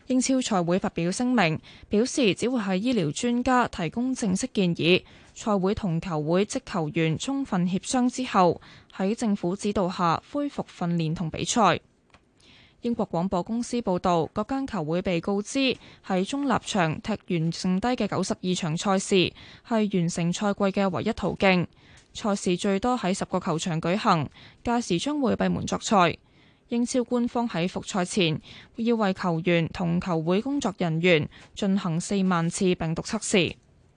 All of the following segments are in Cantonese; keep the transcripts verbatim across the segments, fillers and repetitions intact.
英超賽會發表聲明，表示只會係醫療專家提供正式建議，賽會同球會即球員充分協商之後，喺政府指導下恢復訓練同比賽。英國廣播公司報導，各間球會被告知喺中立場踢完剩低嘅九十二場賽事，係完成賽季嘅唯一途徑。賽事最多喺十個球場舉行，屆時將會閉門作賽。英超官方喺復賽前要為球員同球會工作人員進行四萬次病毒測試。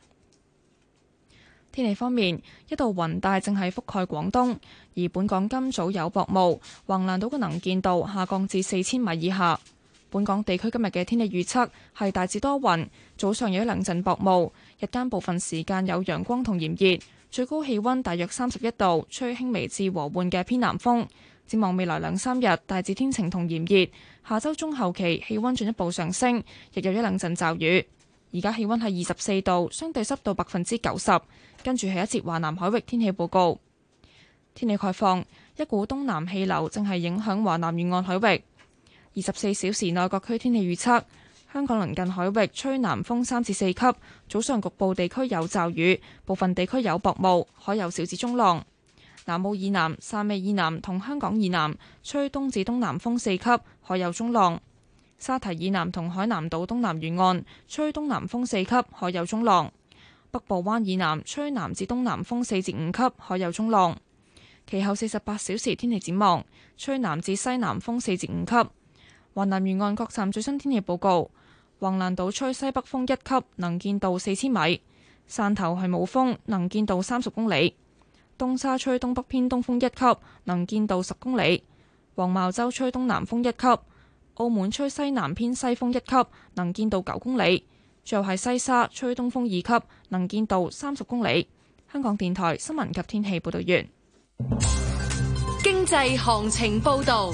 天氣方面，一道雲帶正係覆蓋廣東，而本港今早有薄霧，橫瀾島嘅能見度下降至四千米以下。本港地區今日嘅天氣預測係大致多雲，早上有一兩陣薄霧，日間部分時間有陽光同炎熱，最高氣溫大約三十一度，吹輕微至和緩嘅偏南風。展望未來兩三日，大致天晴同炎熱，下周中後期氣溫進一步上升，亦有一兩陣驟雨。而家氣溫係二十四度，相對濕度百分之九十。跟住係一節華南海域天氣報告。天氣概況，一股東南氣流正係影響華南沿岸海域。二十四小時內各區天氣預測：香港鄰近海域吹南風三至四級，早上局部地區有驟雨，部分地區有薄霧，海有小至中浪。南澳以南、汕尾以南同香港以南吹東至東南風四級，海有中浪。沙堤以南同海南島東南沿岸吹東南風四級，海有中浪。北部灣以南吹南至東南風四至五級，海有中浪。其後四十八小時天氣展望，吹南至西南風四至五級。華南沿岸各站最新天氣報告：橫瀾島吹西北風一級，能見度四千米；汕頭係冇風，能見度三十公里；東沙吹東北偏東風一級，能見度十公里；黃茅洲吹東南風一級；澳門吹西南偏西風一級，能見度九公里。最後係西沙吹東風二級，能見度三十公里。香港電台新聞及天氣報道完。 經濟行情報道。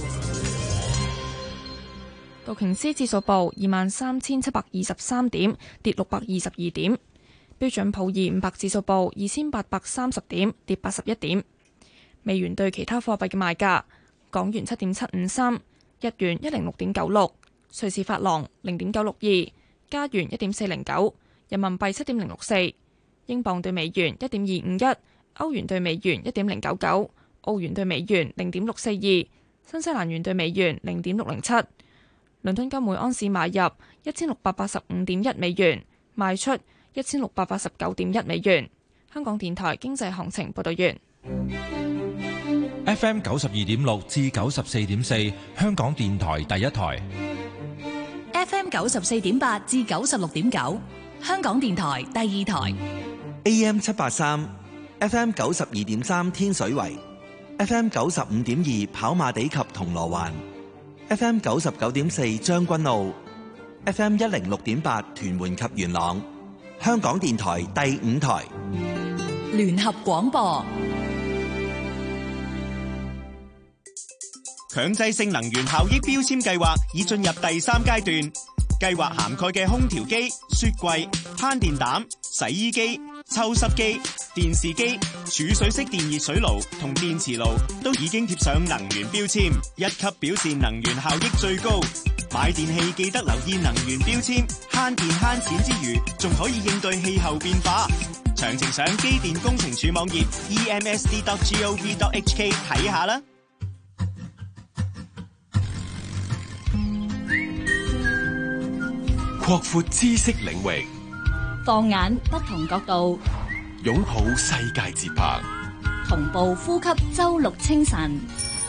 道瓊斯指數報二萬三千七百二十三點，跌六百二十二點。標準普爾五百指數報二千八百三十點，跌八十一點。美元對其他貨幣嘅賣價：港元七點七五三，日元一零六點九六，瑞士法郎零點九六二，加元一點四零九，人民幣七點零六四，英鎊對美元一點二五一，歐元對美元一點零九九，澳元對美元零點六四二，新西蘭元對美元零點六零七。倫敦金每安士買入一千六百八十五點一美元，賣出一千六百八十九點一美元。香港電台經濟行情報道完。 F M 九十二點六至九十四點四，香港電台第一台。 F M 九十四點八至九十六點九，香港電台第二台。 A M 七八三，F M 九十二點三天水圍，F M 九十五點二跑馬地及銅鑼灣，F M 九十九點四將軍澳，F M 一零六點八屯門及元朗，香港電台第五台。 聯合廣播。 強制性能源效益標籤計劃已進入第三階段，計劃涵蓋嘅空調機、雪櫃、慳電膽、洗衣機、抽濕機、電視機、儲水式電熱水爐同電磁爐都已經貼上能源標籤，一級表示能源效益最高。買電器記得留意能源標籤，慳電慳錢之餘，仲可以應對氣候變化。詳情上機電工程署網頁 e m s d dot gov dot h k 睇下啦。 擴闊知識領域， 放眼不同角度， 擁抱世界節拍， 同步呼吸周六清晨。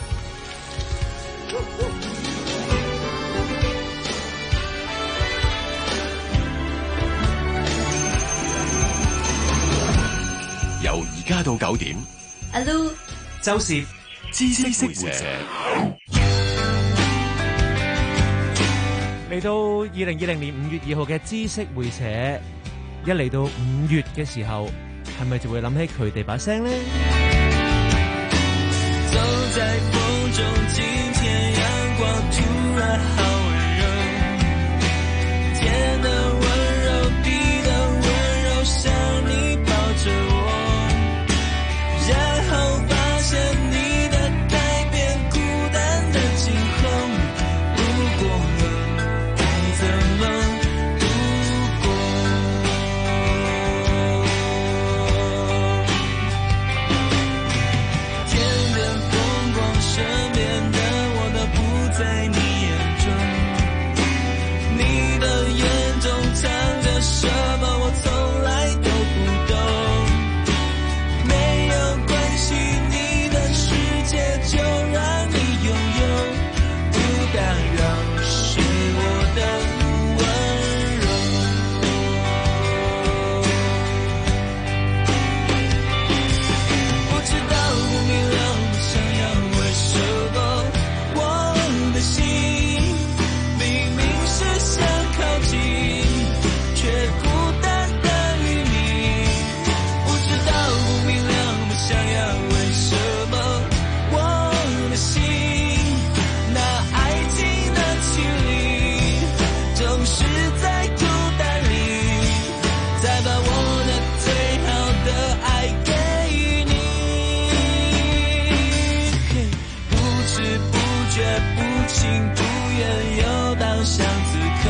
由而家到九點， 阿 Lu、 周攝知識會社。 嚟到二零二零年五月二號嘅知識會社，一嚟到五月嘅時候，係咪就會諗起佢哋把聲呢？ 走在風中，今天陽光突然好溫柔，天的溫柔，地的溫柔，像你抱着我，然後發現你的改變，孤單的今後，如果了該怎像此刻，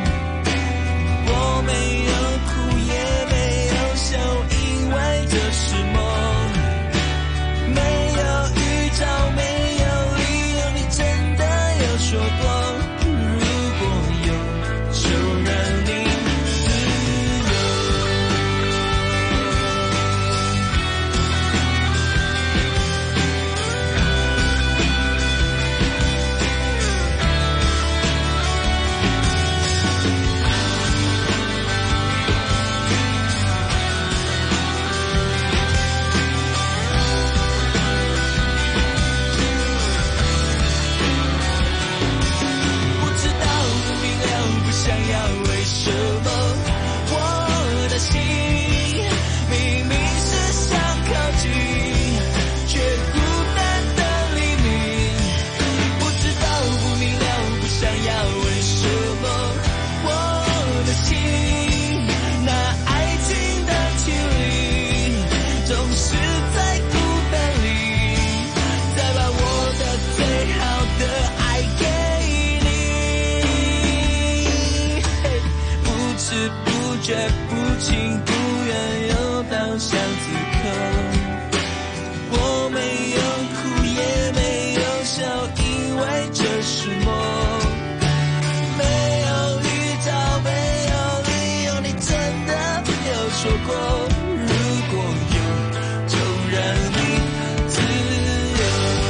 我没有哭也没有笑，因为这是梦。没有预兆，没有理由，你真的有说过，如果有，就让你自由。不情不愿又到像此刻，我没有哭也没有笑，因为这是梦。没有预兆，没有理由，你真的有说过，如果有，就让你自由。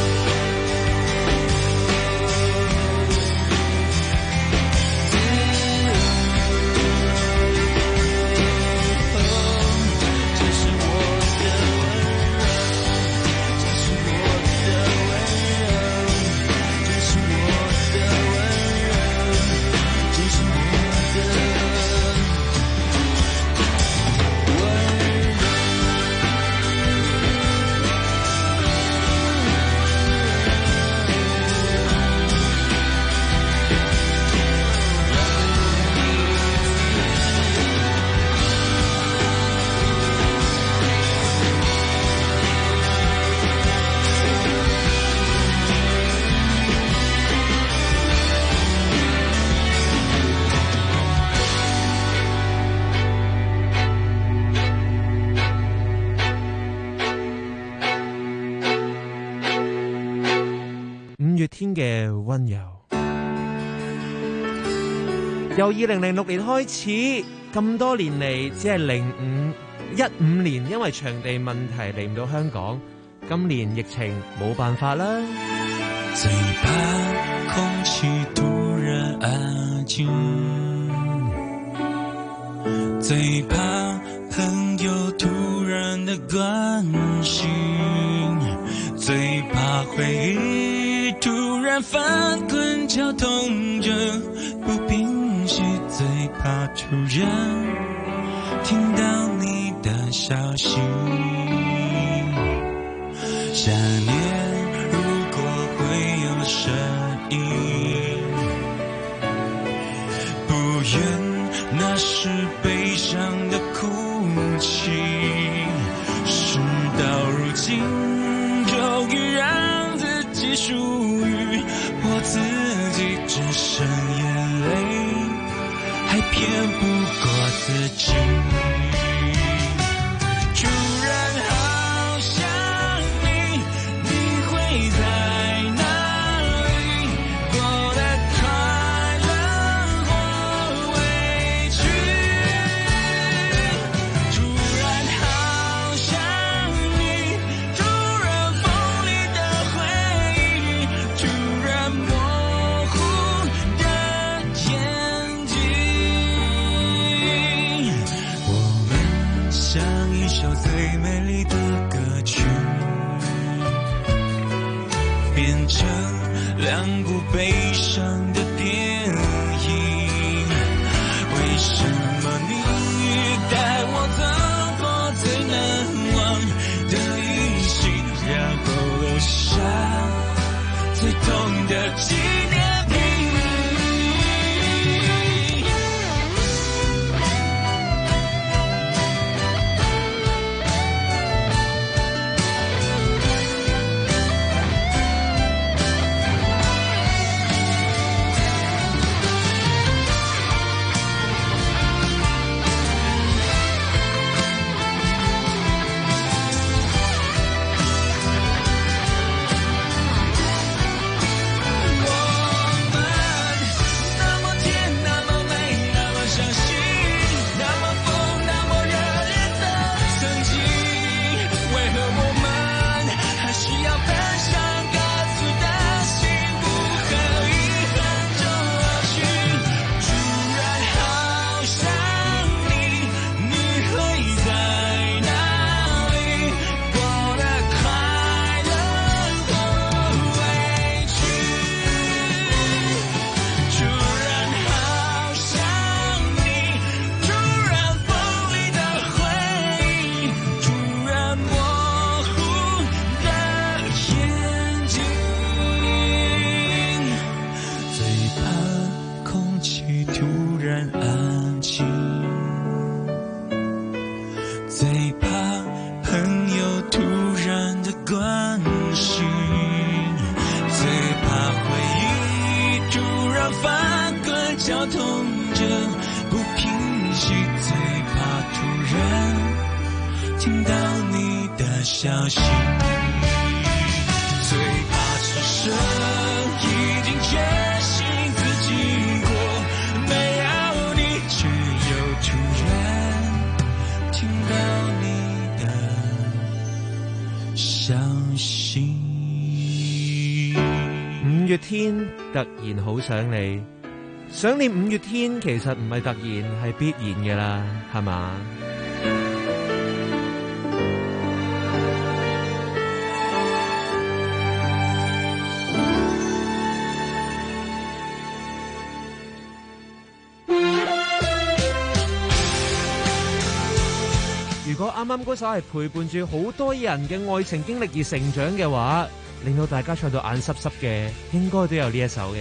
五月天嘅溫柔，由二零零六年開始，咁多年嚟只係零五一五年，因為場地問題嚟唔到香港，今年疫情冇辦法啦。 最怕空氣突然安靜，最怕朋友突然的關心，最怕回憶突然翻滾絞痛着不平息，最怕突然聽到你的消息，想念如果會有聲音，不願那是悲傷的哭泣，事到如今終於讓自己屬於我自己，只剩眼淚還騙不過自己。我然安静，最怕朋友突然的关心，最怕回忆突然翻滚，绞痛着不平息，最怕突然听到你的消息，最怕只剩已经决心自己过，没有你却又突然听到你的消息。 五月天突然好想你，想念五月天其實唔係突然，係必然嘅啦，係嘛？如果啱啱嗰首係陪伴住好多人嘅愛情經歷而成長嘅話，令到大家唱到眼濕濕嘅，應該都有呢一首嘅。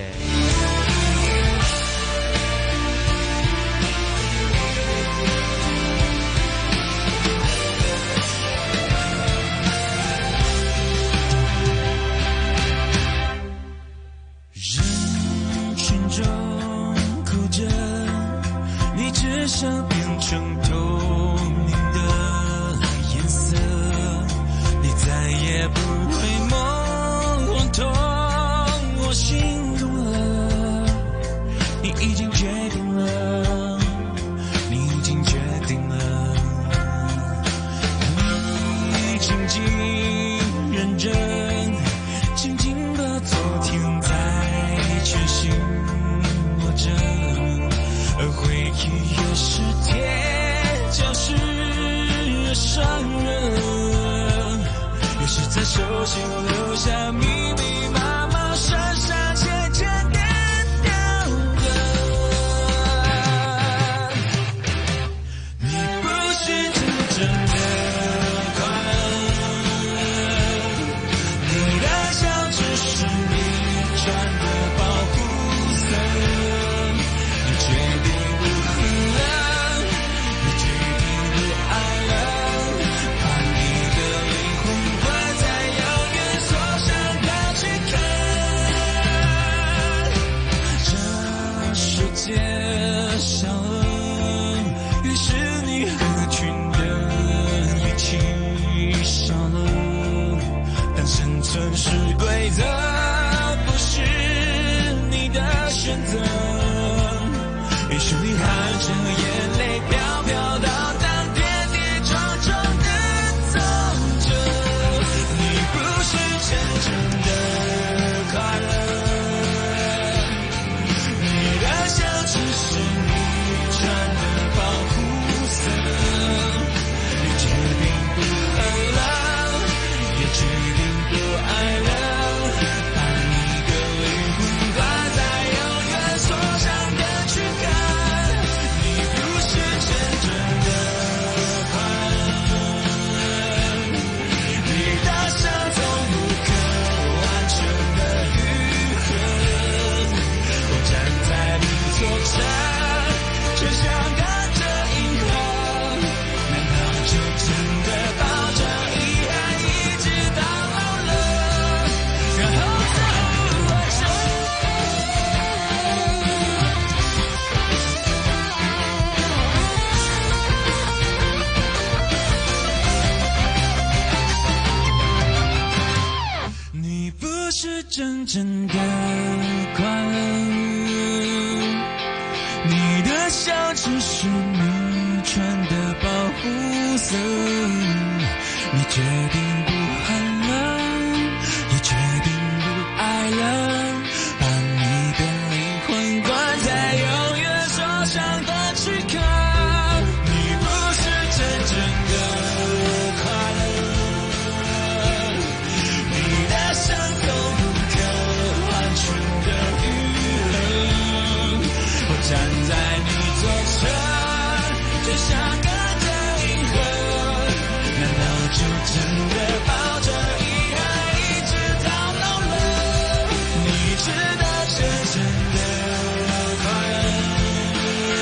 人群中哭着，你只想变成透明的颜色，你再也不会梦痛我心痛了，你已经决定了，你已经决定了，你静静认真，静静把昨天在全心握着，而回忆越是贴就是越伤人，越是在手心留下密密麻麻深深浅浅点点的。你不是真正的快乐，你的笑只是你穿的保护色，你决定不恨了，你决定不爱了，把你的灵魂关在遥远锁上的躯壳。这世界小了，于是你合群的力气少了，但生存是规则，不是你的选择，于是你含着眼泪飘飘到当跌跌撞撞的走着。你不是真正的快乐，你的笑只是你穿的保护色，你决定不恨了，也决定不爱了，把你的灵魂关在永远锁上的躯壳。你不是真正的快乐，你的伤从不可完全的愈合，我站在你左侧，却想跟着银河，难道就真的抱着遗憾一直到老了，然后再无回首？你不是真正的快乐，你的笑只是你穿的保护色，你决定不恨了，也决定不爱了，把你的灵魂关在永远锁上的躯壳。你不是真正的快乐，你的伤从不可完全的愈合，我站在你左侧，却想跟着银河，难道就真的抱着遗憾一直到老了？你知道真正的快乐，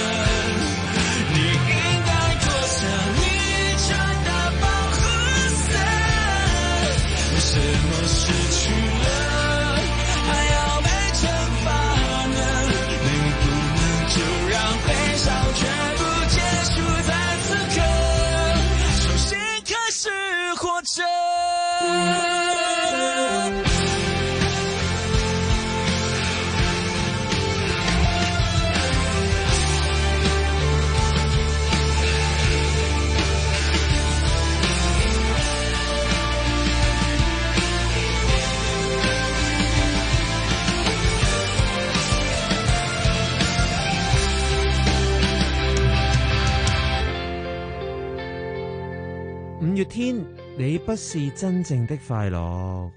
五月天，你不是真正的快樂。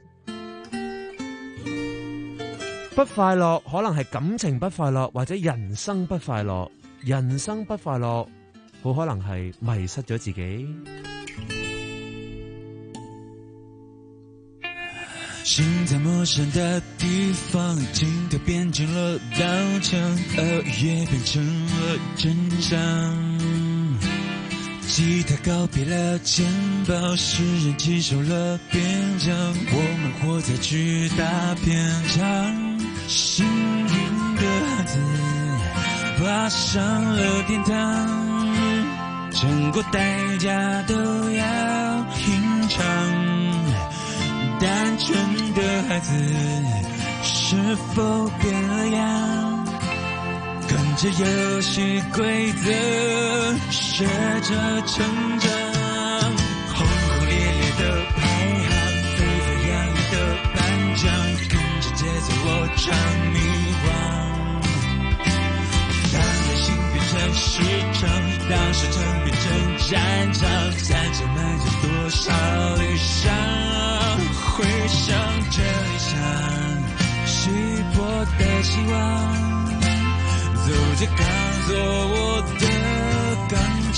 不快樂可能係感情不快樂，或者人生不快樂。人生不快樂，好可能係迷失咗自己。 心在陌生的地方，镜头变成了刀枪，耳也变成了真相。吉他告别了肩膀，诗人接受了边疆，我们活在巨大片场。幸运的孩子爬上了天堂，成果代价都要品尝。单纯的孩子是否变了样？跟着游戏规则学着成长，轰轰烈烈的排行，沸沸扬扬的颁奖，跟着节奏我唱迷惘。当人心变成市场，当市场变成战场，战场埋着多少理想，回想这理想稀薄的希望，走着钢索我的钢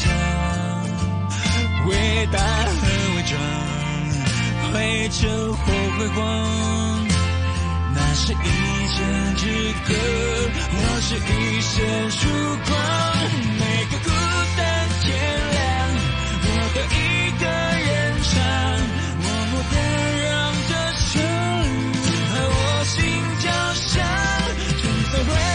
厂，伟大和伪装，灰尘或辉煌，那是一线之隔，或是一线曙光。每个孤单天亮，我都一个人唱，默默地让这旋律和我心交响，总总会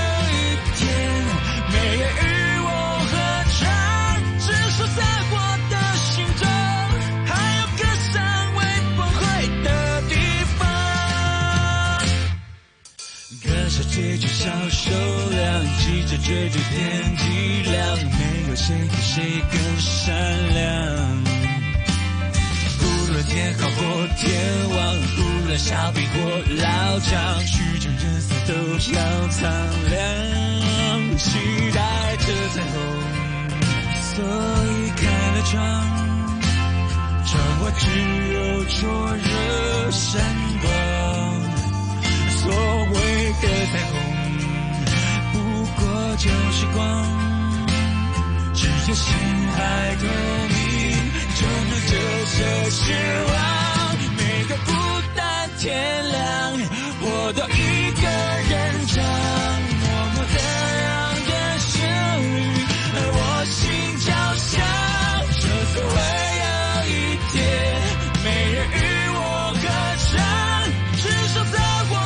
追逐销售量，急着追逐天际亮，没有谁比谁更善良。不论天好或天王，不论小兵或老将，虚张声势都要苍凉。期待着彩虹，所以开了窗，窗外只有灼热闪光。所谓的彩虹不过就是光，只有心还透明，就能折射希望。每个孤单天亮，我都一个人唱，默默地让这旋律和我心交响，这次会有一天没人与我歌唱，至少在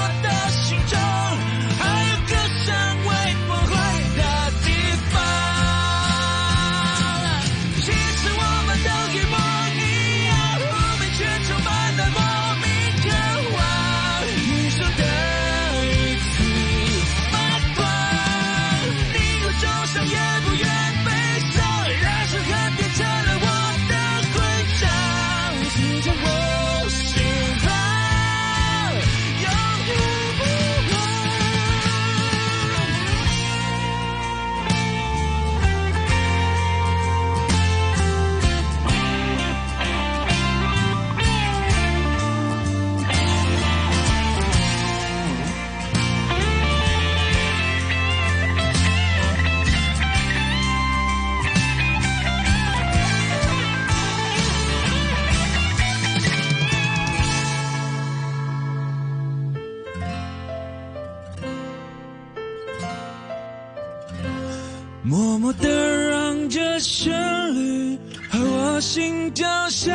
默默地让这旋律和我心交响，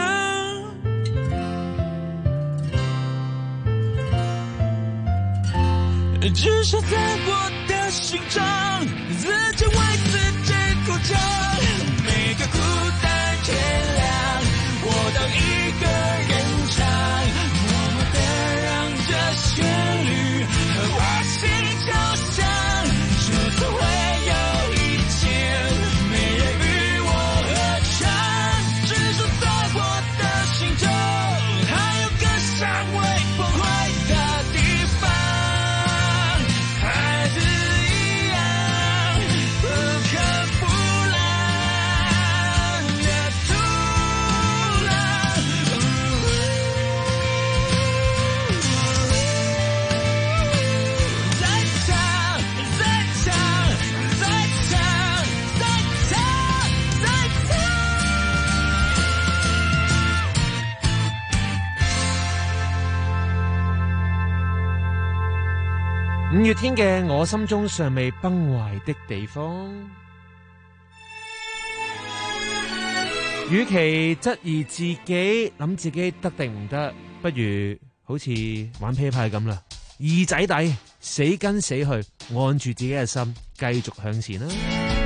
至少在我的心中，自己为自己鼓掌。每个孤单天亮，我都一个人唱。 月天嘅《我心中尚未崩壞的地方》。與其質疑自己，諗自己得定唔得，不如好似玩啤牌咁啦，二仔底死跟死去，按住自己嘅心，繼續向前啦。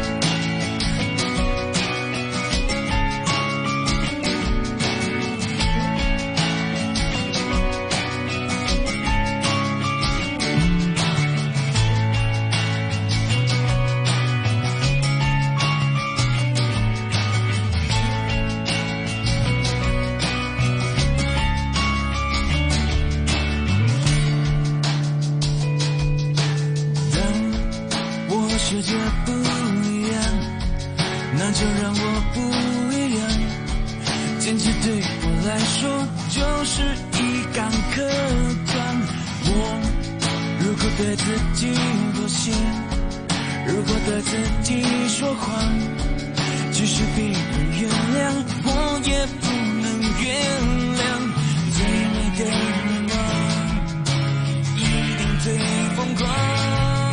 世界不一样，那就让我不一样。坚持对我来说就是一杆客观。我如果对自己妥协，如果对自己说谎，即使别人原谅，我也不能原谅。最美的愿望一定最疯狂，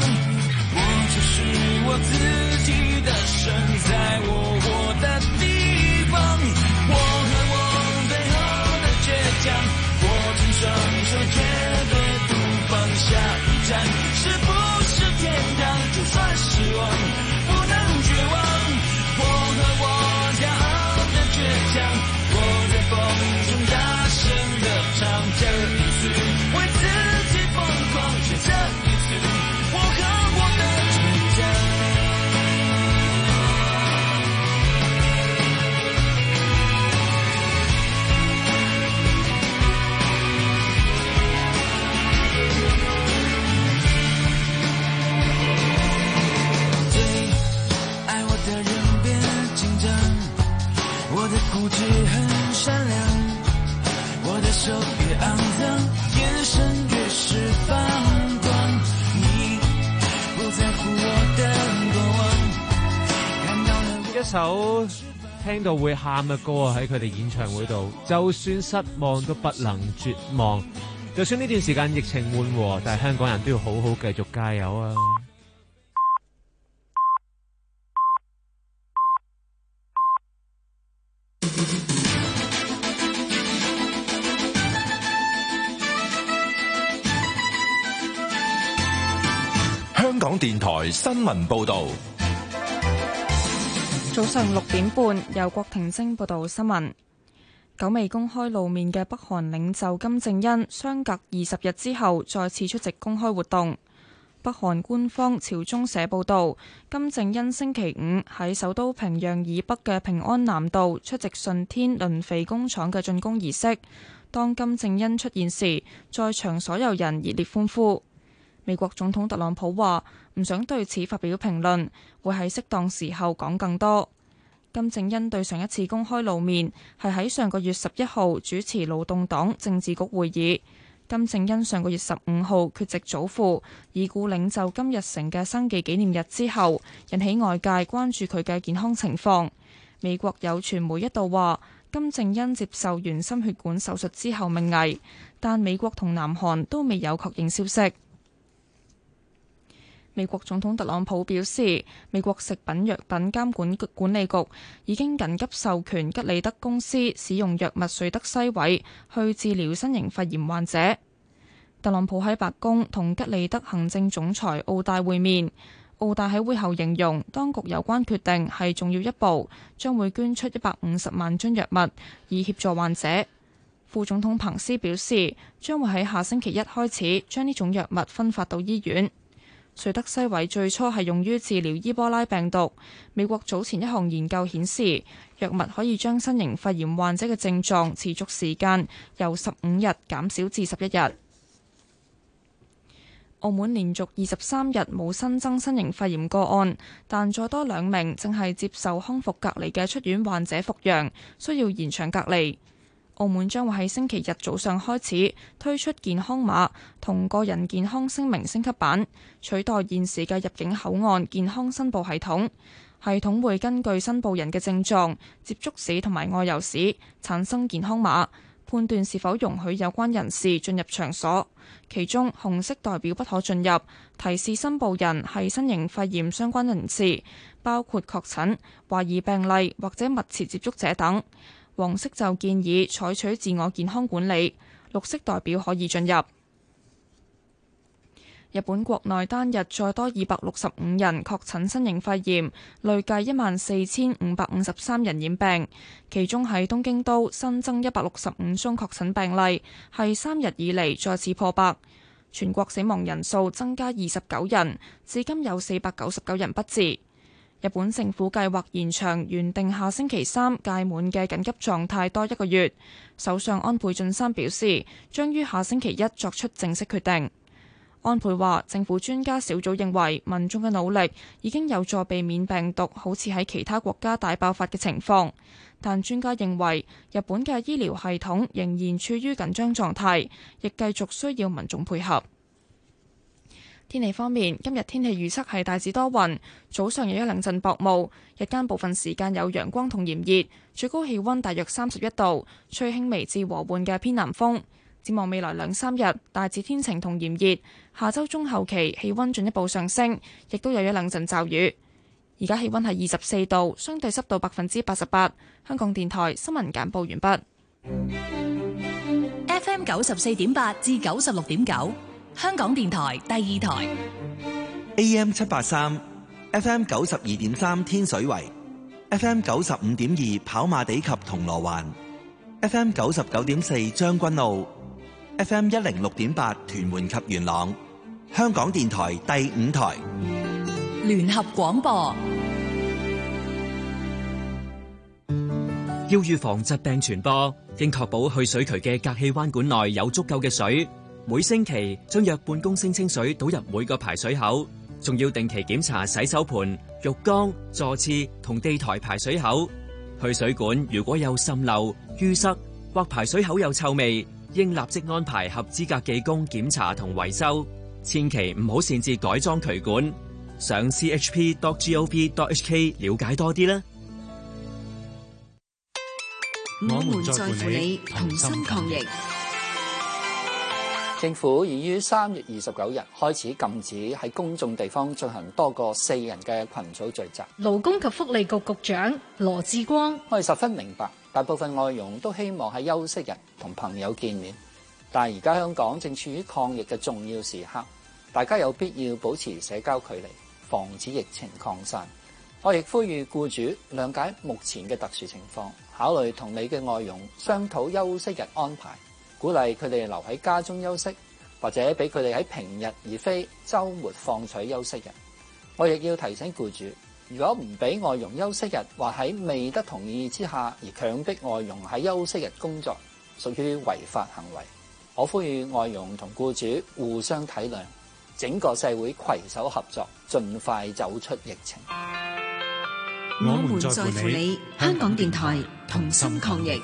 我自己的神，在我活的地方，我和我背后的倔强，握紧双手绝对不放，下一站是不是天堂？就算失望不能绝望，我和我骄傲的倔强，我在风中大声的唱，这一次为自己疯狂，是这一次我和我的倔强。我的固执很善良，我的手越肮脏，眼神越是放光。你不在乎我的過往，看到了一首聽到會喊嘅歌啊，喺佢哋演唱會度，就算失望都不能絕望。就算呢段時間疫情緩和，但係香港人都要好好繼續加油啊！ 香港電台新聞報導， 早上六點半，由郭婷晶報道新聞。久未公開露面嘅北韓領袖金正恩，相隔二十日之後再次出席公開活動。北韓官方朝中社報導，金正恩星期五喺首都平壤以北嘅平安南道出席順天磷肥工廠嘅竣工儀式。當金正恩出現時，在場所有人熱烈歡呼。美國總統特朗普話唔想對此發表評論，會喺適當時候講更多。金正恩對上一次公開露面係喺上個月十一號主持勞動黨政治局會議。金正恩上個月十五號缺席祖父已故領袖金日成嘅生忌紀念日之後，引起外界關注佢嘅健康情況。美國有傳媒一度話金正恩接受完心血管手術之後命危，但美國同南韓都未有確認消息。美國總統特朗普表示，美國食品藥品監管管理局已經緊急授權吉利德公司使用藥物瑞德西韋去治療新型肺炎患者。特朗普喺白宮同吉利德行政總裁奧戴會面，奧戴喺會後形容當局有關決定係重要一步，將會捐出一百五十萬樽藥物以協助患者。副總統彭斯表示，將會喺下星期一開始將呢種藥物分發到醫院。瑞德西韋最初係用於治療伊波拉病毒。美國早前一項研究顯示，藥物可以將新型肺炎患者嘅症狀持續時間由十五日減少至十一日。澳門連續二十三日冇新增新型肺炎個案，但再多兩名正係接受康復隔離嘅出院患者復陽，需要延長隔離。澳門將會喺星期日早上開始推出健康碼同個人健康聲明升級版，取代現時嘅入境口岸健康申報系統。系統會根據申報人嘅症狀、接觸史同埋外遊史產生健康碼， 判斷是否容許有關人士進入場所。其中紅色代表不可進入，提示申報人係新型肺炎相關人士，包括確診、懷疑病例或者密切接觸者等。黃色就建議採取自我健康管理，綠色代表可以進入。日本國內單日再多二百六十五人確診新型肺炎，累計一萬四千五百五十三人染病，其中喺東京都新增一百六十五宗確診病例，係三日以嚟再次破百。全國死亡人數增加二十九人，至今有四百九十九人不治。日本政府計劃延長原定下星期三屆滿嘅緊急狀態多一個月。首相安倍晉三表示，將於下星期一作出正式決定。安倍話，政府專家小組認為民眾嘅努力已經有助避免病毒好似喺其他國家大爆發嘅情況，但專家認為日本嘅醫療系統仍然處於緊張狀態，亦繼續需要民眾配合。天氣方面，今日天氣預測係大致多雲，早上有一兩陣薄霧，日間部分時間有陽光同炎熱，最高氣溫大約三十一度，吹輕微至和緩嘅偏南風。展望未來兩三日，大致天晴同炎熱，下周中後期氣溫進一步上升，亦都有一兩陣驟雨。而家氣溫係二十四度，相對濕度百分之八十八。香港電台新聞簡報完畢。 F M 九十四點八至九十六點九，香港電台第二台。 A M 七八三 ，F M 九十二點三天水圍 ，F M 九十五點二跑馬地及銅鑼灣 ，F M 九十九點四將軍澳。F M 一零六點八屯門及元朗，香港電台第五台聯合廣播。 要預防疾病傳播，應確保去水渠嘅隔氣彎管內有足夠嘅水。每星期將約半公升清水倒入每個排水口，仲要定期檢查洗手盆、浴缸、座廁同地台排水口。去水管如果有滲漏、淤塞或排水口有臭味，應立即安排合資格技工檢查同維修，千祈唔好擅自改裝渠管。上 c h p dot gov dot h k 了解多啲啦。 我們在乎你，同心抗疫。 政府已於三月二十九日開始禁止喺公眾地方進行多過四人嘅群組聚集。 勞工及福利局局長羅致光， 我哋十分明白，大部分外傭都希望喺休息日同朋友見面，但係而家香港正處於抗疫嘅重要時刻，大家有必要保持社交距離，防止疫情擴散。我亦呼籲僱主諒解目前嘅特殊情況，考慮同你嘅外傭商討休息日安排，鼓勵佢哋留喺家中休息，或者俾佢哋喺平日而非週末放取休息日。我亦要提醒僱主，如果唔俾外傭休息日，或喺未得同意之下而強迫外傭喺休息日工作，屬於違法行為。我呼籲外傭同僱主互相體諒，整個社會攜手合作，盡快走出疫情。 我們在乎你，香港電台同心抗疫。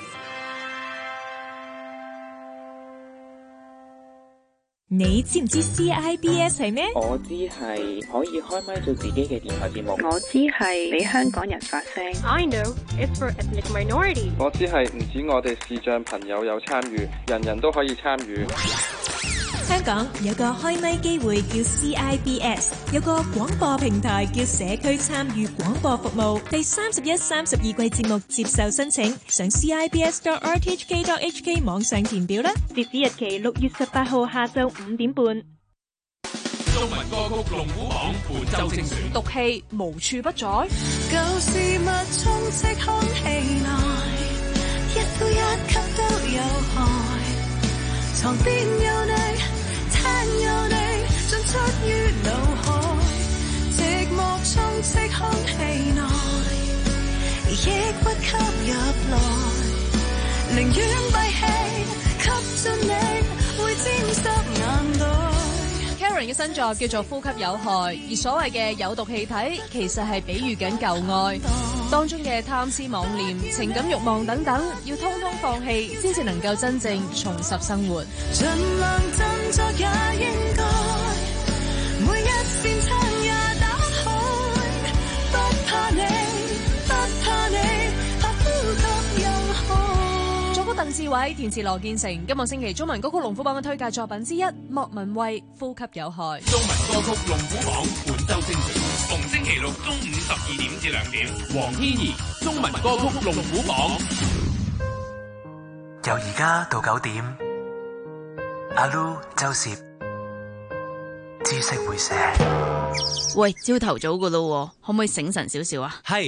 你知唔知 C I B S 係咩？ 我知係可以開麥做自己嘅電台節目。 我知係俾香港人發聲。 I know it's for ethnic minority。 我知係唔止我哋視障朋友有參與，人人都可以參與。 香港有個開麥機會叫 C I B S， 有個廣播平台叫社區參與廣播服務。第三十一、三十二季節目接受申請，上 C I B S dot R T H K dot H K 網上填表啦。 截止日期六月十八號下晝五點半。 中文歌曲龍虎榜本周精選， 毒氣無處不在， 舊事物充斥空氣內，一呼一吸都有害，床邊有你，聽有你，進出於腦海，寂寞充斥空氣內，抑鬱吸入來，寧願閉氣吸進你，會沾濕眼淚。 Karen 嘅新作叫做《呼吸有害》，而所謂嘅有毒氣體，其實係比喻緊舊愛，當中嘅貪思妄念、情感慾望等等，要通通放棄，先至能夠真正重拾生活。 盡量振作也應該，每一扇窗也打開，不怕你，不怕你，怕呼吸有害。 作曲鄧志偉、填詞羅建成。今個星期中文歌曲龍虎榜嘅推介作品之一，莫文蔚《呼吸有害》。 中文歌曲龍虎榜本周精選，逢星期六中午十二點至兩點。黃天怡中文歌曲龍虎榜。 由而家到九點，阿 Lu 周攝知識會寫。 喂，朝頭早噶咯，可唔可以醒神少少啊？ 係。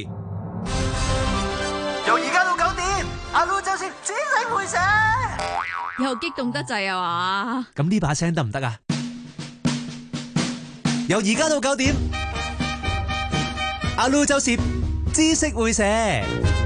由而家到九點，阿 Lu 周攝知識會寫。 又激動得滯啊嘛？ 咁呢把聲得唔得啊？由而家到九點，阿 Lu 周攝知識會寫。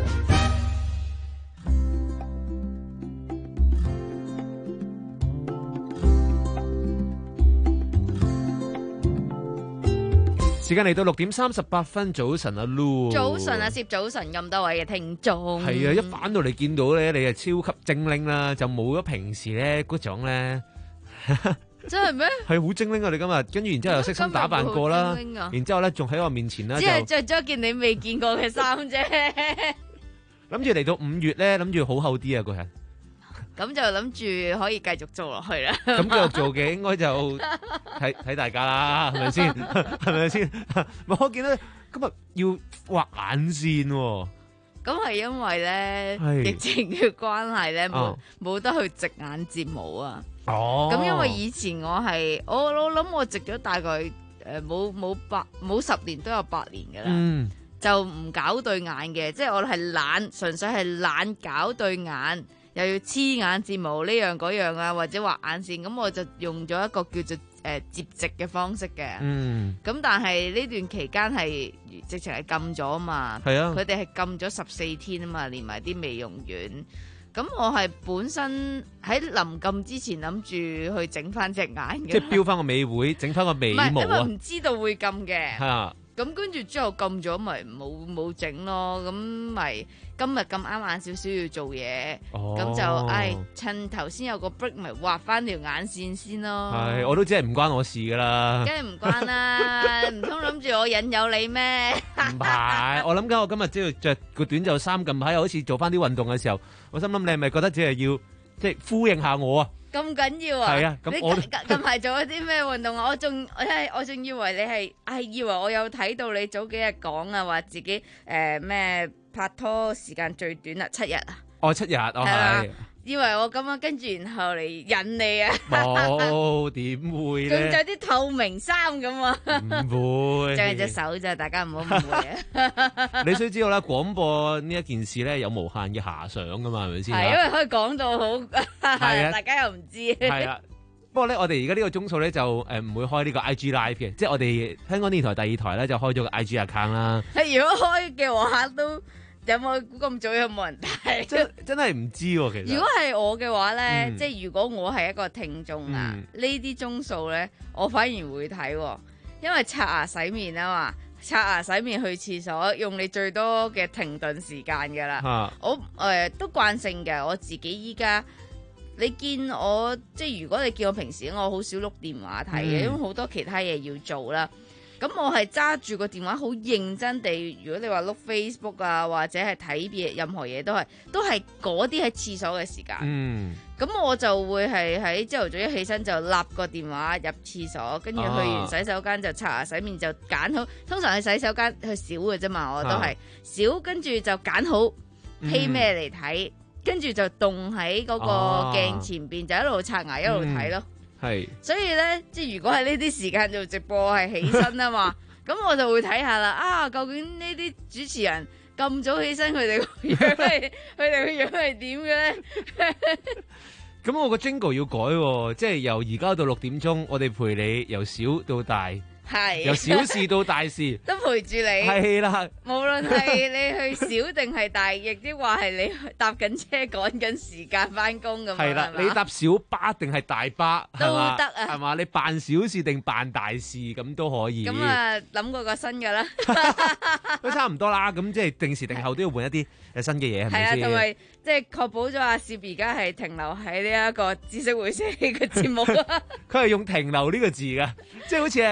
時間嚟到六點三十八分，早晨阿 Lu。 早晨啊，攝早晨咁多位嘅聽眾。 係啊，一返到嚟見到咧，你係超級精靈啦，就冇咗平時咧嗰種咧。 真係咩？ 係好精靈啊！你今日跟住，然之後又悉心打扮過啦， 啊、 然之後咧仲喺我面前啦， 只係着咗件你未見過嘅衫啫。 諗住嚟到五月咧，諗住好厚啲啊個人。 咁就諗住可以繼續做落去啦。 咁繼續做嘅應該就睇睇大家啦，係咪先？係咪先？我見到今日要畫眼線喎。 咁係因為咧疫情嘅關係咧，冇冇得去植眼睫毛啊。哦。咁因為以前我係我我諗我植咗大概誒冇冇八冇十年都有八年㗎啦。嗯。就唔搞對眼嘅，即係我係懶，純粹係懶搞對眼。又要黐眼睫毛呢樣嗰樣啊，或者畫眼線，咁我就用咗一個叫做誒摺直嘅方式嘅。嗯。咁但係呢段期間係直情係禁咗啊嘛。係啊。佢哋係禁咗十四天啊嘛，連埋啲美容院。咁我係本身喺臨禁之前諗住去整翻隻眼嘅。 即係標翻個美會，整翻個眉毛啊。唔係， 因為唔知道會禁嘅。 係啊。 咁跟住之後禁咗，咪冇冇整咯。咁咪今日咁啱晏少少要做嘢，咁、哦、就唉趁頭先有個 break，咪畫翻條眼線先咯。 係，我都知係唔關我事噶啦。 梗係唔關啦，唔通諗住我引誘你咩？ 唔係，我諗緊我今日只要着個短袖衫，近排好似做翻啲運動嘅時候，我心諗你係咪覺得只係要即係呼應下我啊？ 咁緊要啊！ 係啊，咁我近近排做咗啲咩運動啊？我仲我係我仲以為你係係以為我有睇到你早幾日講啊，話自己誒咩、呃、拍拖時間最短啊，七日啊！ 哦，七日哦係。 以為我咁樣跟住然後嚟引你啊！ 冇點會咧？ 仲着啲透明衫咁啊！ 唔會， 就係隻手咋，大家唔好誤會啊！ 你需知道啦，廣播呢一件事咧有無限嘅遐想噶嘛，係咪先？ 係因為可以講到好，係啊， 大家又唔知。 係啊，不過咧，我哋而家呢個鐘數咧就誒唔會開呢個 I G Live 嘅，即係我哋香港電台第二台咧就開咗個 I G account 啦。 係如果開嘅話都。有冇估咁早有冇人睇？ 真真係唔知喎、啊，其實。 如果係我嘅話咧，嗯、即係如果我係一個聽眾啊，嗯、呢啲鐘數咧，我反而會睇、哦，因為刷牙洗面啊嘛，刷牙洗面去廁所用你最多嘅停頓時間噶啦。啊、我誒、呃、都慣性嘅，我自己依家你見我即係如果你見我平時我好少碌電話睇嘅，嗯、因為好多其他嘢要做啦。咁我係揸住個電話好認真地，如果你話碌 Facebook 啊，或者係睇嘢，任何嘢都係都係嗰啲喺廁所嘅時間。嗯，咁我就會係喺朝頭早一起身就立個電話入廁所，跟住去完洗手間就刷牙洗面就揀好。通常去洗手間去少嘅啫嘛，我都係少，啊、跟住就揀好睇咩嚟睇，跟住就動喺嗰個鏡前邊，啊、就一路刷牙一路睇咯。嗯係，所以咧，即係如果係呢啲時間做直播係起身啊嘛，咁我就會睇下啦。啊，究竟呢啲主持人咁早起身，佢哋個樣係，佢哋個樣係點嘅咧？ 咁我個 jingle 要改喎，即係由而家到六點鐘，我哋陪你由小到大。係由小事到大事都陪住你， 係啦。無論係你去小定係大，亦即話係你搭緊車趕緊時間翻工咁。 係啦，你搭小巴定係大巴都得啊， 係嘛？你辦小事定辦大事咁都可以。 咁啊，諗過個新噶啦， 都差唔多啦。咁即係定時定候都要換一啲誒新嘅嘢，係咪先？ 係啊，同埋即係確保咗阿攝而家係停留喺呢一個知識會社嘅節目。 佢係用停留呢個字噶，即係好似係係誒。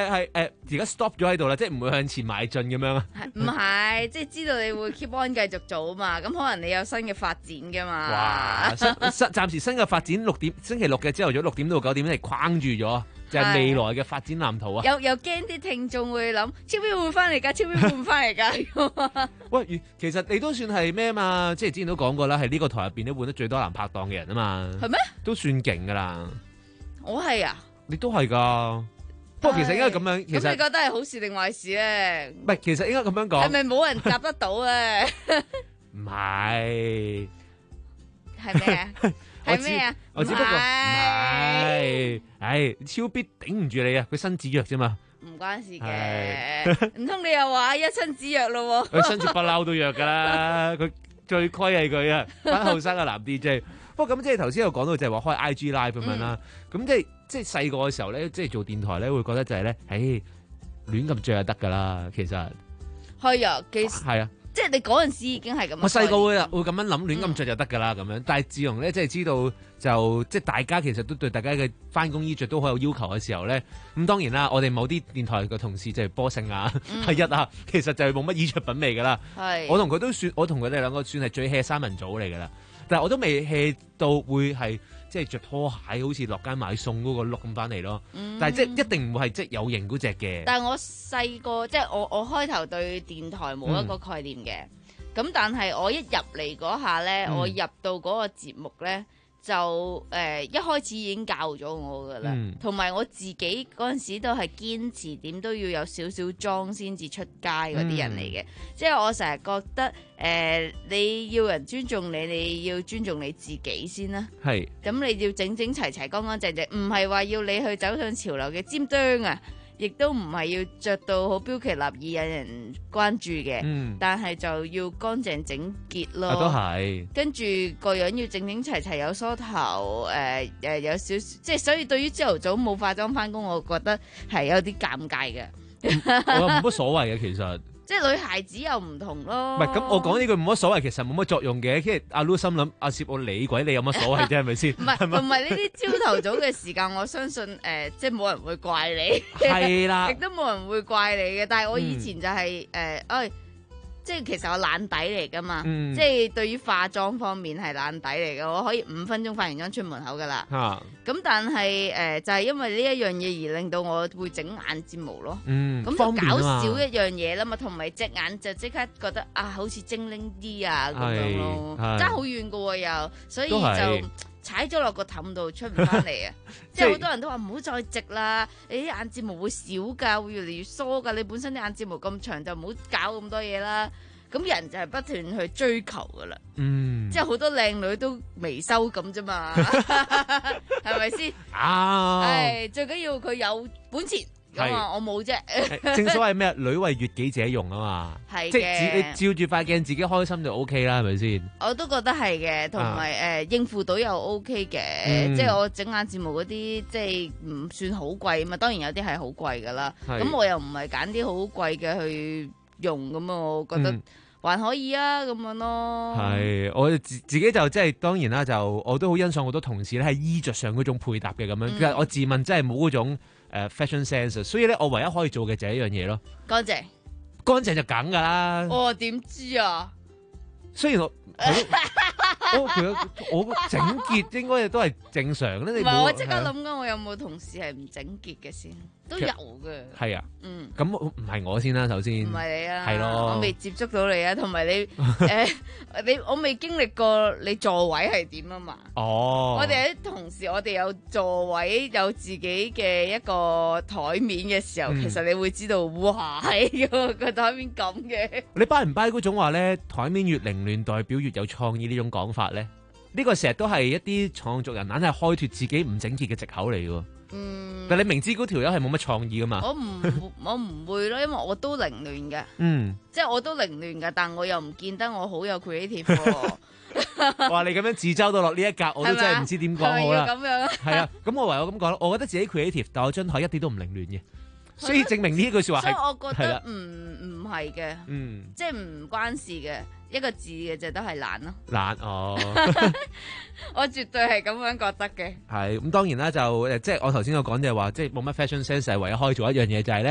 誒而家 stop 咗喺度啦，即係唔會向前邁進咁樣啊？ 唔係，即係知道你會 keep on 繼續做啊嘛，咁可能你有新嘅發展噶嘛。 哇！新新暫時新嘅發展六點星期六嘅朝頭早六點到九點係框住咗，就係未來嘅發展藍圖啊！ 有有驚啲聽眾會諗超標會翻嚟㗎，超標會唔翻嚟㗎？ 喂，其實你都算係咩嘛？即係之前都講過啦，係呢個台入邊都換得最多男拍檔嘅人啊嘛。 係咩？ 都算勁㗎啦。我係啊。 你都係㗎。不過其實應該咁樣，其實咁你覺得係好事定壞事咧？ 唔係，其實應該咁樣講。 係咪冇人夾得到啊？ 唔係。 係咩啊？係咩啊？ 我只不過唔係，唉，超必頂唔住你啊！佢身子弱啫嘛。 唔關事嘅，唔通你又話一身子弱咯？ 佢身子不嬲都弱噶啦，佢最虧係佢啊，班後生嘅男 D J。不過咁即係頭先有講到就係話開 I G Live 咁樣啦，咁即係即係細個嘅時候咧，即係做電台咧會覺得就係咧，唉，亂咁着就得噶啦，其實係啊，其實係啊。 即係你嗰陣時已經係咁。 我細個會會咁樣諗，亂咁着就得㗎啦咁樣。但係自從咧，即係知道就即係大家其實都對大家嘅翻工衣着都好有要求嘅時候咧，咁當然啦，我哋某啲電台嘅同事就係波勝啊、阿一啊，其實就係冇乜衣着品味㗎啦。係。我同佢都算，我同佢哋兩個算係最 hea 三人組嚟㗎啦。但係我都未 hea 到會係即係着拖鞋，好似落街買餸嗰個 look 咁翻嚟咯。嗯、但係即係一定唔會係即係有型嗰隻嘅。但係我細個即係我我開頭對電台冇一個概念嘅，咁、嗯、但係我一入嚟嗰下咧，嗯、我入到嗰個節目咧。就誒、呃、一開始已經教咗我噶啦，同埋、嗯、我自己嗰陣時都係堅持點都要有少少裝先至出街嗰啲人嚟嘅，嗯、即係我成日覺得誒、呃、你要人尊重你，你要尊重你自己先啦。係，咁你要整整齊齊、乾乾淨淨，唔係話要你去走上潮流嘅尖端啊！亦都唔係要着到好標奇立異引人關注嘅，嗯、但係就要乾淨整潔咯。啊、都係。跟住個樣要整整齊齊，有梳頭，誒、呃、誒有少少，即係所以對於朝頭早冇化妝返工，我覺得係有啲尷尬嘅。我冇乜所謂嘅其實。即係女孩子又唔同咯。唔係咁，我講呢句冇乜所謂，其實冇乜作用嘅。即係阿 Lu 心諗，阿攝我理鬼你有乜所謂啫？係咪先？唔係，同埋呢啲朝頭早嘅時間，我相信誒、呃，即係冇人會怪你。係啦，亦都冇人會怪你嘅。但係我以前就係、是、誒，誒、嗯。呃即係其實我懶底嚟噶嘛，嗯、即係對於化妝方面係懶底嚟嘅，我可以五分鐘化完妝出門口噶啦。咁、啊、但係誒、呃、就係、是、因為呢一樣嘢而令到我會整眼睫毛咯。咁、嗯、就搞少一樣嘢啦嘛，同埋隻眼就即刻覺得啊，好似精靈啲啊咁樣咯，爭好遠噶喎又，所以就踩咗落個氹度出唔翻嚟啊！即係好多人都話唔好再直啦，你啲眼睫毛會少㗎，會越嚟越疏㗎。你本身啲眼睫毛咁長，就唔好搞咁多嘢啦。咁人就係不斷去追求㗎啦。嗯，即係好多靚女都微修咁啫嘛，係咪先？啊，係最緊要佢有本錢。咁啊，我冇啫。正所謂咩？女為悅己者容啊嘛。係嘅。即係你照住塊鏡自己開心就 O K 啦，係咪先？我都覺得係嘅，同埋誒應付到又 O K 嘅。嗯、即係我整眼睫毛嗰啲，即係唔算好貴啊嘛。當然有啲係好貴噶啦。咁是我又唔係揀啲好貴嘅去用，咁啊，我覺得還可以啊，咁樣咯。係，我自自己就即係當然啦，就我都好欣賞好多同事咧喺衣着上嗰種配搭嘅咁樣。其實、嗯、我自問真係冇嗰種。誒、uh, fashion sense， 所以咧我唯一可以做嘅就係一樣嘢咯，乾淨，乾淨就梗噶啦。我點知啊？雖然我我其實我整潔應該都係正常咧。唔係，我即刻諗緊，我有冇同事係唔整潔嘅先？都有嘅。係啊，嗯，咁唔係我先啦，首先唔係你啊，係咯，我未接觸到你啊，同埋你誒，你我未經歷過你座位係點啊嘛。哦，我哋啲同事，我哋有座位，有自己嘅一個台面嘅時候，其實你會知道，哇，係個個台面咁嘅。你 buy 唔 buy 嗰種話咧？台面越凌亂，代表越有創意呢種講法咧？呢個成日都係一啲創作人硬係開脫自己唔整潔嘅藉口嚟嘅。嗯，但你明知嗰條友係冇乜創意噶嘛？我唔我唔會咯，因為我都凌亂嘅。嗯，即係我都凌亂嘅，但我又唔見得我好有 creative。哇，你咁樣自嘲到落呢一格，我都真係唔知點講好啦。係咪要咁樣？係啊，咁我唯有咁講咯。我覺得自己 creative，但我張台一啲都唔凌亂嘅，所以證明呢句說話係。所以我覺得唔唔係嘅，嗯，即係唔關事嘅。一個字嘅就都係懶咯，懶哦，我絕對係咁樣覺得嘅。係咁，當然啦，就即係我頭先有講就係話，即係冇乜 fashion sense，係唯一可以做一樣嘢就係咧，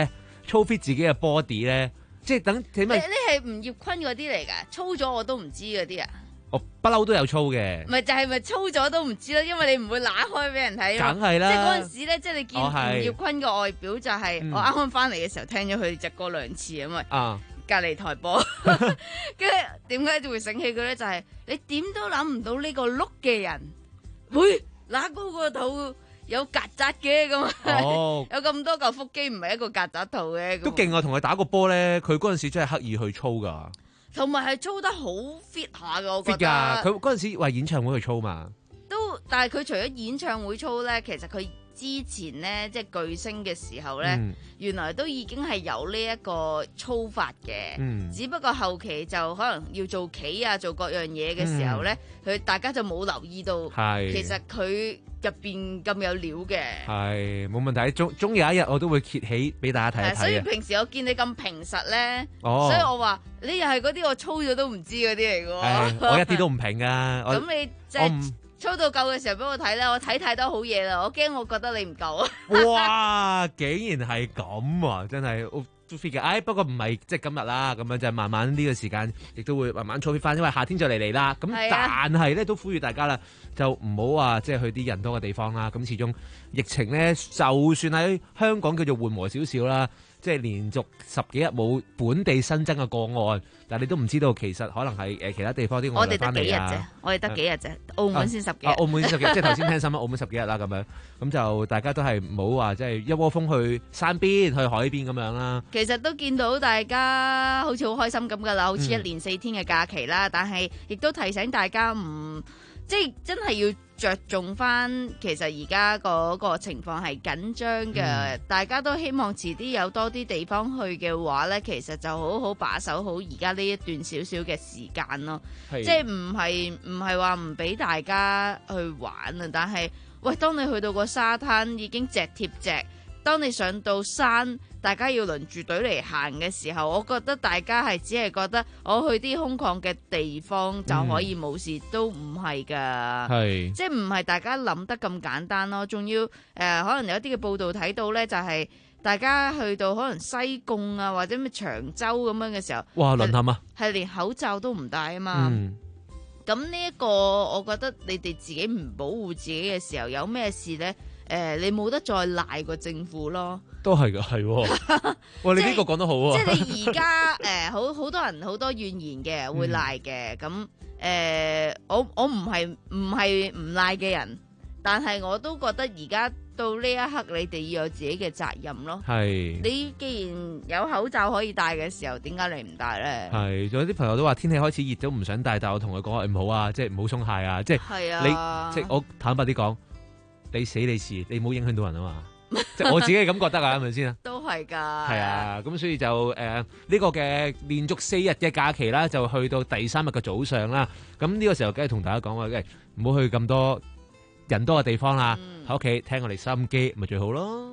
操 fit 自己嘅 body 咧，即係等起碼。 你你係吳業坤嗰啲嚟㗎？操咗我都唔知嗰啲啊！ 我不嬲都有操嘅。 咪就係咪操咗都唔知咯，因為你唔會揦開俾人睇。 梗係啦。即係嗰陣時咧，即係你見吳業坤嘅外表就係、是嗯、我啱啱翻嚟嘅時候聽咗佢隻歌兩次啊嘛。啊。隔離台播，跟住點解就會醒起佢咧？就係、是、你點都諗唔到呢個碌嘅人，會揦高個肚有曱甴嘅咁，哦、有咁多嚿腹肌唔係一個曱甴肚嘅。 都勁啊！同佢打個波咧，佢嗰陣時真係刻意去操噶， 同埋係操得好 fit 下噶，我覺得。 fit 㗎，佢嗰陣時為演唱會去操嘛。 都，但係佢除咗演唱會操咧，其實佢。之前咧，即係巨星嘅時候咧，嗯、原來都已經係有呢一個操法嘅，嗯、只不過後期就可能要做企啊，做各樣嘢嘅時候咧，佢、嗯、大家就冇留意到，其實佢入邊咁有料嘅。係冇問題，終終有一日我都會揭起俾大家睇一睇。 所以平時我見你咁平實咧，哦、所以我話你又係嗰啲我操咗都唔知嗰啲嚟嘅喎。 我一啲都唔平啊！咁你即係。操到夠嘅時候俾我睇咧，我睇太多好嘢啦，我驚我覺得你唔夠啊！ 哇，竟然係咁啊，真係都 fit 嘅。哎，不過唔係即係今日啦，咁樣就慢慢呢個時間亦都會慢慢操 fit 翻，因為夏天就嚟嚟啦。咁但係咧都呼籲大家啦，就唔好話即係去啲人多嘅地方啦。咁始終疫情咧，就算喺香港叫做緩和少少啦。即係連續十幾日冇本地新增嘅個案，但係你都唔知道其實可能係誒其他地方啲外來翻嚟啊！ 我哋得幾日啫，我哋得幾日啫，澳門先十幾日。 啊啊、澳門先十幾日，即係頭先聽新聞，澳門十幾日啦咁樣，咁就大家都係唔好話即係一窩蜂去山邊、去海邊咁樣啦。 其實都見到大家好似好開心咁噶啦，好似一連四天嘅假期啦，嗯、但係亦都提醒大家唔即係真係要着重翻，其實而家嗰個情況係緊張嘅，嗯、大家都希望遲啲有多啲地方去嘅話呢，其實就好好把守好而家呢一段少少嘅時間咯。是即係唔係唔係話唔俾大家去玩啊，但係喂，當你去到個沙灘已經隻貼隻，當你上到山，大家要輪住隊嚟行嘅時候，我覺得大家係只係覺得我去啲空曠嘅地方就可以冇事，嗯、都唔係噶，是即係唔係大家諗得咁簡單咯。仲要誒、呃，可能有啲嘅報道睇到呢，就係、是、大家去到可能西貢啊或者咩長洲咁樣嘅時候， 哇，淪陷啊， 係連口罩都唔戴啊嘛。咁呢一個，我覺得你哋自己唔保護自己嘅時候，有咩事呢？誒、呃，你冇得再賴個政府咯， 都係噶，係，哇！你呢個講得好啊！ 即係你而家誒，好好多人好多怨言嘅，會賴嘅。咁誒、嗯呃，我我唔係唔係唔賴嘅人，但係我都覺得而家到呢一刻，你哋要有自己嘅責任咯。係是，你既然有口罩可以戴嘅時候，點解你唔戴咧？係，仲有啲朋友都話天氣開始熱都唔想戴，但我同佢講唔好啊，即係唔好鬆懈啊，即係係啊，你即係我坦白啲講。你死你事，你唔好影響到人啊嘛！即係我自己咁覺得啊，係咪先啊？都係㗎。係啊，咁所以就誒呢、呃這個嘅連續四日嘅假期啦，就去到第三日嘅早上啦。咁呢個時候梗係同大家講話，梗係唔好去咁多人多嘅地方啦，喺屋企聽我哋收音機咪最好咯。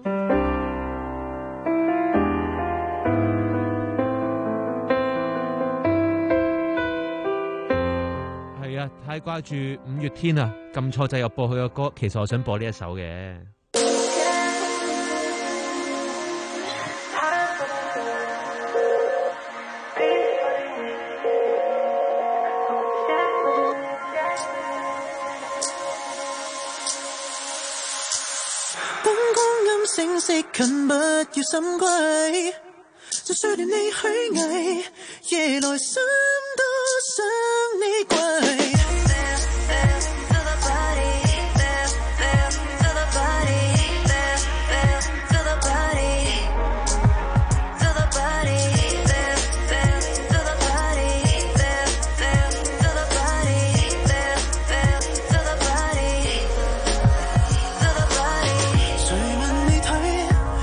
太掛住五月天啊！撳錯掣又播佢嘅歌，其實我想播呢一首嘅。 燈光陰醒色近，不要心悸，就算連你虛偽，夜來心都想你跪。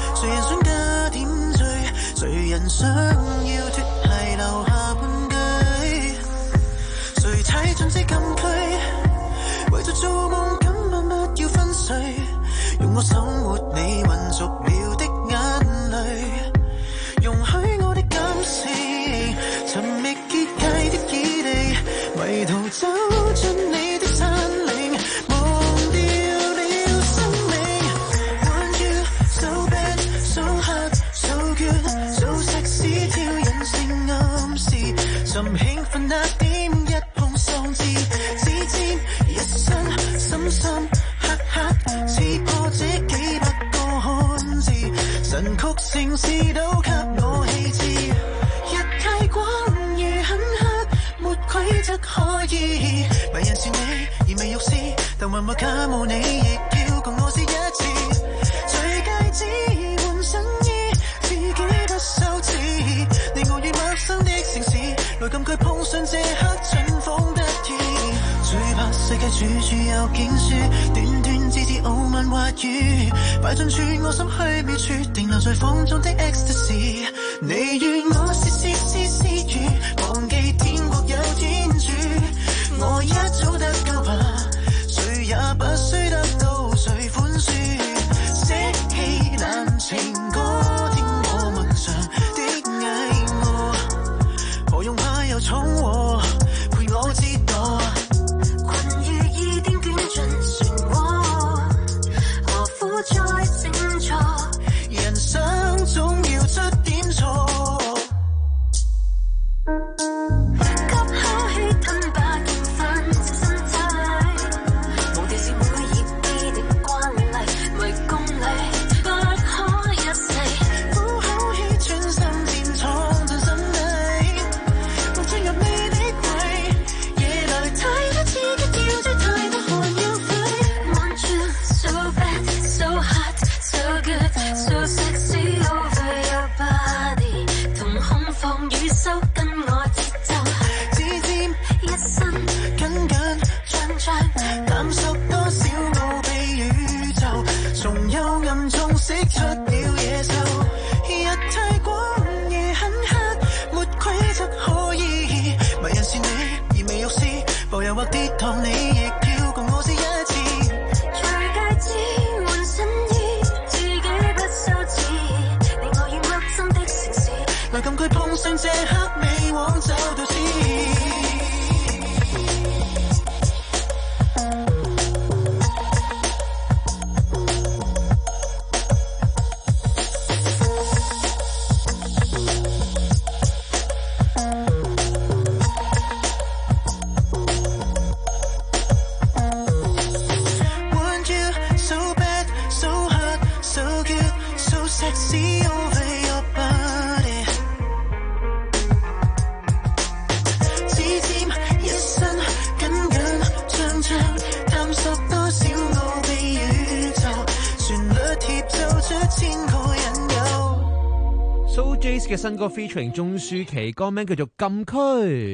想要脫鞋留下半句， 心事，甚興奮那點一碰喪志，只沾一身深深黑黑，刺破這幾百個漢字，神曲盛事都給我棄置。日太光夜很黑，沒規則可以，迷人是你而未欲試，但還沒假冒你，亦要共我試一次。隨戒指換新衣，自己不羞恥，你我於陌生的城市，來禁區碰上這刻春風得意。最怕世界處處有警書，短短字字傲慢話語，擺進處我心虛渺處，停留在放縱的 ecstasy。你與我是是是是語，忘記天國有天主，我一早得救吧，誰也不需得到誰寬恕。捨棄難情歌，聽我默常的愛我，何用怕有闖禍，陪我折墮。群如意點捲進漩渦，何苦再整錯？人生總要出點錯。或跌堂你亦要共我試一次，隨戒指換新衣，自己不羞恥，你我於陌生的城市，來禁區碰上這刻美往走到知。 嘅新歌 featuring 鍾舒淇，歌名叫做《禁區》，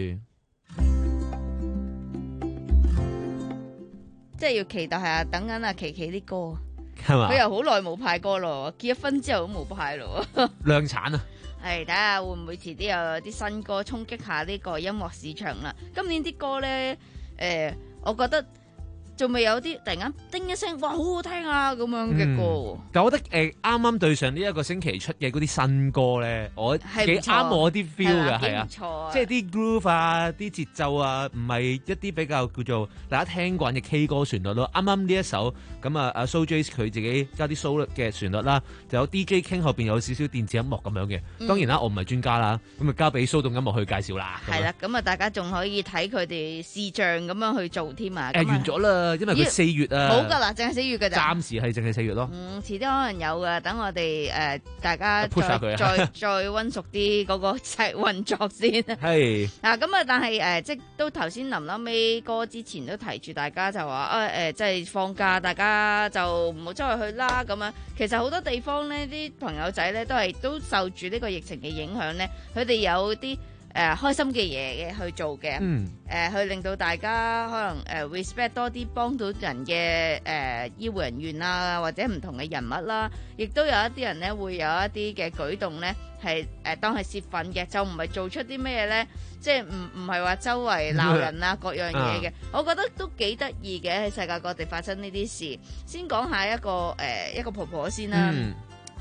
即係要期待下，等緊阿琪琪啲歌， 係嘛？ 佢又好耐冇派歌咯，結咗婚之後都冇派咯， 量產啊！ 係睇下會唔會遲啲有啲新歌衝擊下呢個音樂市場啦。今年啲歌咧，誒、呃，我覺得仲未有啲突然間叮一聲，哇，好好聽啊咁樣嘅歌。嗯、 但我覺得誒，啱、呃、啱對上呢一個星期出嘅嗰啲新歌咧，我幾啱我啲 feel 嘅，係啊，啊即係啲 groove 啊，啲節奏啊，唔係一啲比較叫做大家聽慣嘅 K 歌旋律咯。啱啱呢一首咁啊，阿 So Jace 佢自己加啲 soul 嘅旋律啦，就有 D J King 後邊有少少電子音樂咁樣嘅。嗯、當然啦，我唔係專家啦，咁啊交俾蘇動音樂去介紹啦。 係啦，咁啊大家仲可以睇佢哋視像咁樣去做添啊。 誒、呃、完咗啦。因為佢四月啊， 好噶啦，淨係四月噶咋， 暫時係淨係四月咯。 嗯，遲啲可能有噶，等我哋誒、呃、大家再 push 下佢再再温熟啲嗰個實運作先。 係嗱咁啊，但係誒、呃、即都頭先臨臨尾歌之前都提住大家就話啊誒，即係放假，大家就唔好周圍去啦咁樣。其實好多地方咧，啲朋友仔咧都係都受住呢個疫情嘅影響咧，佢哋有啲。誒、呃、開心嘅嘢嘅去做嘅，誒、嗯呃、去令到大家可能誒、呃、respect 多啲幫到人嘅誒、呃、醫護人員啊，或者唔同嘅人物啦，亦都有一啲人咧會有一啲嘅舉動咧係誒當係泄憤嘅，就唔係做出啲咩咧，即係唔唔係話周圍鬧人啊各樣嘢嘅，我覺得都幾得意嘅，喺世界各地發生呢啲事。先講下一個誒、呃、一個婆婆先啦。嗯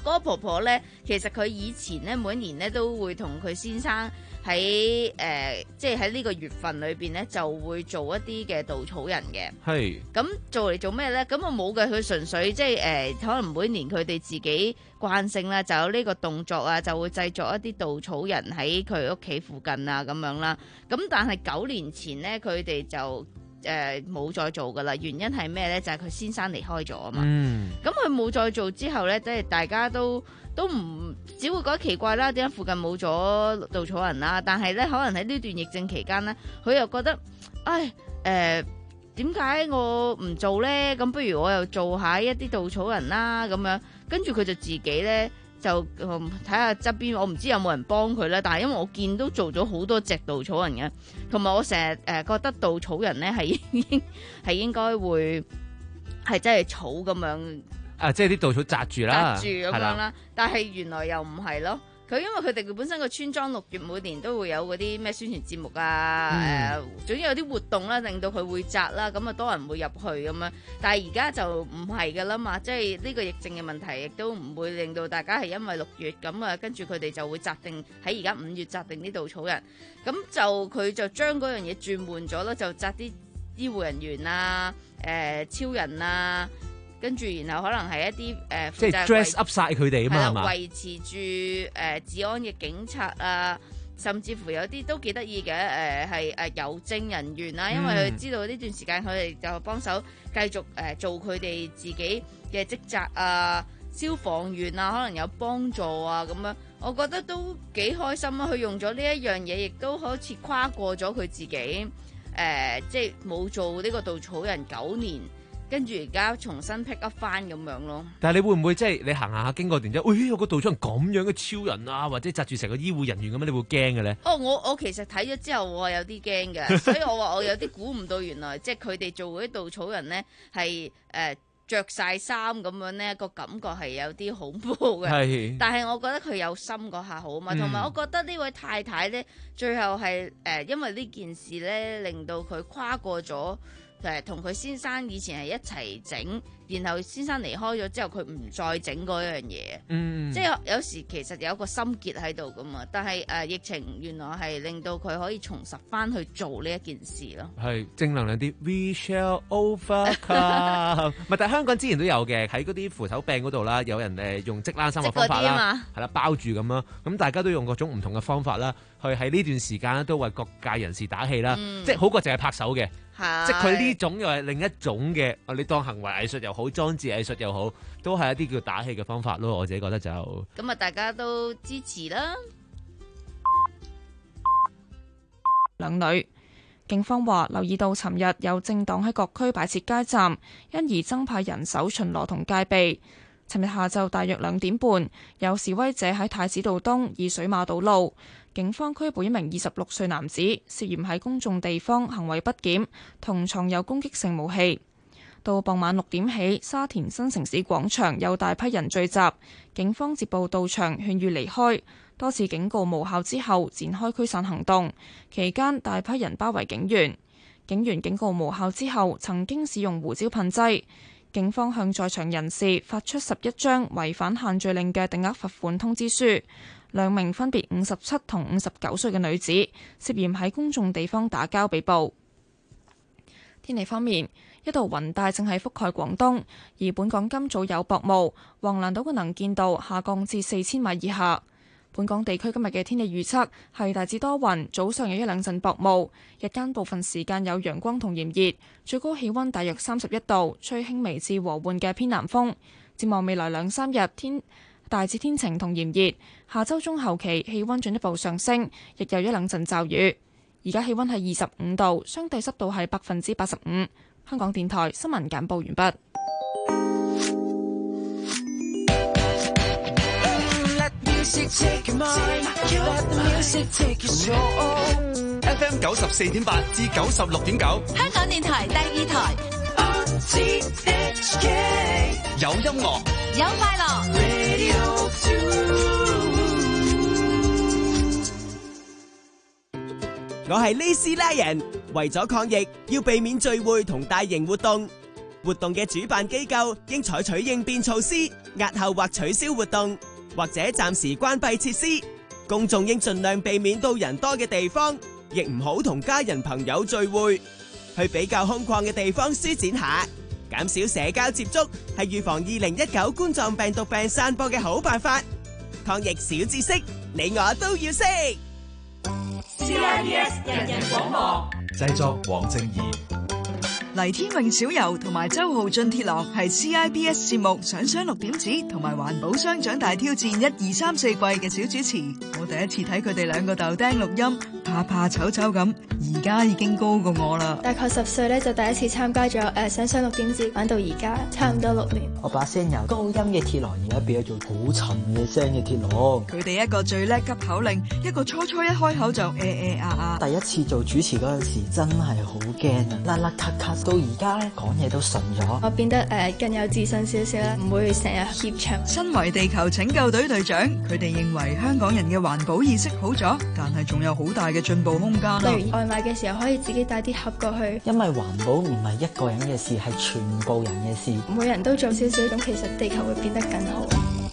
個婆婆咧，其實佢以前咧每一年咧都會同佢先生喺誒、呃，即係喺呢個月份裏邊咧就會做一啲嘅稻草人嘅。 係。 咁做嚟做咩咧？咁我冇嘅，佢純粹即係誒、呃，可能每年佢哋自己慣性啦，就有呢個動作啊，就會製作一啲稻草人喺佢屋企附近啊咁樣啦。咁但係九年前咧，佢哋就誒冇、呃、再做噶啦。原因係咩咧？就係、是、佢先生離開咗啊嘛。 嗯。 咁佢冇再做之後咧，即係大家都都唔只會覺得奇怪啦。點解附近冇咗稻草人啦？但係咧，可能喺呢段疫症期間咧，佢又覺得，唉誒，點解我唔做咧？咁不如我又做下一啲稻草人啦咁樣。跟住佢就自己咧就睇下側邊，我唔知有冇人幫佢啦。但係因為我見都做咗好多隻稻草人嘅，同埋我成日誒覺得稻草人咧係應係應該會係真係草咁樣。 啊，即係啲稻草紮住啦， 紮住咁樣啦。但係原來又唔係咯。佢因為佢哋本身個村莊六月每年都會有嗰啲咩宣傳節目啊，誒、嗯呃，總之有啲活動啦，令到佢會紮啦，咁啊多人會入去咁樣。但係而家就唔係噶啦嘛，即係呢個疫症嘅問題，亦都唔會令到大家係因為六月咁啊，跟住佢哋就會紮定喺而家五月紮定啲稻草人。咁就佢就將嗰樣嘢轉換咗啦，就紮啲醫護人員啊，誒、呃，超人啊。跟住，然後可能係一啲誒，呃、 即係 dress up 晒佢哋啊嘛，係嘛？ 維持住誒、呃、治安嘅警察啊，甚至乎有啲都幾得意嘅誒，係、呃、誒郵政人員啊，因為佢知道呢段時間佢哋就幫手繼續誒、呃、做佢哋自己嘅職責啊，消防員啊，可能有幫助啊咁樣，我覺得都幾開心啊！佢用咗呢一樣嘢，亦都好似跨過咗佢自己誒、呃，即係冇做呢個稻草人九年。跟住而家重新 pick up 翻咁樣咯。但係你會唔會即係你行下下經過，突然之間，喂，有個稻草人咁樣嘅超人啊，或者紮住成個醫護人員咁樣，你會驚嘅咧？哦，我我其實睇咗之後，我有啲驚嘅，所以我話我有啲估唔到，原來即係佢哋做嗰啲稻草人咧係誒著曬衫咁樣咧，個感覺係有啲恐怖嘅。係。但係我覺得佢有心嗰下好啊嘛，同埋我覺得呢位太太咧，最後係誒、呃、因為呢件事咧，令到佢跨過咗。誒同佢先生以前係一齊整，然後先生離開咗之後，佢唔再整嗰樣嘢。嗯，即係有時其實有一個心結喺度噶嘛。但係誒、呃、疫情原來係令到佢可以重拾翻去做呢一件事咯。係正能量啲 ，We shall overcome。唔係，但係香港之前都有嘅，喺嗰啲扶手柄嗰度啦，有人誒用織冷衫嘅方法啦，係啦，包住咁啦。咁大家都用各種唔同嘅方法啦，去喺呢段時間咧都為各界人士打氣啦。嗯、即係好過淨係拍手嘅。即係佢呢種又係另一種嘅，你當行為藝術又好，裝置藝術又好，都係一啲叫打氣嘅方法咯。我自己覺得就咁啊，大家都支持啦。 兩女，警方話留意到尋日有政黨喺各區擺設街站，因而增派人手巡邏同戒備。尋日下晝大約兩點半，有示威者喺太子道東以水馬堵路。警方拘捕一名二十六歲男子，涉嫌喺公眾地方行為不檢同藏有攻擊性武器。到傍晚六點起，沙田新城市廣場有大批人聚集，警方接報到場勸喻離開，多次警告無效之後，展開驅散行動。期間大批人包圍警員，警員警告無效之後，曾經使用胡椒噴劑。警方向在場人士發出十一張違反限聚令嘅定額罰款通知書。兩名分別五十七同五十九歲嘅女子涉嫌喺公眾地方打交被捕。天氣方面，一道雲帶正係覆蓋廣東，而本港今早有薄霧，橫瀾島嘅能見度下降至四千米以下。本港地區今日嘅天氣預測係大致多雲，早上有一兩陣薄霧，日間部分時間有陽光同炎熱，最高氣溫大約三十一度，吹輕微至和緩嘅偏南風。展望未來兩三日天大致天晴同炎熱，下周中後期氣溫進一步上升，亦有一兩陣驟雨。而家氣溫係二十五度，相對濕度係百分之八十五。香港電台新聞簡報完畢。 F M 九十四點八至九十六點九， 香港電台第二台。 有音樂， 有快樂。 我係呢斯拉人，為咗抗疫，要避免聚會同大型活動。 活動嘅主辦機構應採取應變措施，押後或取消活動，或者暫時關閉設施。公眾應盡量避免到人多嘅地方，亦唔好同家人朋友聚會，去比較空曠嘅地方舒展下。減少社交接觸係預防二零一九冠狀病毒病散播嘅好辦法。抗疫小知識，你我都要識。 C I B S 人人廣播， 製作黃正儀。 黎天榮小遊同埋周浩俊鐵樂係 C I B S 節目想想六點子同埋環保雙長大挑戰一二三四季嘅小主持。我第一次睇佢哋兩個豆釘錄音，怕怕醜醜咁，而家已經高過我啦。 大概十歲咧就第一次參加咗誒想想六點子，玩到而家差唔多六年。 我把聲由高音嘅鐵樂而家變咗做好沉嘅聲嘅鐵樂。 佢哋一個最叻急口令，一個初初一開口就誒誒啊啊。 第一次做主持嗰陣時真係好驚啊，甩甩咳咳，到而家咧講嘢都順咗。 我變得誒、呃、更有自信少少啦，唔會成日怯場。 身為地球拯救隊隊長，佢哋認為香港人嘅環保意識好咗，但係仲有好大嘅進步空間。 例如外賣嘅時候可以自己帶啲盒過去。 因為環保唔係一個人嘅事，係全部人嘅事。 每人都做少少，咁其實地球會變得更好。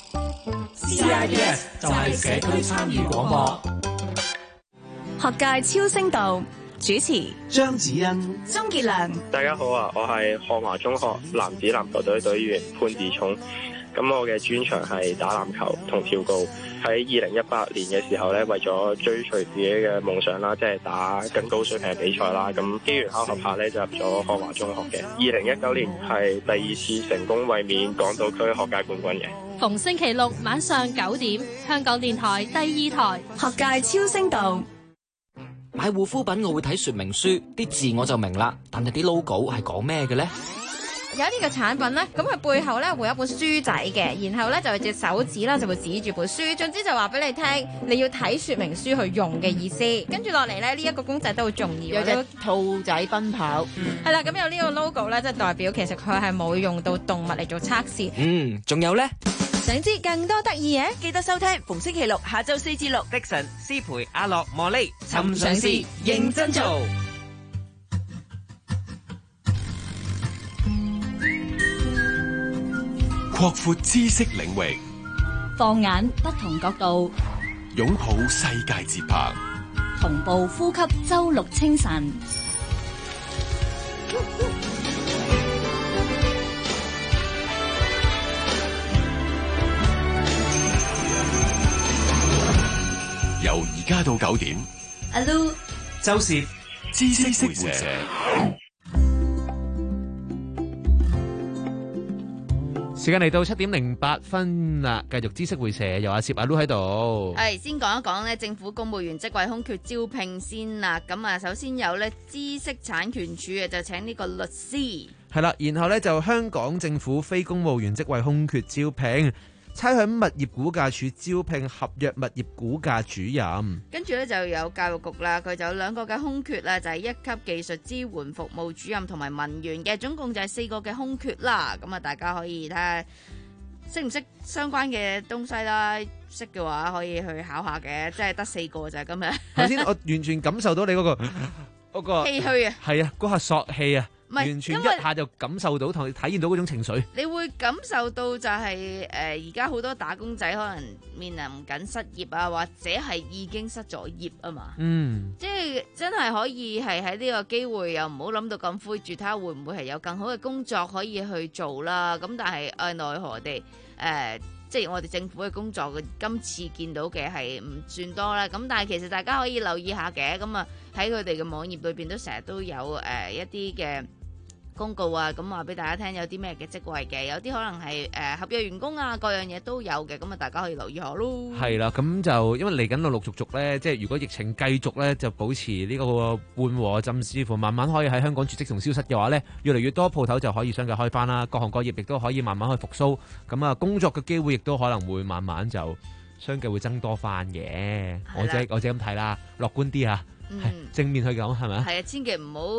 C I B S 就係社區參與廣播。學界超聲道主持張子欣、 鍾傑良。 大家好啊，我係漢華中學男子籃球隊隊員潘志聰。咁我嘅專長係打籃球同跳高。喺二零一八年嘅時候咧，為咗追隨自己嘅夢想啦，即係打更高水平嘅比賽啦，咁機緣巧合下咧就入咗漢華中學嘅。二零一九年係第二次成功衛冕港島區學界冠軍嘅。 逢星期六晚上九點，香港電台第二台學界超聲道。 買護膚品我會睇說明書，啲字我就明啦，但係啲 logo 係講咩嘅咧？ 有一啲嘅產品咧，咁佢背後咧會有一本書仔嘅，然後咧就有隻手指啦，就會指住本書，總之就話俾你聽，你要睇說明書去用嘅意思。跟住落嚟咧，呢、這、一個公仔都好重要， 有隻兔仔奔跑， 係啦、嗯，咁有呢個 logo 咧，即係代表其實佢係冇用到動物嚟做測試。 嗯，仲有咧， 想知更多得意嘢，記得收聽逢星期六下晝四至六， 的神、思培、阿樂、莫莉， 尋嘗試認真做。 擴闊知識領域， 放眼不同角度， 擁抱世界節拍， 同步呼吸周六清晨。 由而家到九點， 阿 Lu、 周攝知識會社。 時間嚟到七點零八分啦，繼續知識會社，有阿攝阿 Lu 喺度。 係先講一講咧，政府公務員職位空缺招聘先啦。咁啊，首先有咧知識產權署啊，就請呢個律師。 係啦，然後咧就香港政府非公務員職位空缺招聘。差餉物業估價署招聘合約物業估價主任， 跟住咧就有教育局啦，佢就有兩個嘅空缺啦，就係、是、一級技術支援服務主任同埋文員嘅，總共就係四個嘅空缺啦。咁啊，大家可以睇下識唔識相關嘅東西啦，識嘅話可以去考下嘅，即係得四個就係今日。頭先我完全感受到你嗰、那個嗰、那個唏噓啊，係啊，嗰下索氣啊。完全一下就感受到同體驗到嗰種情緒， 你會感受到就係誒而家好多打工仔可能面臨緊失業啊，或者係已經失咗業啊嘛。嗯，即係真係可以係喺呢個機會，又唔好諗到咁灰住，睇下會唔會係有更好嘅工作可以去做啦。咁但係誒奈何地誒、呃，即係我哋政府嘅工作嘅今次見到嘅係唔算多啦。咁但係其實大家可以留意下嘅，咁啊喺佢哋嘅網頁裏邊都成日都有誒、呃、一啲嘅公告啊，咁話俾大家聽有啲咩嘅職位嘅，有啲可能係誒、呃、合約員工啊，各樣嘢都有嘅，咁啊大家可以留意下咯。 係啦，咁就因為嚟緊陸陸續續咧，即係如果疫情繼續咧，就保持呢個緩和，甚至乎慢慢可以喺香港絕跡同消失嘅話咧，越嚟越多鋪頭就可以相繼開翻啦，各行各業亦都可以慢慢去復甦，咁啊工作嘅機會亦都可能會慢慢就相繼會增多翻嘅。我即我即咁睇啦，樂觀啲啊，嗯、正面去講係咪？ 係啊，千祈唔好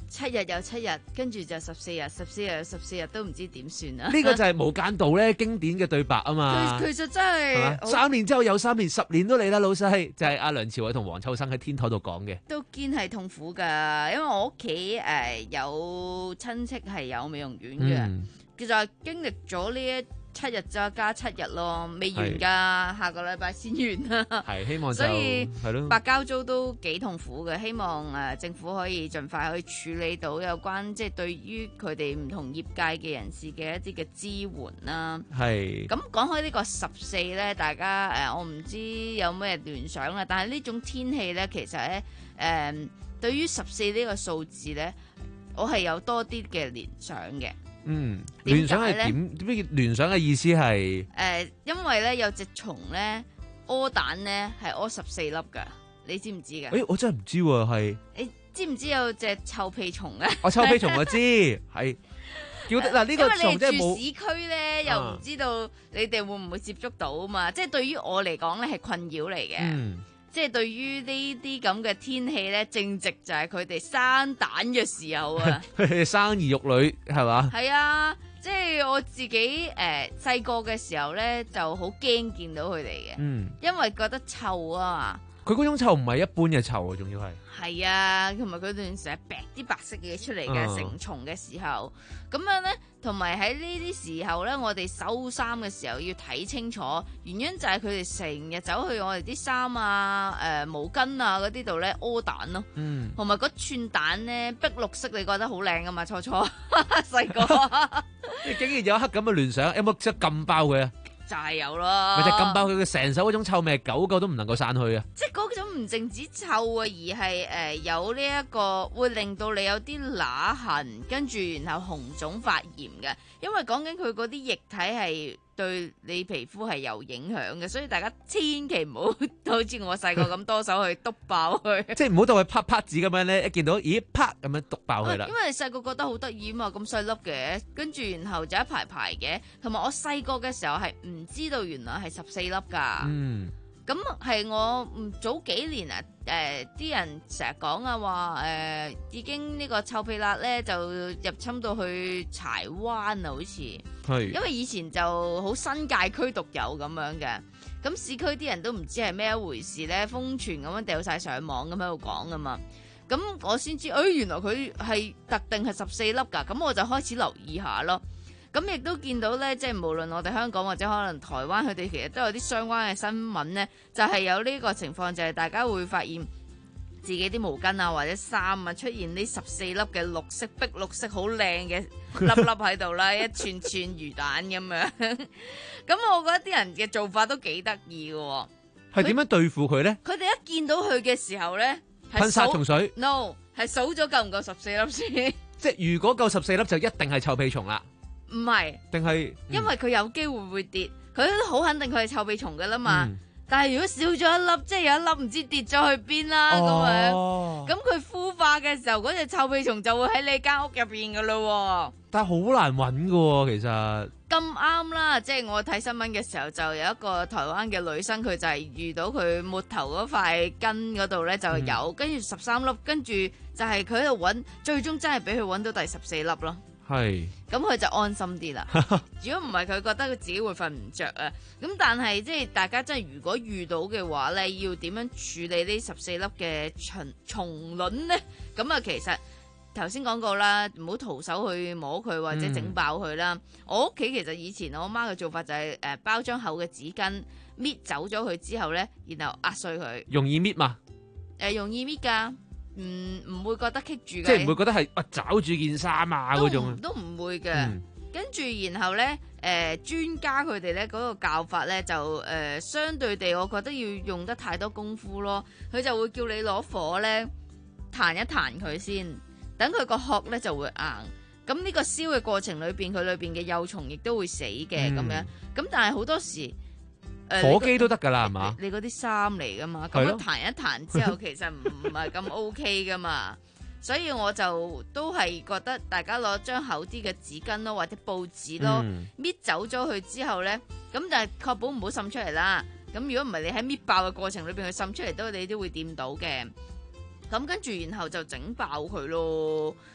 七日又七日，跟住就十四日，十四日有十四日都唔知點算啦。 呢個就係無間道咧經典嘅對白啊嘛。 其實真係三年之後有三年，十年都嚟啦，老細就係、是、阿梁朝偉同黃秋生喺天台度講嘅。 都堅係痛苦㗎，因為我屋企誒有親戚係有美容院嘅， 嗯、 其實係經歷咗呢一七日就加七日咯，未完㗎，下個禮拜先完啦。 係希望就所以係咯， 白交租都幾痛苦嘅，希望誒、呃、政府可以盡快可以處理到有關即係對於佢哋唔同業界嘅人士嘅一啲嘅支援啦。 係。 咁講開呢個十四咧，大家誒、呃、我唔知有咩聯想啦，但係呢種天氣咧，其實咧誒、呃、對於十四呢個數字咧，我係有多啲嘅聯想嘅。 嗯，聯想係點？咩聯想嘅意思係？誒、 呃，因為咧有隻蟲咧屙蛋咧係屙十四粒噶，你知唔知噶？ 誒、欸，我真係唔知喎，係。 你知唔知有隻臭屁蟲啊？ 我臭屁蟲我知，係叫得嗱呢個蟲即係冇。因為你住市區咧，又唔知道你哋會唔會接觸到啊嘛？即係對於我嚟講咧係困擾嚟嘅。嗯。即係對於呢啲咁嘅天氣咧，正值就係佢哋生蛋嘅時候啊！生兒育女係嘛？ 係啊，即係我自己誒細個嘅時候咧，就好驚見到佢哋嘅，嗯，因為覺得臭啊嘛。 佢嗰種臭唔係一般嘅臭啊，仲要係。 係啊，同埋佢哋成日劈啲白色嘢出嚟嘅，嗯、成蟲嘅時候，咁樣咧，同埋喺呢啲時候咧，我哋收衫嘅時候要睇清楚，原因就係佢哋成日走去我哋啲衫啊、誒、呃、毛巾啊嗰啲度咧屙蛋咯，嗯，同埋嗰串蛋咧碧綠色，你覺得好靚噶嘛？初初細個， 你竟然有一刻咁嘅聯想，有冇即係撳爆佢啊？ 就係有咯， 咪就撳爆佢嘅成手嗰種臭味，久久都唔能夠散去啊！ 即係嗰種唔淨止臭啊，而係誒、呃、有呢一個會令到你有啲乸痕，跟住然後紅腫發炎嘅，因為講緊佢嗰啲液體係對你皮膚係有影響嘅，所以大家千祈唔好好似我細個咁多手去篤爆佢， 即係唔好當佢啪啪紙咁樣咧，一見到咦啪咁樣篤爆佢啦。 因為你細個覺得好得意啊嘛，咁細粒嘅，跟住然後就一排排嘅，同埋我細個嘅時候係唔知道原來係十四粒㗎。嗯。咁係我唔早幾年啊，誒、呃、啲人成日講啊話誒已經呢個臭屁辣咧就入侵到去柴灣啊，好似係，因為以前就好新界區獨有咁樣嘅，咁市區啲人都唔知係咩一回事咧，瘋傳咁樣掉晒上網咁喺度講噶嘛，咁我先知，誒、哎、原來佢係特定係十四粒㗎，咁我就開始留意下咯。咁亦都見到咧，即係無論我哋香港或者可能台灣，佢哋其實都有啲相關嘅新聞咧，就係、是、有呢個情況，就係、是、大家會發現自己啲毛巾啊或者衫啊出現呢十四粒嘅綠色碧綠色好靚嘅粒粒喺度啦，一串串魚蛋咁樣。咁我覺得啲人嘅做法都幾得意嘅。 係點樣對付佢咧？ 佢哋一見到佢嘅時候咧， 噴殺蟲水 ？No， 係數咗夠唔夠十四粒先？ 即係如果夠十四粒，就一定係臭屁蟲啦。 唔係， 定係， 因為佢有機會會跌，佢都好肯定佢係臭屁蟲噶啦嘛。嗯、但係如果少咗一粒，即係有一粒唔知跌咗去邊啦咁樣，咁佢孵化嘅時候，嗰隻臭屁蟲就會喺你間屋入邊噶咯。 但係好難揾噶，其實咁啱啦，即係我睇新聞嘅時候，就有一個台灣嘅女生，佢就係遇到佢末頭嗰塊根嗰度咧就有，跟住十三粒，跟住就係佢喺度揾，最終真係俾佢揾到第十四粒咯。係，咁佢就安心啲啦。如果唔係，佢覺得佢自己會瞓唔着啊。咁但係即係大家真係如果遇到嘅話咧，要點樣處理呢十四粒嘅蟲蟲卵咧？咁啊，其實頭先講過啦，唔好徒手去摸佢或者整爆佢啦。嗯、我屋企其實以前我媽嘅做法就係誒包張厚嘅紙巾，搣走咗佢之後咧，然後壓碎佢。 容易搣嘛？誒、 呃，容易搣噶。唔唔、嗯、會覺得棘住嘅， 即係唔會覺得係啊抓住件衫啊嗰種， 都唔會嘅。嗯、跟住然後咧，誒、呃、專家佢哋咧嗰個教法咧就誒、呃、相對地，我覺得要用得太多功夫咯。佢就會叫你攞火咧彈一彈佢先，等佢個殼咧就會硬。咁呢個燒嘅過程裏邊，佢裏邊嘅幼蟲亦都會死嘅咁、嗯、樣。咁但係好多時。 火機都得噶啦，係嘛？ 你嗰啲衫嚟噶嘛？咁樣彈一彈之後，其實唔係咁 OK 噶嘛。所以我就都係覺得大家攞張厚啲嘅紙巾咯，或者報紙咯，搣、嗯、走咗佢之後咧，咁就係確保唔好滲出嚟啦。咁如果唔係，你喺搣爆嘅過程裏邊，佢滲出嚟都你都會掂到嘅。咁跟住然後就整爆佢咯。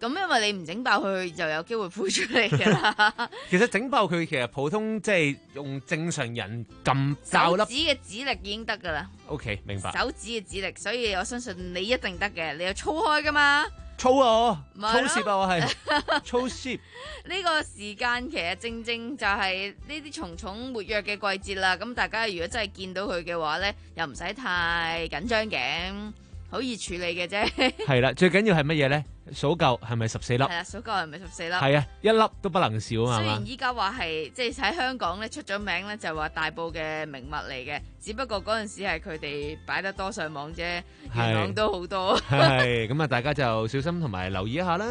咁因為你唔整爆佢，就有機會灰出嚟㗎啦。 其實整爆佢其實普通即係用正常人撳爆粒手指嘅指力已經得㗎啦。 OK， 明白。 手指嘅指力，所以我相信你一定得嘅，你有操開㗎嘛？ 操啊！我咪咯操攝啊！我係操攝。 呢個時間其實正正就係呢啲蟲蟲活躍嘅季節啦。咁大家如果真係見到佢嘅話咧，又唔使太緊張嘅，好易處理嘅啫。 係啦，最緊要係乜嘢咧？數夠係咪十四粒？ 係啦，數夠係咪十四粒？ 係啊，一粒都不能少啊嘛。 雖然依家話係即係喺香港咧出咗名咧，就話大埔嘅名物嚟嘅，只不過嗰陣時係佢哋擺得多上網啫，元朗都好多。 係咁啊，大家就小心同埋留意一下啦。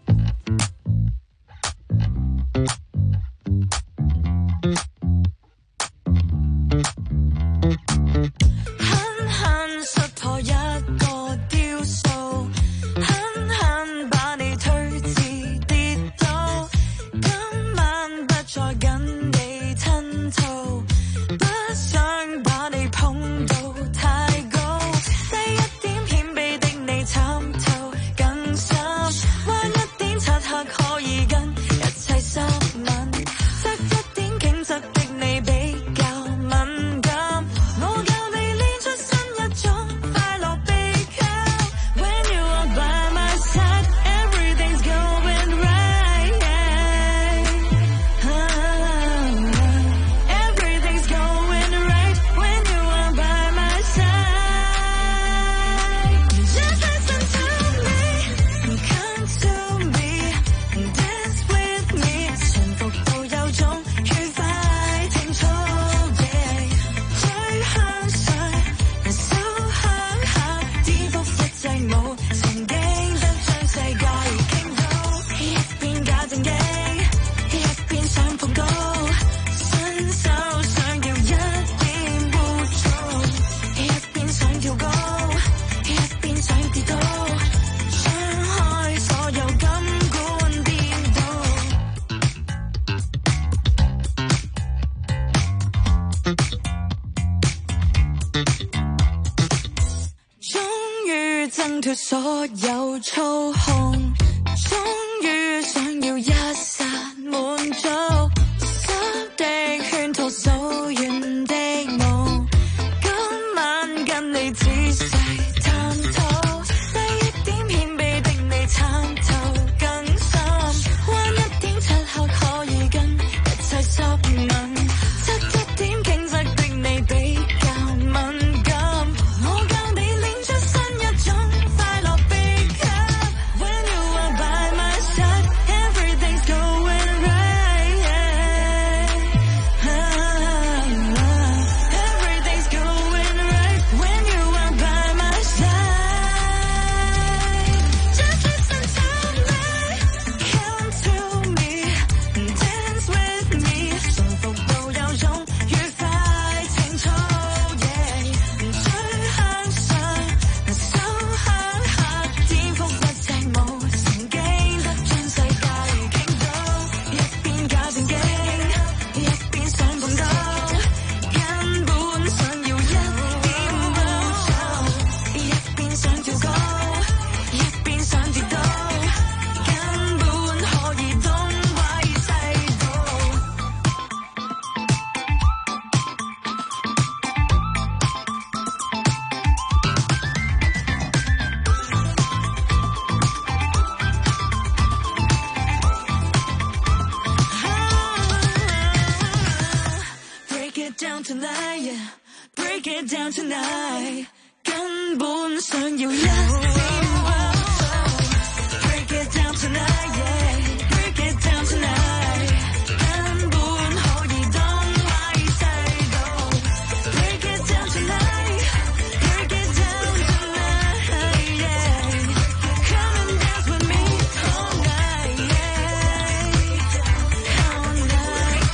狠狠摔破一個雕塑，狠狠把你推至跌倒，今晚不再跟你親透，不想把你捧到太高，低一點謙卑的你參透更深，彎一點漆黑可以跟一切濕吻，側一點傾側的你比較敏感，我教你練出新一種快樂秘笈。When you are by my side, everything's going right. Everything's going right when you are by my side. Just listen to me, come to me, dance with me， 馴服到有種愉快情操嘅，最向上，手向下，顛覆一切舞，曾經得將世界傾倒，一邊假正經，一邊想放高，伸手想要一點污糟，一邊想跳高，一邊想跌倒，張開所有感官顛倒。終於掙脫所有操控，終於想要一剎滿足，濕的圈套數完的夢，今晚跟你仔細探討，低一點謙卑的你參透更深，彎一點漆黑可以跟一切濕吻，側一點傾側的你比較敏感，我教你練出新一種快樂秘笈。When you are by my side, everything's going right. Everything's going right when you are by my side. Just listen to me, come to me, dance with me， 馴服到有種愉快情操嘅，最向上，手向下，顛覆一切舞，曾經得將世界傾倒，一邊假正經，一邊想放高，根本想要一點污糟，一邊想跳高，一邊想跌倒，根本可以東歪西倒。Break it down tonight, yeah. Break it down tonight， 根本想要一點污糟。Break it down tonight, yeah. Break it down tonight， 根本可以東歪西倒。Break it down tonight, break it down tonight, yeah. Come and dance with me all night, yeah. All night,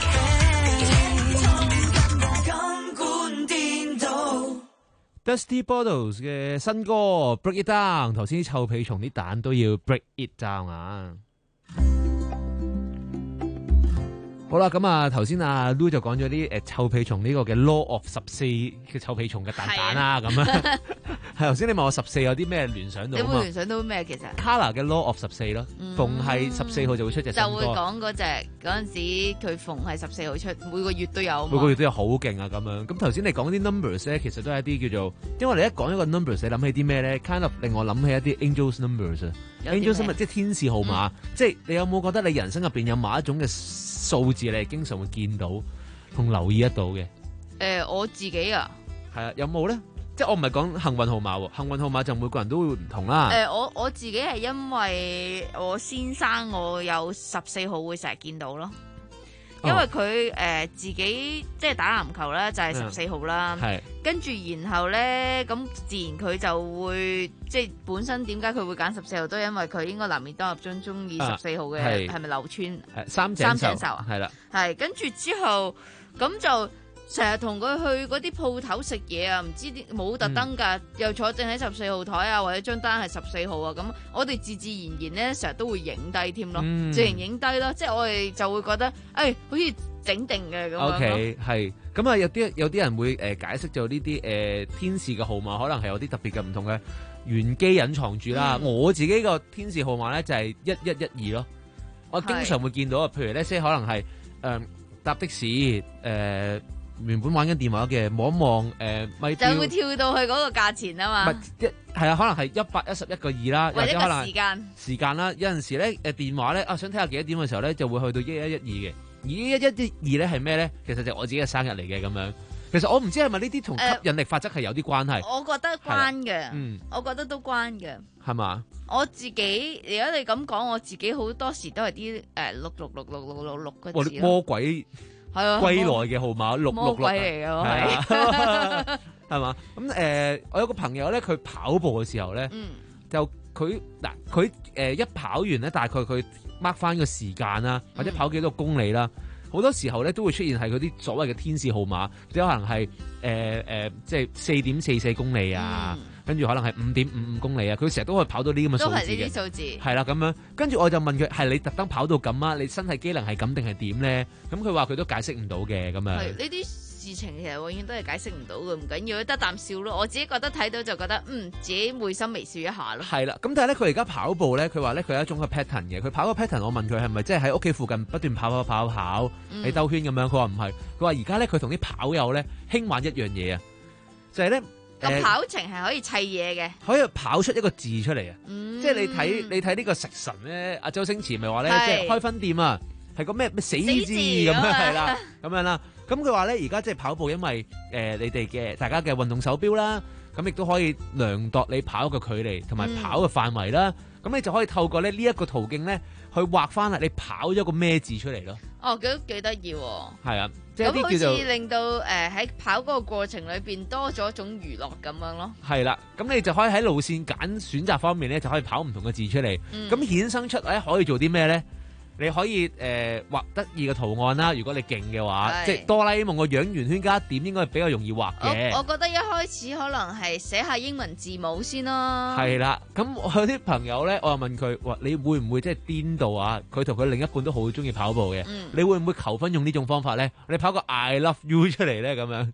yeah. 感官顛倒。 Dusty Bottles 嘅新歌 Break It Down， 頭先啲臭屁蟲啲蛋都要 Break It Down 啊！好啦，咁啊頭先阿 Lu 就講咗啲誒臭屁蟲呢個嘅 Law of 十四嘅臭屁蟲嘅蛋蛋啦，咁啊係頭先你問我十四有啲咩聯想到啊嘛？ 你會聯想到咩其實 Kolor 嘅 Law of 十四咯，逢係十四號就會出隻新歌。 就會講嗰隻嗰陣時佢逢係十四號出，每個月都有。 每個月都有好勁啊咁樣。咁頭先你講啲 numbers 咧，其實都係一啲叫做，因為你一講一個 numbers，你諗起啲咩咧 ？kind of 令我諗起一啲 angels numbers 啊。angels numbers 即係天使號碼，嗯、即係你有冇覺得你人生入邊有某一種嘅數字，你係經常會見到同留意得到嘅？誒、 呃，我自己啊， 係啊，有冇咧？即係我唔係講幸運號碼喎，幸運號碼就每個人都會唔同啦。 誒、呃，我我自己係因為我先生我有十四號會成日見到咯。因為佢誒、呃、自己即係打籃球咧，就係十四號啦。係、嗯、跟住然後咧，咁自然佢就會即係本身點解佢會揀十四號，都係因為佢應該男兒當入樽中意十四號嘅係咪流川？係三井壽啊，係啦。係跟住之後咁就成日同佢去嗰啲鋪頭食嘢啊，唔知啲冇特登㗎，嗯、又坐正喺十四號台啊，或者張單係十四號啊，咁我哋自自然然咧，成日都會影低添咯，自然影低咯，即係我哋就會覺得，誒、哎，好似整定嘅咁樣咯。O K， 係，咁啊有啲有啲人會誒、呃、解釋就呢啲誒天使嘅號碼，可能係有啲特別嘅唔同嘅玄機隱藏住啦。嗯、我自己個天使號碼咧就係一一一二咯，我經常會見到啊，譬如咧即係可能係誒、呃、搭的士誒。呃原本玩緊電話嘅，望一望誒咪就會跳到去嗰個價錢啊嘛。 一係啊，可能係一百一十一個二啦， 或者可能時間時間啦。有陣時咧誒電話咧啊，想睇下幾多點嘅時候咧，就會去到一一一二嘅。而一一一二咧係咩咧？其實就我自己嘅生日嚟嘅咁樣。其實我唔知係咪呢啲同吸引力法則係有啲關係、呃。我覺得關嘅，嗯，我覺得都關嘅。係嘛？我自己如果你咁講，我自己好多時都係啲誒六六六六六六六個字咯。魔鬼。係啊，歸來嘅號碼六六六嚟嘅，係係嘛？咁誒、呃，我有個朋友咧，佢跑步嘅時候咧，嗯、就佢嗱佢誒一跑完咧，大概佢 mark 翻個時間啦，或者跑幾多公里啦，好、嗯、多時候咧都會出現係嗰啲所謂嘅天使號碼，即可能係誒誒，即係四點四四公里啊。嗯跟住可能係五點五五公里啊！佢成日都可以跑到呢啲咁嘅數字嘅，都係呢啲數字。係啦，咁樣跟住我就問佢：係你特登跑到咁啊？你身體機能係咁定係點咧？咁佢話佢都解釋唔到嘅咁樣。係呢啲事情其實永遠都係解釋唔到嘅，唔緊要，得啖笑咯。我自己覺得睇到就覺得嗯，自己會心微笑一下咯。係啦，咁但係咧，佢而家跑步咧，佢話咧佢有一種嘅 pattern 嘅。佢跑個 pattern，我問佢係咪即係喺屋企附近不斷跑跑跑跑，你兜圈咁樣？佢話唔係，佢話而家咧佢同啲跑友咧興玩一樣嘢啊，就係咧。個跑程係可以砌嘢嘅，可以跑出一個字出嚟啊！嗯、即係你睇你睇呢個食神咧，阿周星馳咪話咧，即係開分店啊，係個咩咩死字咁樣係啦，咁樣啦。咁佢話咧，而家即係跑步，因為誒、呃、你哋嘅大家嘅運動手錶啦，咁亦都可以量度你跑嘅距離同埋跑嘅範圍啦。咁、嗯、你就可以透過咧呢一個途徑咧，去畫翻啦你跑咗個咩字出嚟咯。哦，幾幾得意喎！係啊，即係啲叫做咁好似令到誒喺、呃、跑嗰個過程裏邊多咗一種娛樂咁樣咯。係啦，咁你就可以喺路線揀選擇方面咧，就可以跑唔同嘅字出嚟。咁、嗯、衍生出咧可以做啲咩咧？你可以誒、呃、畫得意嘅圖案啦，如果你勁嘅話，即係哆啦 A 夢個樣圓圈加一點應該係比較容易畫嘅。我我覺得一開始可能係寫下英文字母先咯。係啦，咁我有啲朋友咧，我又問佢話：你會唔會即係顛到啊？佢同佢另一半都好中意跑步嘅，嗯、你會唔會求婚用呢種方法咧？你跑個 I love you 出嚟咧咁樣？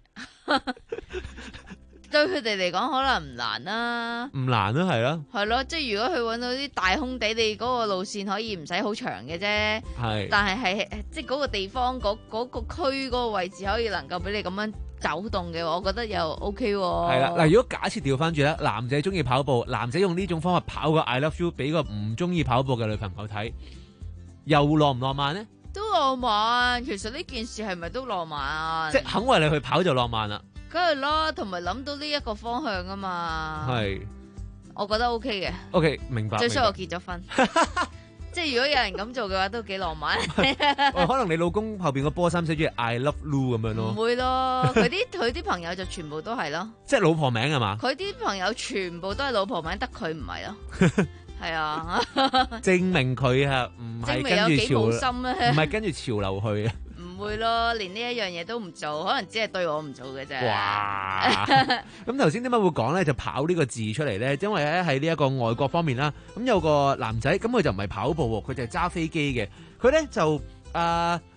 對佢哋嚟講可能唔難啦，唔難啦，係咯，係咯，即係如果佢搵到啲大空地，你嗰個路線可以唔使好長嘅啫，係，但係係即係嗰個地方嗰嗰、嗰個區嗰個位置可以能夠俾你咁樣走動嘅，我覺得又 OK 喎。係啦，嗱，如果假設調翻轉咧，男仔中意跑步，男仔用呢種方法跑個 I love you 俾個唔中意跑步嘅女朋友睇，又浪唔浪漫咧？都浪漫，其實呢件事係咪都浪漫？即係肯為你去跑就浪漫啦。梗係啦，同埋諗到呢一個方向啊嘛，係，我覺得 OK 嘅。OK， 明白。最衰我結咗婚，即係如果有人咁做嘅話，都幾浪漫。可能你老公後邊個波衫寫住 I love Lu 咁樣咯。唔會咯，佢啲佢啲朋友就全部都係咯。即係老婆名係嘛？佢啲朋友全部都係老婆名，得佢唔係咯。係啊，證明佢係唔係跟住潮，唔係跟住潮流去啊。唔會咯，連呢一樣嘢都唔做，可能只係對我唔做嘅啫。哇！咁頭先點解會講咧？就跑呢個字出嚟咧，因為咧喺呢一個外國方面啦。咁有個男仔，咁佢就唔係跑步喎，佢就係揸飛機嘅。佢咧就啊，佢、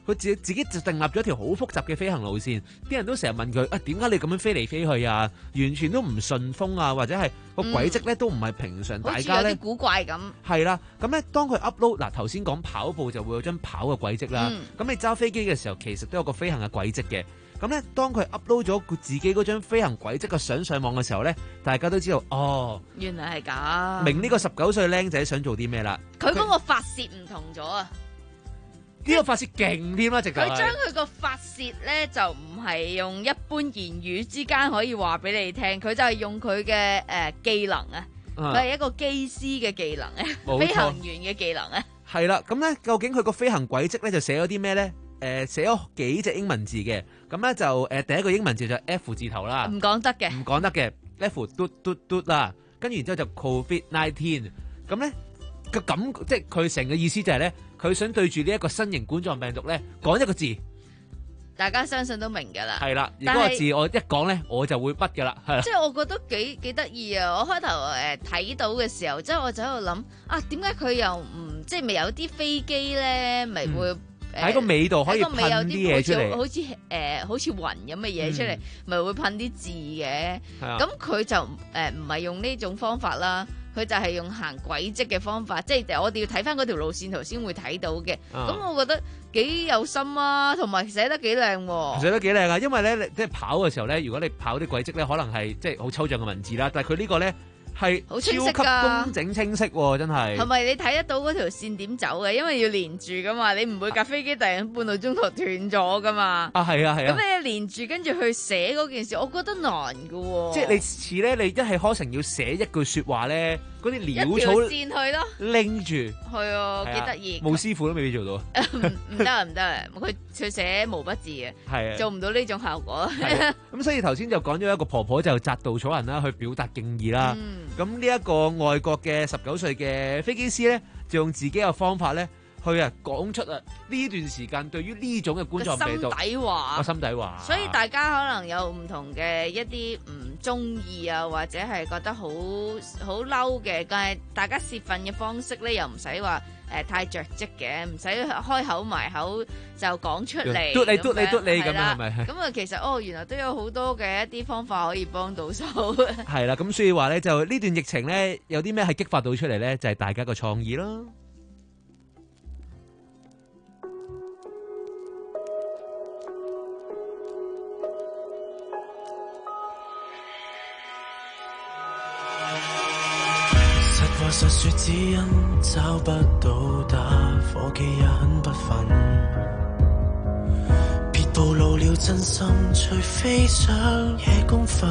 佢自己自己就訂立咗一條好複雜嘅飛行路線，啲人都成日問佢啊，點解你咁樣飛嚟飛去啊？完全都唔順風啊，或者係個軌跡咧都唔係平常，大家咧好似有啲古怪咁。 係啦，咁咧當佢 upload 嗱頭先講跑步就會有張跑嘅軌跡啦，咁、嗯、你揸飛機嘅時候其實都有個飛行嘅軌跡嘅。咁咧，當佢 upload 咗佢自己嗰張飛行軌跡嘅相上網嘅時候咧，大家都知道哦， 原來係咁， 明呢個十九歲僆仔想做啲咩啦？ 佢嗰個發泄唔同咗啊！ 呢個發泄勁添啦，直頭。 佢將佢個發泄咧就唔係用一般言語之間可以話俾你聽，佢就係用佢嘅誒技能啊，佢係一個機師嘅技能啊，飛行員嘅技能啊。 係啦，咁咧究竟佢個飛行軌跡咧就寫咗啲咩咧？誒寫咗幾隻英文字嘅，咁咧就誒、呃、第一個英文字就 F 字頭啦， 唔講得嘅， 唔講得嘅 F 嘟嘟嘟啦，跟住然之後就 Covid nineteen， 咁咧個感即係佢成個意思就係咧，佢想對住呢一個新型冠狀病毒咧講一個字， 大家相信都明㗎啦。 係啦，而嗰個字我一講咧我就會筆㗎啦，係。 即係我覺得幾幾得意啊！我開頭誒睇到嘅時候，即係我就喺度諗啊，點解佢又唔即係咪有啲飛機咧，咪會？嗯喺個尾度可以噴啲嘢出嚟， 好似誒、呃、好似雲咁嘅嘢出嚟，咪、嗯、會噴啲字嘅。咁佢、啊、就誒唔係用呢種方法啦，佢就係用行軌跡嘅方法，即係我哋要睇翻嗰條路線圖先會睇到嘅。咁、啊、我覺得幾有心啊，同埋寫得幾靚喎。寫得幾靚啊！因為咧，即係跑嘅時候咧，如果你跑啲軌跡咧，可能係即係好抽象嘅文字啦，但係佢呢個咧。係超級工整清晰喎，真係。係咪你睇得到嗰條線點走嘅？因為要連住噶嘛，你唔會架飛機突然半個鐘頭斷咗噶嘛。 啊，係啊，係啊。 咁你連住跟住去寫嗰件事，我覺得難噶喎。 即係你似咧，你一係可成要寫一句説話咧，嗰啲潦草線去咯， 拎住。 係啊，幾得意。 冇師傅都未必做到。 唔得啊，唔得啊！佢佢寫毛筆字嘅，係啊，做唔到呢種效果。 咁所以頭先就講咗一個婆婆就摘稻草人啦，去表達敬意啦。咁呢一個外國嘅十九歲嘅飛機師咧，就用自己嘅方法咧，去啊講出啊呢段時間對於呢種嘅冠狀病毒心底話， 個心底話。 所以大家可能有唔同嘅一啲唔中意啊，或者係覺得好好嬲嘅，但係大家泄憤嘅方式咧，又唔使話誒太着跡嘅，唔使開口埋口就講出嚟， 嘟你嘟你嘟你咁樣係咪？ 咁啊，其實哦，原來都有好多嘅一啲方法可以幫到手。 係啦，咁所以話咧，就呢段疫情咧，有啲咩係激發到出嚟咧，就係大家個創意咯。 實說只因找不到打火機也很不忿，別暴露了真心，除非想夜公憤，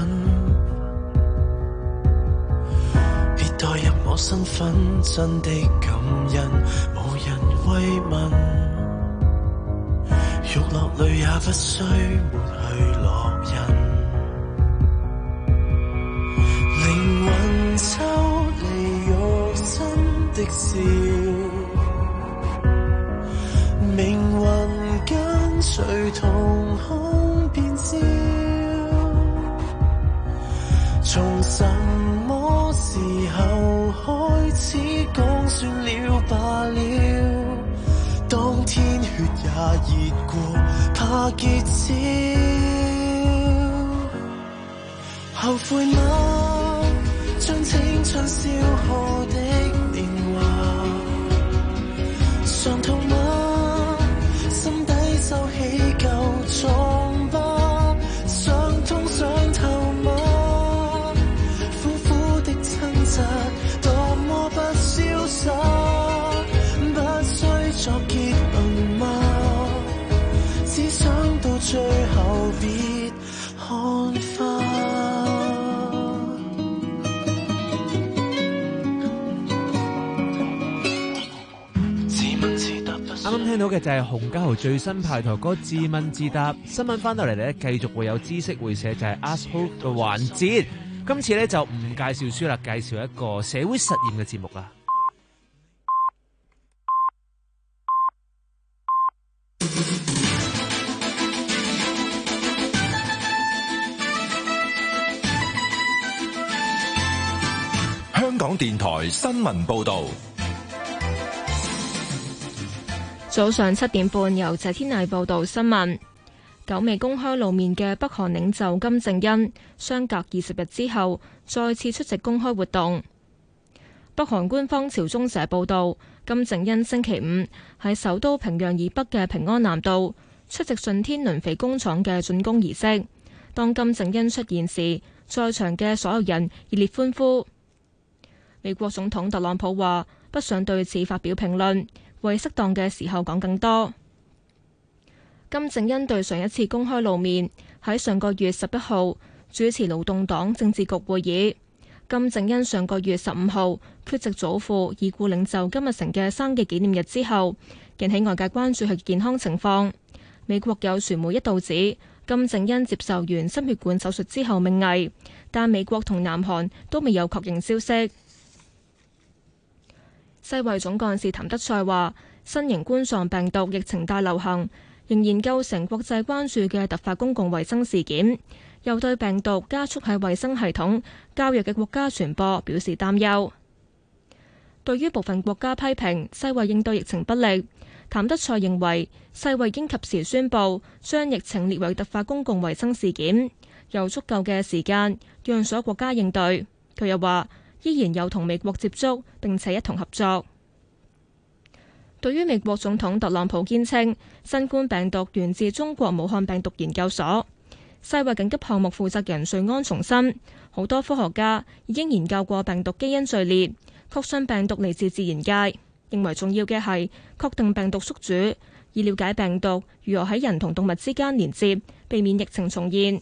別代入我身份，真的感恩無人慰問，欲落淚也不需抹去烙印，靈魂抽的笑，命運跟隨瞳孔變焦，從什麼時候開始講算了罷了，當天血也熱過，怕結焦，後悔嗎？將青春消耗的年華，傷痛嗎？心底收起舊瘡疤，傷痛傷透嗎？苦苦的掙扎，多麼不瀟灑，不需作結論嗎？只想到最後別看花。 啱啱聽到嘅就係洪家豪最新派台歌《自問自答》。新聞翻到嚟咧，繼續會有知識會社就係 Ask Hope 嘅環節。今次咧就唔介紹書啦，介紹一個社會實驗嘅節目啦。 香港電台新聞報導。 早上七點半，由謝天麗報道新聞。久未公開露面嘅北韓領袖金正恩，相隔二十日之後再次出席公開活動。北韓官方朝中社報道，金正恩星期五喺首都平壤以北嘅平安南道出席順天輪肥工廠嘅竣工儀式。當金正恩出現時，在場嘅所有人熱烈歡呼。美國總統特朗普話不想對此發表評論，為適當嘅時候講更多。金正恩對上一次公開露面喺上個月十一號主持勞動黨政治局會議。金正恩上個月十五號缺席祖父已故領袖金日成嘅生日紀念日之後，引起外界關注佢健康情況。美國有傳媒一度指金正恩接受完心血管手術之後命危，但美國同南韓都未有確認消息。世衛總幹事譚德塞話，新型冠狀病毒疫情大流行仍然構成國際關注嘅突發公共衛生事件，又對病毒加速喺衛生系統較弱嘅國家傳播表示擔憂。對於部分國家批評世衛應對疫情不力，譚德塞認為世衛應及時宣布將疫情列為突發公共衛生事件，有足夠嘅時間讓所有國家應對。佢又話依然有同美國接觸並且一同合作。對於美國總統特朗普堅稱新冠病毒源自中國武漢病毒研究所，世衛緊急項目負責人瑞安重申，好多科學家已經研究過病毒基因序列，確信病毒嚟自自然界，認為重要嘅係確定病毒宿主，以了解病毒如何喺人同動物之間連接，避免疫情重現。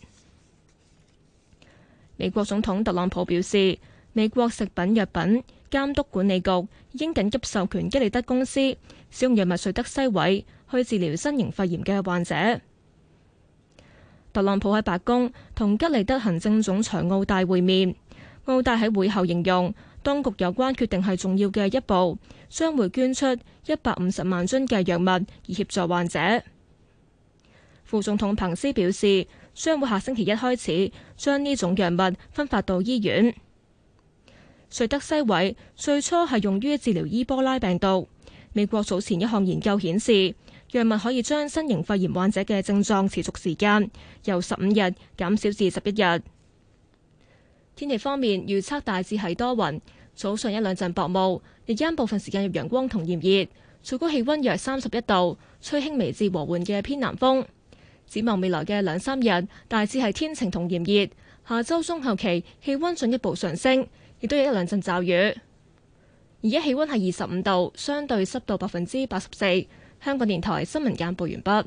美國總統特朗普表示，美國食品藥品監督管理局已經緊急授權吉利德公司使用藥物瑞德西韋去治療新型肺炎嘅患者。特朗普喺白宮同吉利德行政總裁奧戴會面，奧戴喺會後形容當局有關決定係重要嘅一步，將會捐出一百五十萬樽嘅藥物以協助患者。副總統彭斯表示，將會下星期一開始將呢種藥物分發到醫院。瑞德西韋最初係用於治療伊波拉病毒。美國早前一項研究顯示，藥物可以將新型肺炎患者嘅症狀持續時間由十五日減少至十一日。天氣方面預測大致係多雲，早上一兩陣薄霧，日間部分時間有陽光同炎熱，最高氣溫約三十一度，吹輕微至和緩嘅偏南風。展望未來嘅兩三日，大致係天晴同炎熱，下周中後期氣溫進一步上升，亦都有一兩陣驟雨。而家氣溫係二十五度，相對濕度百分之八十四。香港電台新聞簡報完畢。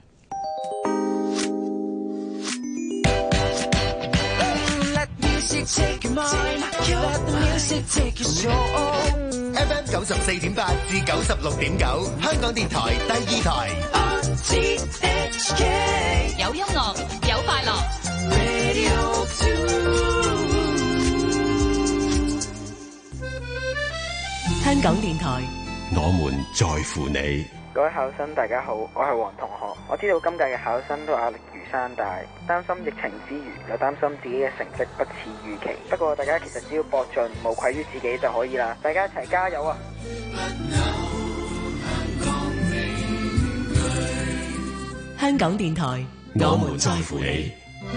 F M 九十四點八至九十六點九，香港電台第二台。 有音樂，有快樂。 香港電台， 我們在乎你。 各位考生大家好，我係黃同學。我知道今屆嘅考生都壓力如山大，擔心疫情之餘，又擔心自己嘅成績不似預期。不過大家其實只要搏盡，無愧於自己就可以啦。大家一齊加油啊！ 香港電台， 我們在乎你。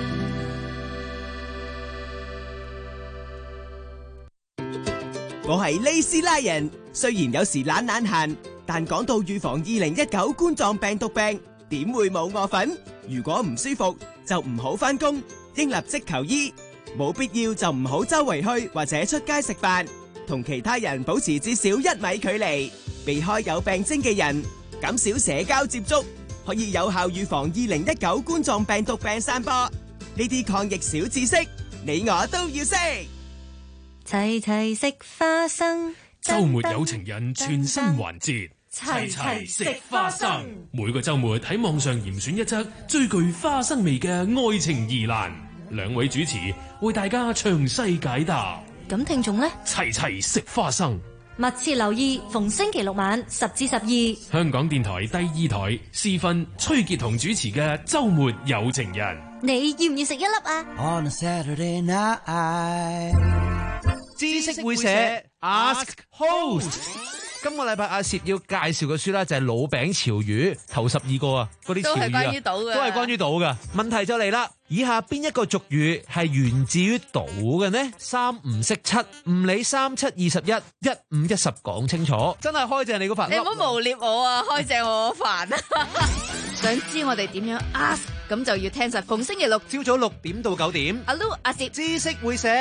我係利斯拉人，雖然有時懶懶閒，但講到預防二零一九冠狀病毒病，點會冇我份？如果唔舒服就唔好返工，應立即求醫。冇必要就唔好周圍去或者出街食飯，同其他人保持至少一米距離，避開有病徵嘅人，減少社交接觸，可以有效預防二零一九冠狀病毒病散播。呢啲抗疫小知識，你我都要識。 齊齊食花生， 周末有情人全新環節，齊齊食花生。每個周末喺網上嚴選一則最具花生味嘅愛情疑難，兩位主持為大家詳細解答。 咁聽眾呢？ 齊齊食花生， 密切留意逢星期六晚十至十二， 香港電台第二台視分崔潔彤主持嘅周末有情人。 你要唔要食一粒啊？ On a Saturday night， 知識會社 Ask Host。 今個禮拜阿攝要介紹嘅書咧就係老餅潮語頭十二個啊，嗰啲潮語啊， 都係關於島嘅， 都係關於島嘅。問題就嚟啦，以下邊一個俗語係源自於島嘅呢？三唔識七，唔理三七二十一，一五一十講清楚。真係開正你嗰份， 你唔好誣蔑我啊，開正我嗰飯啊！想知我哋點樣 ask， 咁就要聽實逢星期六朝早六點到九點， 阿 Lu 阿攝知識會社。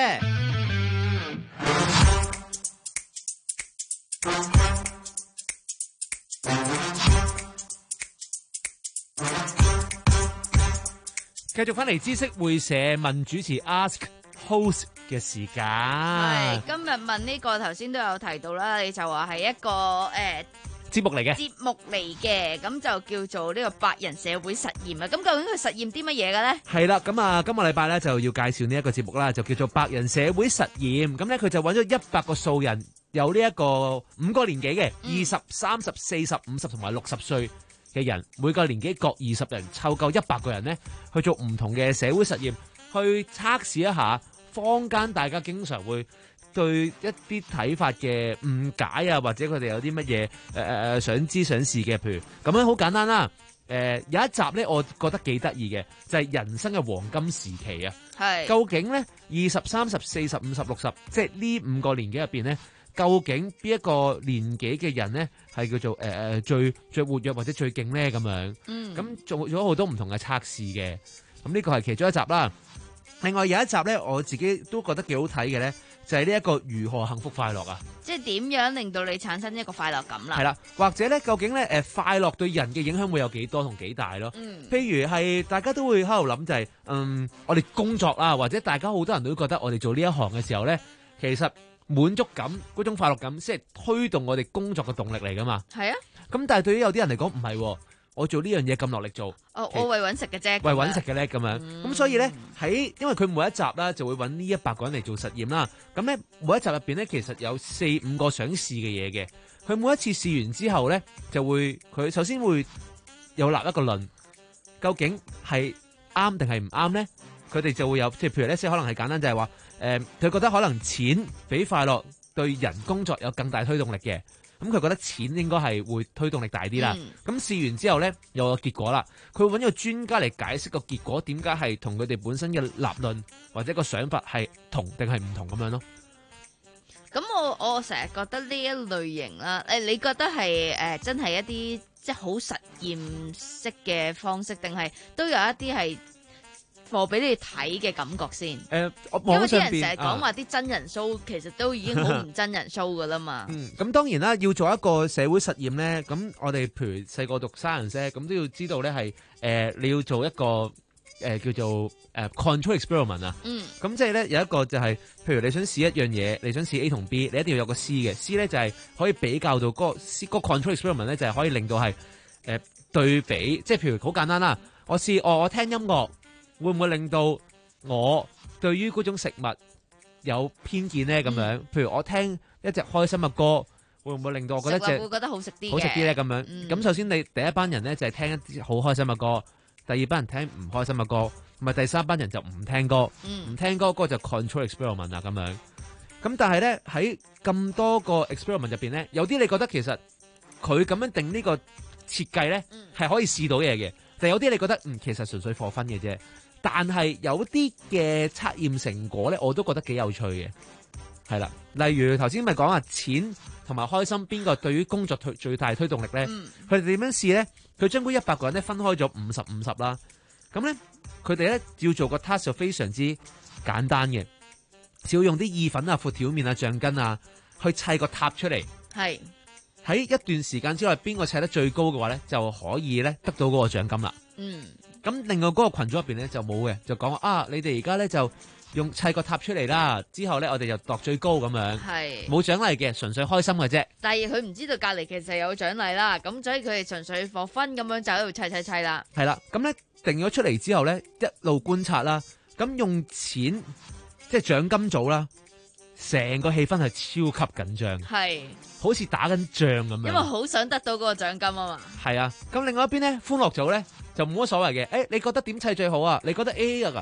繼續翻嚟知識會社問主持 Ask Host 嘅時間。 係今日問呢個頭先都有提到啦，你就話係一個誒節目嚟嘅， 節目嚟嘅，咁就叫做呢個百人社會實驗啊。咁究竟佢實驗啲乜嘢嘅咧？ 係啦，咁啊，今個禮拜咧就要介紹呢一個節目啦，就叫做百人社會實驗。咁咧佢就揾咗一百個素人，有呢一個五個年紀嘅，二十、三十、四十、五十同埋六十歲嘅人，每個年紀各二十人，湊夠一百個人呢，去做唔同嘅社會實驗，去測試一下坊間大家經常會對一啲睇法嘅誤解啊，或者佢哋有啲乜嘢誒誒想知想試嘅，譬如咁樣好簡單啦。誒、呃、有一集呢，我覺得幾得意嘅，就係、是、人生嘅黃金時期啊。係究竟呢，二十、三十、四十、五十、六十，即係呢五個年紀入邊呢，究竟邊一個年紀嘅人呢係叫做誒誒、呃、最最活躍或者最勁咧咁樣？嗯，咁做咗好多唔同嘅測試嘅，咁呢個係其中一集啦。另外有一集咧，我自己都覺得幾好睇嘅咧，就係呢一個如何幸福快樂啊！ 即係點樣令到你產生一個快樂感啦？ 係啦，或者咧，究竟咧誒快樂對人嘅影響會有幾多同幾大咯？嗯，譬如係大家都會喺度諗就係、是，嗯，我哋工作啦，或者大家好多人都覺得我哋做呢一行嘅時候咧，其實滿足感嗰種快樂感先係推動我哋工作嘅動力嚟噶嘛。係啊，咁但係對於有啲人嚟講唔係，我做呢樣嘢咁落力做， 哦，我為揾食嘅啫， 為揾食嘅咧咁樣，咁、嗯、所以咧喺因為佢每一集啦就會揾呢一百個人嚟做實驗啦，咁咧每一集入邊咧其實有四五個想試嘅嘢嘅，佢每一次試完之後咧就會佢首先會有立一個論，究竟係啱定係唔啱咧？佢哋就會有即係譬如咧，即係可能係簡單就係話，誒、呃，佢覺得可能錢比快樂對人工作有更大推動力嘅，咁佢覺得錢應該係會推動力大啲啦。咁、嗯、試完之後咧，有個結果啦，佢會揾個專家嚟解釋個結果點解係同佢哋本身嘅立論或者個想法係同定係唔同咁樣咯。 咁我我成日覺得呢一類型啦，誒，你覺得係誒、呃、真係一啲即係好實驗式嘅方式，定係都有一啲係貨俾你睇嘅感覺先？誒、呃，因為啲人成日講話啲真人 show、啊、其實都已經好唔真人 show 噶啦嘛。 嗯，咁當然啦，要做一個社會實驗咧，咁我哋譬如細個讀 science 咧，咁都要知道咧係誒你要做一個誒、呃、叫做誒、呃、control experiment 啊。嗯。咁即係咧有一個就係、是，譬如你想試一樣嘢，你想試 A 同 B，你一定要有個 C 嘅 C 咧就係、是、可以比較到嗰、那個 C 嗰個 control experiment 咧就係可以令到係誒、呃、對比，即係譬如好簡單啦，我試哦我聽音樂。會唔會令到我對於嗰種食物有偏見咧？咁、嗯、樣，譬如我聽一隻開心嘅歌，會唔會令到我覺得隻會覺得好食啲？ 好食啲咧？咁樣，咁、嗯、首先你第一班人咧就係、是、聽一啲好開心嘅歌，第二班人聽唔開心嘅歌，同埋第三班人就唔聽歌，唔、嗯、聽歌嗰個就 control experiment 啦咁樣。咁但係咧喺咁多個 experiment 入邊咧，有啲你覺得其實佢咁樣定呢個設計咧係可以試到嘢嘅，但有啲你覺得嗯其實純粹課分嘅啫。但係有啲嘅測驗成果咧，我都覺得幾有趣嘅，係啦。例如頭先咪講話錢同埋開心邊個對於工作推最大推動力咧？佢哋點樣試咧？佢將嗰一百個人咧分開咗五十五十啦。咁咧佢哋咧要做個 task 就非常之簡單嘅，只要用啲意粉啊、闊條面啊、橡筋啊去砌個塔出嚟。係喺一段時間之內，邊個砌得最高嘅話咧，就可以咧得到嗰個獎金啦。嗯。咁另外嗰個群組入邊咧就冇嘅，就講話啊，你哋而家咧就用砌個塔出嚟啦，之後咧我哋就度最高咁樣，係冇獎勵嘅，純粹開心嘅啫。但係佢唔知道隔籬其實有獎勵啦，咁所以佢哋純粹放分咁樣就喺度砌砌砌啦。係啦，咁咧定咗出嚟之後咧，一路觀察啦，咁用錢即係獎金組啦，成個氣氛係超級緊張，係好似打緊仗咁樣，因為好想得到嗰個獎金啊嘛。係啊，咁另外一邊咧歡樂組咧就冇乜所謂嘅，誒、欸，你覺得點砌最好啊？你覺得 A 啊？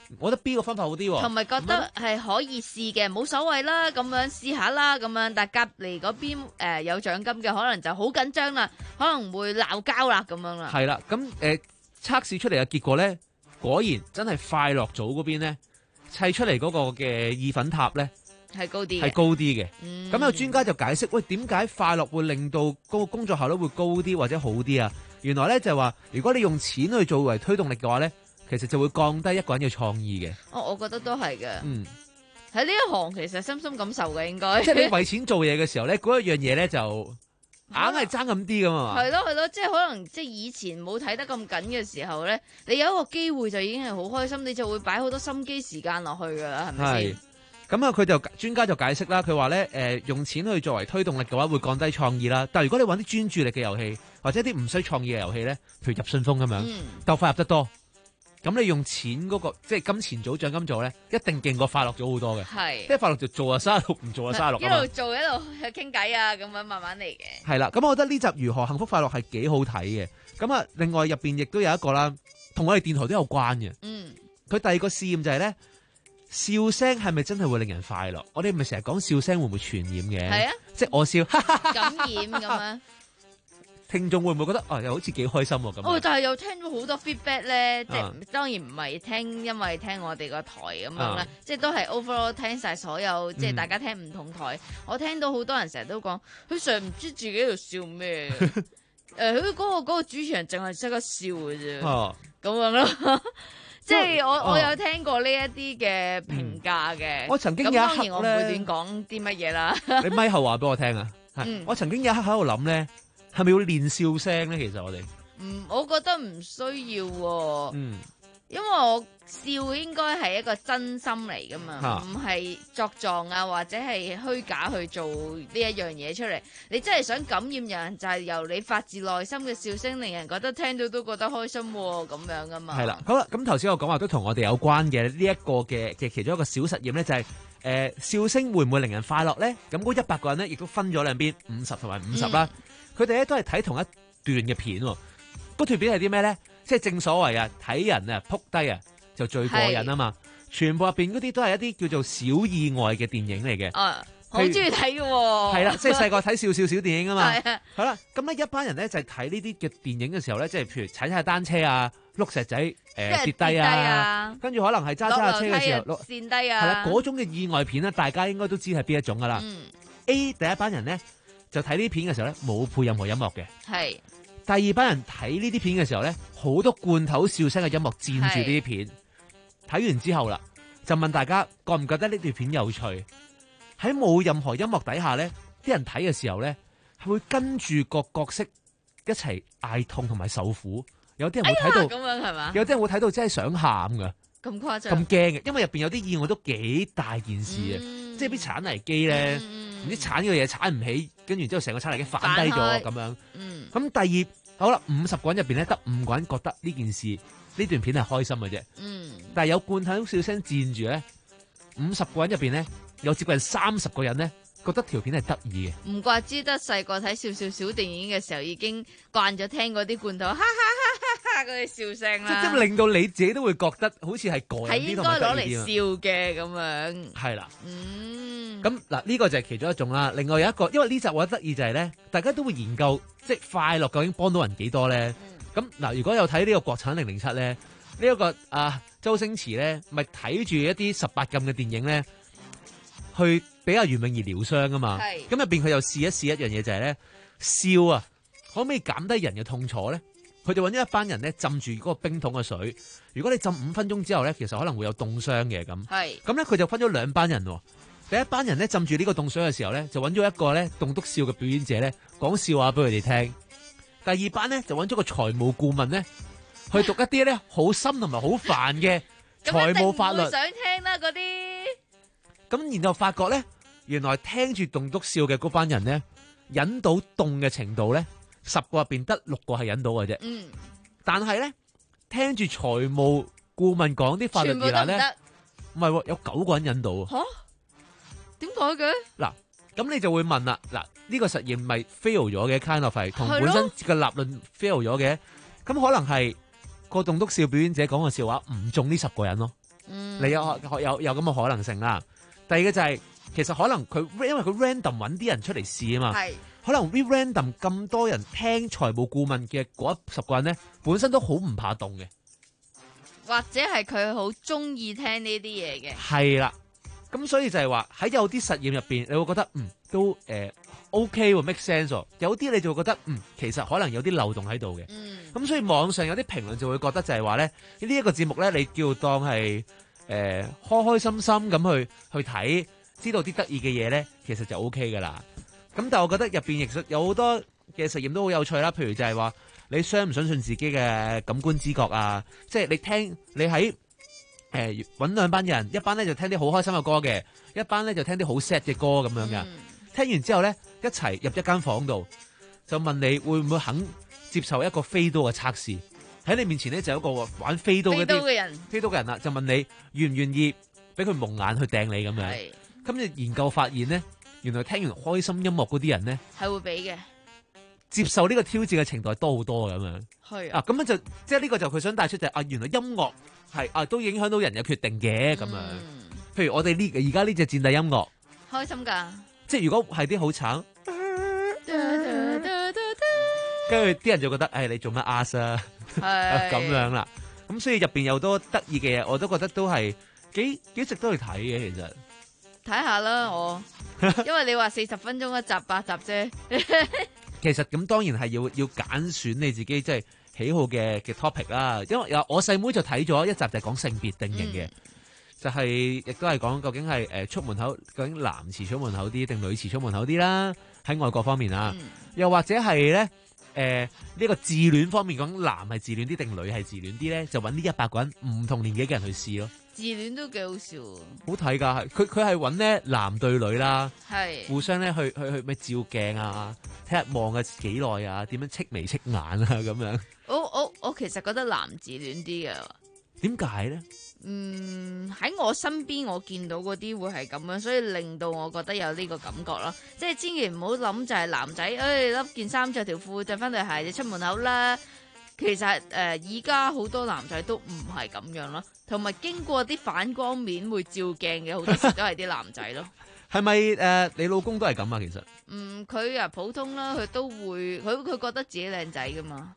我覺得 B 個方法好啲喎。 同埋覺得係可以試嘅，冇所謂啦，咁樣試下啦，咁樣。但係隔離嗰邊誒、呃、有獎金嘅，可能就好緊張啦，可能會鬧交啦，咁樣啦。 係啦，咁誒、呃、測試出嚟嘅結果咧，果然真係快樂組嗰邊咧砌出嚟嗰個嘅意粉塔咧係高啲， 係高啲嘅。咁、 嗯、 有專家就解釋，喂，點解快樂會令到嗰個工作效率會高啲或者好啲啊？原來咧就係話，如果你用錢去作為推動力嘅話咧，其實就會降低一個人嘅創意嘅。 哦，我覺得都係嘅。 嗯， 喺呢一行其實深深感受嘅應該。 即係你為錢做嘢嘅時候咧，嗰一樣嘢咧就硬係爭咁啲噶嘛。 係咯係咯，即係可能即係以前冇睇得咁緊嘅時候咧，你有一個機會就已經係好開心，你就會擺好多心機時間落去噶啦，係咪先？ 咁啊，佢就專家就解釋啦，佢話咧誒用錢去作為推動力嘅話，會降低創意啦。但係如果你玩啲專注力嘅遊戲，或者啲唔需創意嘅遊戲咧，譬如入信封咁樣， 嗯、 鬥快入得多。咁你用錢嗰、那個即係金錢組、獎金組咧，一定勁過快樂組好多嘅。係，即係快樂就做啊三十六，唔做啊三十六。 一路做一路傾偈啊，咁樣慢慢嚟嘅。係啦，咁我覺得呢集如何幸福快樂係幾好睇嘅。咁啊，另外入邊亦都有一個啦，同我哋電台都有關嘅。嗯，佢第二個試驗就係咧。笑聲係咪真係會令人快樂？我哋唔係成日講笑聲會唔會傳染嘅？係啊，即係我笑， 感染咁樣。 聽眾會唔會覺得啊，又好似幾開心喎咁？ 哦，但係又聽咗好多 feedback 咧，即係、啊、當然唔係聽，因為聽我哋個台咁樣啦，啊、即係都係 overall 聽晒所有，即係大家聽唔同台。嗯、我聽到好多人成日都講，佢成日唔知自己喺度笑咩。誒、呃，佢嗰、嗰個嗰、嗰個主持人淨係識得笑嘅啫，咁、啊、樣咯。即係我、哦、我有聽過呢一啲嘅評價嘅，我曾經有一刻咧，當然我唔會亂講啲乜嘢啦。 你咪後話俾我聽啊！嗯、我曾經有一刻喺度諗咧，係咪要練笑聲咧？其實我哋， 嗯，我覺得唔需要、啊，嗯，因為我笑應該係一個真心嚟噶嘛，唔係、啊、作狀啊，或者係虛假去做呢一樣嘢出嚟。你真係想感染人，就係、是、由你發自內心嘅笑聲，令人覺得聽到都覺得開心咁樣噶嘛。係啦，好啦，咁頭先我講話都同我哋有關嘅呢一個嘅嘅其中一個小實驗咧，就係、是、誒、呃、笑聲會唔會令人快樂咧？咁嗰一百個人咧，亦都分咗兩邊，五十同埋五十啦。佢哋咧都係睇同一段嘅片，嗰段片係啲咩咧？即係正所謂啊，睇人啊撲低啊！就最過癮啊嘛！全部入邊嗰啲都係一啲叫做小意外嘅電影嚟嘅。啊，好中意睇嘅喎。係啦，即係細個睇笑笑小電影啊嘛。係啊。好啦，咁咧一班人咧就係睇呢啲嘅電影嘅時候咧，即係譬如踩踩單車啊、碌石仔誒、呃、跌低啊，跟住可能係揸揸下車嘅時候落跣低啊。係啦，嗰種嘅意外片咧，大家應該都知係邊一種噶啦。嗯、A 第一班人咧就睇呢啲片嘅時候咧冇配任何音樂嘅。係。第二班人睇呢啲片嘅時候咧，好多罐頭笑聲嘅音樂佔住呢啲片。睇完之後啦，就問大家覺唔覺得呢段片有趣？喺冇任何音樂底下咧，啲人睇嘅時候咧，係會跟住個角色一齊嗌痛同埋受苦。有啲人會睇到咁、哎、樣係嘛？有啲人會睇到真係想喊噶，咁誇張，咁驚嘅，因為入邊有啲意外都幾大件事啊！嗯、即係啲鏟泥機咧，唔、嗯、知鏟嘅嘢鏟唔起，跟住之後成個鏟泥機反低咗咁樣。咁、嗯、第二好啦，五十個人入邊咧，得五個人覺得呢件事。呢段片係開心嘅啫，嗯，但係有罐頭笑聲佔住咧，五十個人入邊咧，有接近三十個人咧，覺得條片係得意嘅。唔怪之得細個睇笑笑小電影嘅時候，已經慣咗聽嗰啲罐頭哈哈哈哈嗰啲笑聲啦。即係令到你自己都會覺得好似係過癮啲同埋得意啲。係應該攞嚟笑嘅咁樣。係啦，嗯，咁嗱呢個就係其中一種啦。另外有一個，因為呢集我覺得得意就係咧，大家都會研究即係快樂究竟幫到人幾多咧。咁嗱，如果有睇呢個國產零零七咧，呢、這、一個啊周星馳咧，咪睇住一啲十八禁嘅電影咧，去比較袁詠儀療傷啊嘛。係。咁入邊佢又試一試一樣嘢就係、是、咧，笑啊，可唔可以減低人嘅痛楚咧？佢就揾咗一班人咧浸住嗰個冰桶嘅水。如果你浸五分鐘之後咧，其實可能會有凍傷嘅咁。係。咁咧佢就分咗兩班人喎。第一班人咧浸住呢個凍水嘅時候咧，就揾咗一個咧棟篤笑嘅表演者咧講笑話俾佢哋聽。第二班咧就揾咗個財務顧問咧，去讀一啲咧好深同埋好煩嘅財務法律。想聽啦嗰啲。咁然後發覺咧，原來聽住棟篤笑嘅嗰班人咧，忍到凍嘅程度咧，十個入邊得六個係忍到嘅啫。嗯。但係咧，聽住財務顧問講啲法律疑難咧，唔係喎，有九個人忍到。吓？點解嘅？嗱。咁你就會問啦，嗱、這、呢個實驗咪 fail 咗嘅 kind of 係同本身嘅立論 fail 咗嘅，咁可能係個棟篤笑表演者講嘅笑話唔中呢十個人咯。 嗯、 你有有有咁嘅可能性啦。第二個就係、是、其實可能佢因為佢 random 揾啲人出嚟試啊嘛，可能 we random 咁多人聽財務顧問嘅嗰十個人咧，本身都好唔怕凍嘅， 或者係佢好中意聽呢啲嘢嘅。 係啦，咁所以就係話喺有啲實驗入邊，你會覺得嗯都誒、呃、OK 喎 make sense 喎，有啲你就會覺得嗯其實可能有啲漏洞喺度嘅。咁、嗯、所以網上有啲評論就會覺得就係話咧，呢、這、一個節目咧，你叫當係誒、呃、開開心心咁去去睇，知道啲得意嘅嘢咧，其實就 OK 噶啦。咁但係我覺得入邊其實有好多嘅實驗都好有趣啦，譬如就係話你相唔相信自己嘅感官知覺啊，即係你聽你喺誒揾兩班人，一班咧就聽啲好開心嘅歌嘅，一班咧就聽啲好 sad 嘅歌咁樣嘅、嗯。聽完之後咧，一齊入一間房度，就問你會唔會肯接受一個飛刀嘅測試？喺你面前咧就有一個玩飛刀嘅人， 飛刀嘅人啦，就問你願唔願意俾佢蒙眼去掟你咁樣。咁就研究發現咧。原來聽完開心音樂嗰啲人咧，係會俾嘅接受呢個挑戰嘅程度係多好多咁樣。係啊，咁樣就即係呢個就佢想帶出就係、是、啊，原來音樂係啊都影響到人嘅決定嘅咁樣。譬如我哋呢而家呢隻戰地音樂， 開心噶。即係如果係啲好慘，跟住啲人就覺得誒、哎、你做乜 ask 啊咁樣啦。咁所以入邊有多得意嘅嘢，我都覺得都係幾幾值得去睇嘅其實。 睇下啦，我，因為你話四十分鐘一集八集啫。 其實咁當然係要要揀選你自己即係喜好嘅嘅 topic 啦。因為有我細妹，妹就睇咗一集就係講性別定型嘅、嗯，就係、是、亦都係講究竟係誒出門口究竟男廁出門口啲定女廁出門口啲啦。喺外國方面啊、嗯，又或者係咧誒呢個自戀方面講男係自戀啲定女係自戀啲咧，就揾呢一百個人唔同年紀嘅人去試咯。 自戀都幾好笑， 好睇噶，係佢佢係揾咧男對女啦， 係互相咧去去去咩照鏡啊，睇下望嘅幾耐啊，點樣戚眉戚眼啊咁樣。 我我我其實覺得男自戀啲嘅， 點解咧？ 嗯，喺我身邊我見到嗰啲會係咁樣，所以令到我覺得有呢個感覺咯。即係千祈唔好諗就係男仔，誒笠件衫着條褲着翻對鞋就出門口啦。其實誒，而家好多男仔都唔係咁樣咯，同埋經過啲反光面會照鏡嘅，好多時都係啲男仔咯。 係咪誒？你老公都係咁啊？其實， 嗯，佢啊普通啦，佢都會，佢佢覺得自己靚仔噶嘛。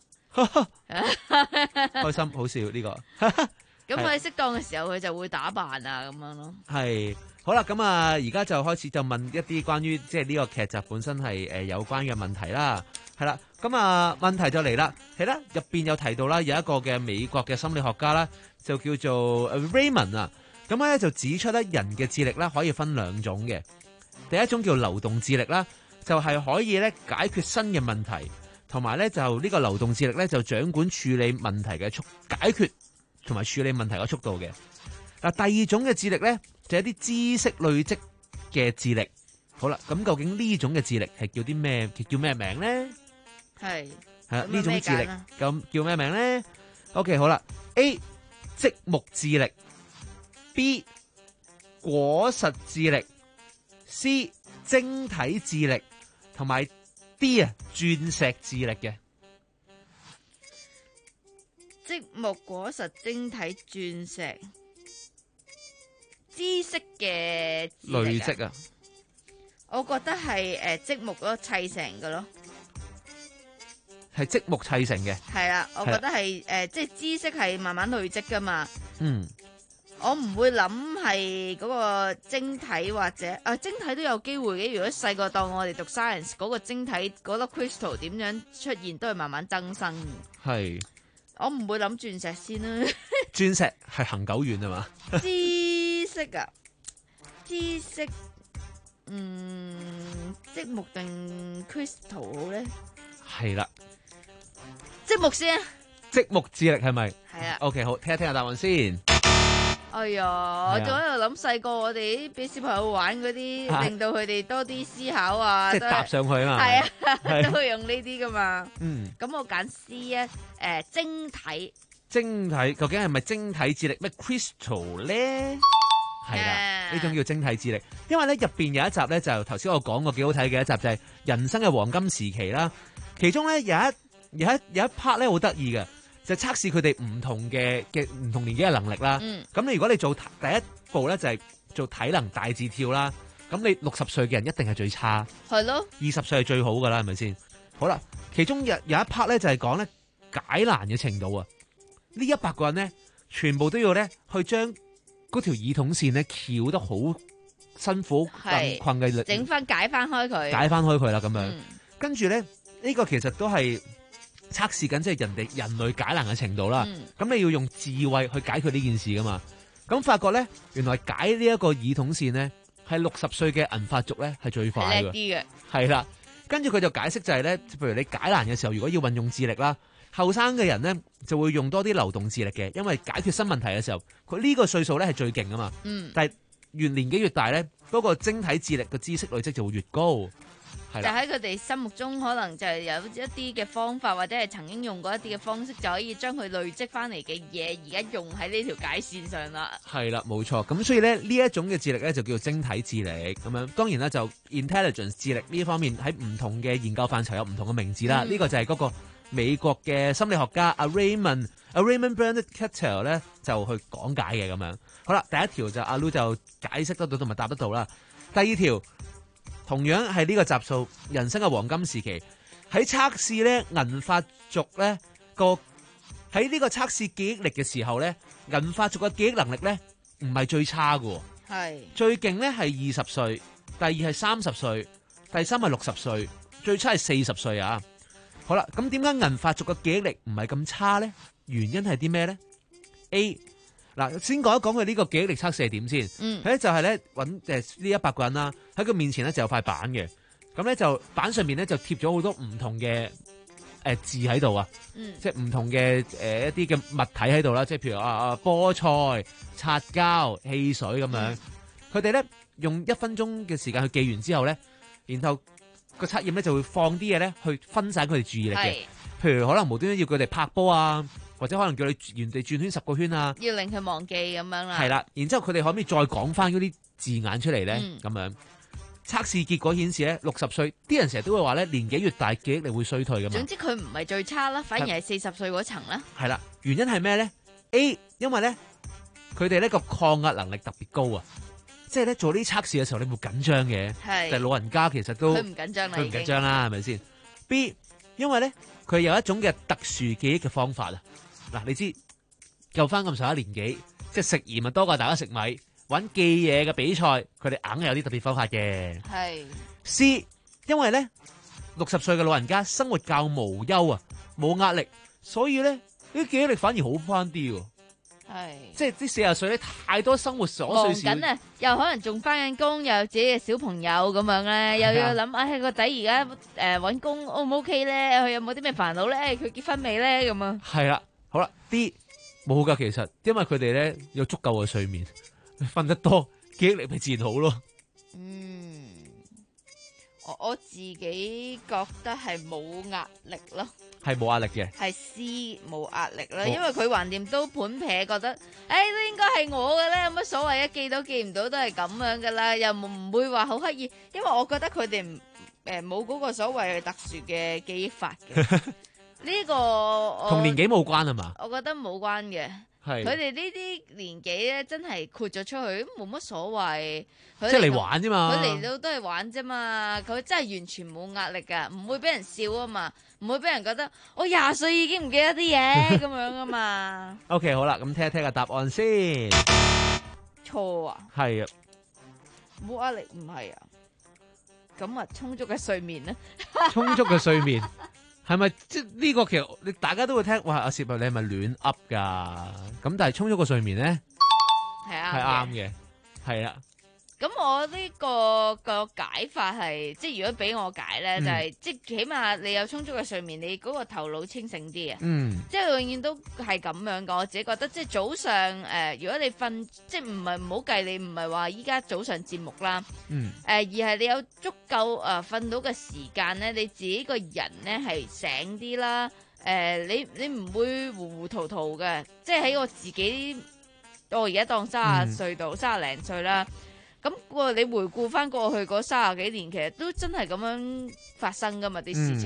開心好笑呢、這個。 咁喺適當嘅時候，佢就會打扮啊咁樣咯。 係好啦，咁啊，而家就開始就問一啲關於即係呢個劇集本身係誒有關嘅問題啦。係啦，咁啊問題就嚟啦，係啦，入邊有提到啦，有一個嘅美國嘅心理學家啦，就叫做 Raymond 啊，咁咧就指出咧人嘅智力咧可以分兩種嘅，第一種叫流動智力啦，就係可以咧解決新嘅問題，同埋咧就呢個流動智力咧就掌管處理問題嘅速解決同埋處理問題嘅速度嘅。嗱，第二種嘅智力咧就係一啲知識累積嘅智力。好啦，咁究竟呢種嘅智力係叫啲咩？叫咩名咧？係係啦，呢種智力咁叫咩名咧 ？OK， 好啦 ，A 積木智力 ，B 果實智力 ，C 晶體智力，同埋 D 啊鑽石智力嘅。 積木、果實、晶體、鑽石，知識嘅累積啊！ 我覺得係誒積木嗰個砌成嘅咯。 係積木砌成嘅， 係啦，我覺得係誒、呃，即係知識係慢慢累積噶嘛。 嗯， 我唔會諗係嗰個晶體或者啊，晶體都有機會嘅。如果細個當我哋讀 science 嗰個晶體嗰粒 crystal 點樣出現，都係慢慢增生。係，我唔會諗鑽石先啦。 鑽石係恒久遠啊嘛。 知識啊，知識，嗯，積木定 crystal 好咧？係啦。積木先，積木智力係咪？ 係啊。 OK， 好，聽一聽下答案先。 哎呀，我仲喺度諗細個我哋俾小朋友玩嗰啲、啊，令到佢哋多啲思考啊。 即係搭上去啊嘛。 係啊，都會用呢啲噶嘛。 嗯。 咁我揀 C 啊，誒、呃，晶體。 晶體究竟係咪晶體智力咩 crystal 咧？係啦，呢、yeah. 種叫晶體智力。因為咧入邊有一集咧就頭先我講過幾好睇嘅一集就係、是、人生嘅黃金時期啦。其中咧有一有一有一 part 咧好得意嘅， 就測試佢哋唔同嘅嘅唔同年紀嘅能力啦。咁、 嗯、 你如果你做第一步咧，就係、是、做體能大字跳啦。咁你六十歲嘅人一定係最差， 係咯。 二十歲係最好噶啦，係咪先？好啦，其中有有一 part 咧就係講咧解難嘅程度啊。呢一百個人咧，全部都要咧去將嗰條耳筒線咧翹得好辛苦、困困嘅力， 整翻解翻開佢， 解翻開佢啦咁樣。 嗯、跟住咧呢、呢個其實都係測試緊即係人哋人類解難嘅程度啦。咁、嗯、你要用智慧去解決呢件事噶嘛？咁發覺咧，原來解呢一個耳筒線咧。係六十歲嘅銀髮族咧，係最快嘅， 叻啲嘅。 係啦，跟住佢就解釋就係咧，譬如你解難嘅時候，如果要運用智力啦，後生嘅人咧就會用多啲流動智力嘅，因為解決新問題嘅時候，佢呢個歲數咧係最勁啊嘛。嗯。但係越年紀越大咧，嗰個晶體智力嘅知識累積就會越高。 就喺佢哋心目中，可能就係有一啲嘅方法，或者係曾經用過一啲嘅方式，就可以將佢累積翻嚟嘅嘢，而家用喺呢條解線上啦。係啦， 冇錯。咁所以咧，呢一種嘅智力咧就叫做晶體智力咁樣。當然啦，就 intelligence 智力呢方面喺唔同嘅研究範疇有唔同嘅名字啦。呢、嗯、個就係嗰個美國嘅心理學家阿 Raymond 阿 Raymond Bernard Cattell 咧就去講解嘅咁樣。好啦，第一條就阿 Lu 就解釋得到同埋答得到啦。第二條。同樣係呢個集數人生嘅黃金時期，喺測試咧銀髮族咧個喺呢個測試記憶力嘅時候咧，銀髮族嘅記憶能力咧唔係最差嘅，係最勁咧係二十歲，第二係三十歲，第三係六十歲，最差係四十歲啊！好啦，咁點解銀髮族嘅記憶力唔係咁差咧？原因係啲咩咧 ？A 嗱，先講一講佢呢個記憶力測試係點先。嗯，咧就係咧揾誒呢一百個人啦，喺佢面前咧就有塊板嘅，咁咧就板上面咧就貼咗好多唔同嘅誒、呃、字喺度啊。嗯，即係唔同嘅誒、呃、一啲嘅物體喺度啦，即係譬如啊啊菠菜、擦膠、汽水咁樣。佢哋咧用一分鐘嘅時間去記完之後咧，然後個測驗咧就會放啲嘢咧去分散佢哋注意力嘅。譬如可能無端端要佢哋拍波啊。或者可能叫你原地轉圈十個圈啊， 要令佢忘記咁樣啦。 係啦，然之後佢哋可唔可以再講翻嗰啲字眼出嚟咧？咁、嗯、樣測試結果顯示咧，六十歲啲人成日都會話咧，年紀越大記憶力會衰退噶嘛。 總之佢唔係最差啦，反而係四十歲嗰層啦。 係啦，原因係咩咧 ？A 因為咧佢哋呢個抗壓能力特別高啊，即係咧做呢啲測試嘅時候你會緊張嘅。係，但係老人家其實都佢唔緊張啦， 佢唔緊張啦，係咪先 ？B 因為咧佢有一種嘅特殊記憶嘅方法啊。嗱，你知夠翻咁上下年紀，即係食鹽啊多過大家食米，玩記嘢嘅比賽，佢哋硬係有啲特別方法嘅。係 C， 因為咧六十歲嘅老人家生活較無憂啊，冇壓力，所以咧啲記憶力反而好翻啲。係，即係啲四十歲咧太多生活瑣碎事， 忙緊啊，又可能仲翻緊工，又有自己嘅小朋友咁樣咧，又要諗啊個仔而家誒搵工 O 唔 OK 咧？佢有冇啲咩煩惱咧？佢結婚未咧？咁啊， 係啦。好啦，啲冇噶，其實因為佢哋咧有足夠嘅睡眠，瞓得多，記憶力咪自然好咯。 嗯，我我自己覺得係冇壓力咯， 係冇壓力嘅， 係 C 冇壓力啦，因為佢橫掂都盤撇，覺得誒、欸、都應該係我嘅咧，有乜所謂啊？記到記唔到都係咁樣噶啦，又唔會話好刻意，因為我覺得佢哋誒冇嗰個所謂特殊嘅記憶法嘅。呢、這個同年紀冇關係嘛？ 我覺得冇關嘅，係佢哋呢啲年紀咧，真係豁咗出去，冇乜所謂。即係嚟玩啫嘛， 佢嚟到都係玩啫嘛，佢真係完全冇壓力噶，唔會俾人笑啊嘛，唔會俾人覺得我廿歲已經唔記得啲嘢咁樣啊嘛。 OK， 好啦，咁聽一聽個答案先。 錯啊？係啊，冇壓力唔係啊？咁啊，充足嘅睡眠咧？ 充足嘅睡眠。係咪即係呢個其實你大家都會聽哇？阿攝你係咪亂噏噶？咁但係充足個睡眠咧係啱，係啱嘅，係啊。 咁我呢、這個個解法係，即係如果俾我解咧、嗯，就係、是、即係起碼你有充足嘅睡眠，你嗰個頭腦清醒啲啊。嗯，即係永遠都係咁樣噶。我自己覺得，即係早上誒、呃，如果你瞓，即係唔係唔好計你唔係話依家早上節目啦。嗯。誒、呃，而係你有足夠誒瞓到嘅時間咧，你自己個人咧係醒啲啦。誒、呃，你你唔會糊糊塗塗嘅，即係喺我自己，我而家當卅歲到卅零歲啦。咁個你回顧翻過去嗰三十幾年，其實都真係咁樣發生噶嘛啲事情。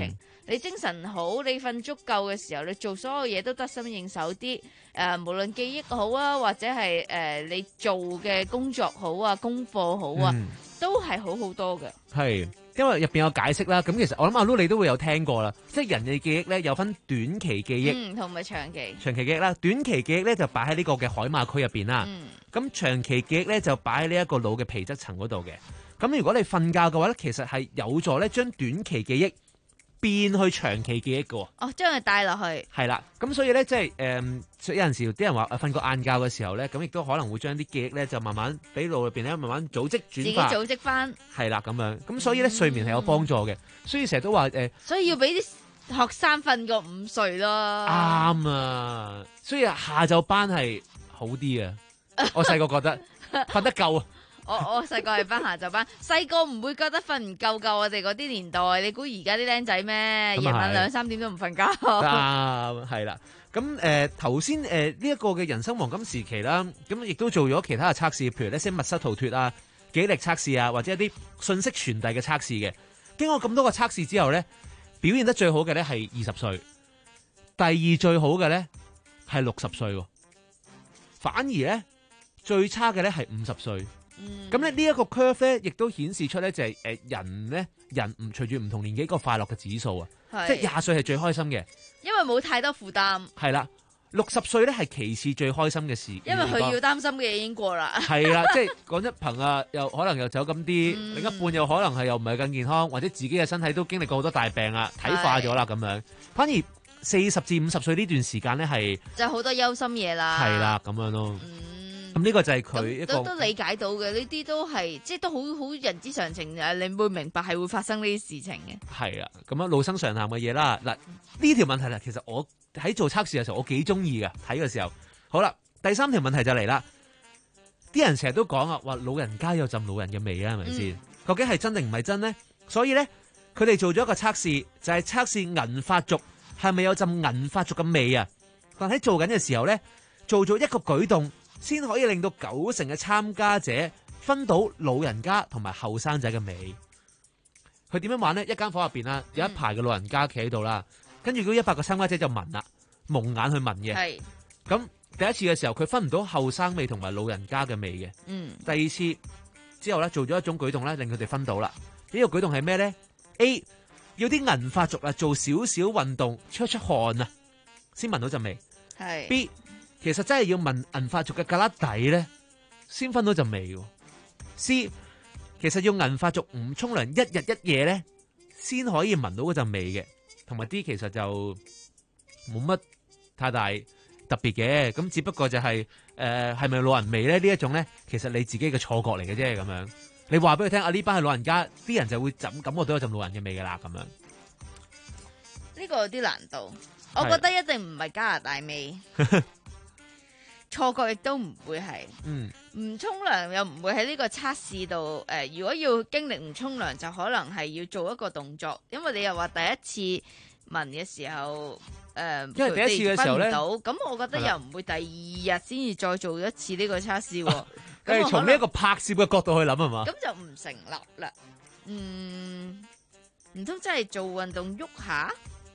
你精神好，你瞓足夠嘅時候，你做所有嘢都得心應手啲。誒、呃，無論記憶好啊，或者係誒、呃、你做嘅工作好啊，功課好啊，嗯、都係好好多嘅。 係，因為入邊有解釋啦。咁其實我諗阿 Lu 你都會有聽過啦，即係人嘅記憶咧有分短期記憶， 嗯，同埋長期。 長期記憶啦，短期記憶咧就擺喺呢個嘅海馬區入邊啦。咁、嗯、長期記憶咧就擺喺呢一個腦嘅皮質層嗰度嘅。咁如果你瞓覺嘅話咧，其實係有助咧將短期記憶變去長期記憶嘅。 哦，將佢帶落去。 係啦，咁所以咧即係誒，有陣時啲人話瞓個晏覺嘅時候咧，咁亦都可能會將啲記憶咧就慢慢俾腦入邊咧慢慢組織轉化。 自己組織翻。係啦，咁樣，咁所以咧睡眠係有幫助嘅，所以成日都話誒。呃、 所以要俾啲學生瞓個午睡咯。 啱啊，所以下晝班係好啲啊，我細個覺得瞓得夠啊。 我我細個係翻下晝班，細個唔會覺得瞓唔夠夠。我哋嗰啲年代，你估而家啲僆仔咩？夜晚兩三點都唔瞓覺。 啊，係啦。咁誒頭先誒呢一個嘅人生黃金時期啦，咁亦都做咗其他嘅測試，譬如呢些密室逃脫啊、記憶力測試啊，或者一啲信息傳遞嘅測試嘅。經過咁多個測試之後咧，表現得最好嘅咧係二十歲，第二最好嘅咧係六十歲，反而咧最差嘅咧係五十歲。咁咧呢一個 curve 咧，亦都顯示出咧就係誒人咧人唔隨住唔同年紀個快樂嘅指數啊，即係廿歲係最開心嘅， 因為冇太多負擔。 係啦，六十歲咧係其次最開心嘅事， 因為佢要擔心嘅嘢已經過啦。係啦，即係講一朋啊，又可能又走咁啲，嗯、另一半又可能係又唔係更健康，或者自己嘅身體都經歷過好多大病啊，體化咗啦咁樣。反而四十至五十歲呢段時間咧係就好多憂心嘢啦。 係啦，咁樣咯。嗯咁呢個就係佢一個都都理解到嘅，呢啲都係即係都好好人之常情誒，你會明白係會發生呢啲事情嘅。係啊，咁樣老生常談嘅嘢啦。嗱，呢條問題咧，其實我喺做測試嘅時候，我幾中意嘅睇嘅時候。好啦，第三條問題就嚟啦。啲人成日都講啊，話老人家有陣老人嘅味啊，係咪先？嗯、究竟係真定唔係真呢？所以咧，佢哋做咗一個測試，就係、是、測試銀髮族係咪有陣銀髮族嘅味啊？但喺做緊嘅時候咧，做咗一個舉動。先可以令到九成嘅參加者分到老人家同埋後生仔嘅味。佢點樣玩呢？一間房入邊啦，有一排嘅老人家企喺度啦，跟住嗰一百個參加者就聞啦，蒙眼去聞嘅。係。咁第一次嘅時候，佢分唔到後生味同埋老人家嘅味嘅。嗯。第二次之後咧，做咗一種舉動咧，令佢哋分到啦。呢個舉動係咩咧 ？A 要啲銀髮族啊，做少少運動，出一出汗啊，先聞到陣味。係。B 其實真係要聞銀髮族嘅胳肋底咧，先分到陣味嘅。C 其實要銀髮族唔沖涼一日一夜咧，先可以聞到嗰陣味嘅。同埋 D 其實就冇乜太大特別嘅，咁只不過就係誒係咪老人味咧？呢一種咧，其實你自己嘅錯覺嚟嘅啫。咁樣你話俾佢聽啊，呢班係老人家，啲人就會感感覺到有陣老人嘅味噶啦。咁樣呢個有啲難度，我覺得一定唔係加拿大味。錯覺亦都唔會係，唔沖涼又唔會喺呢個測試度。誒、呃，如果要經歷唔沖涼，就可能係要做一個動作，因為你又話第一次聞嘅時候，誒、呃， 因為第一次嘅時候咧， 咁我覺得又唔會第二日先至再做一次呢個測試。咁係從呢一個拍攝嘅角度去諗係嘛？ 咁就唔成立啦。嗯，唔通真係做運動喐下？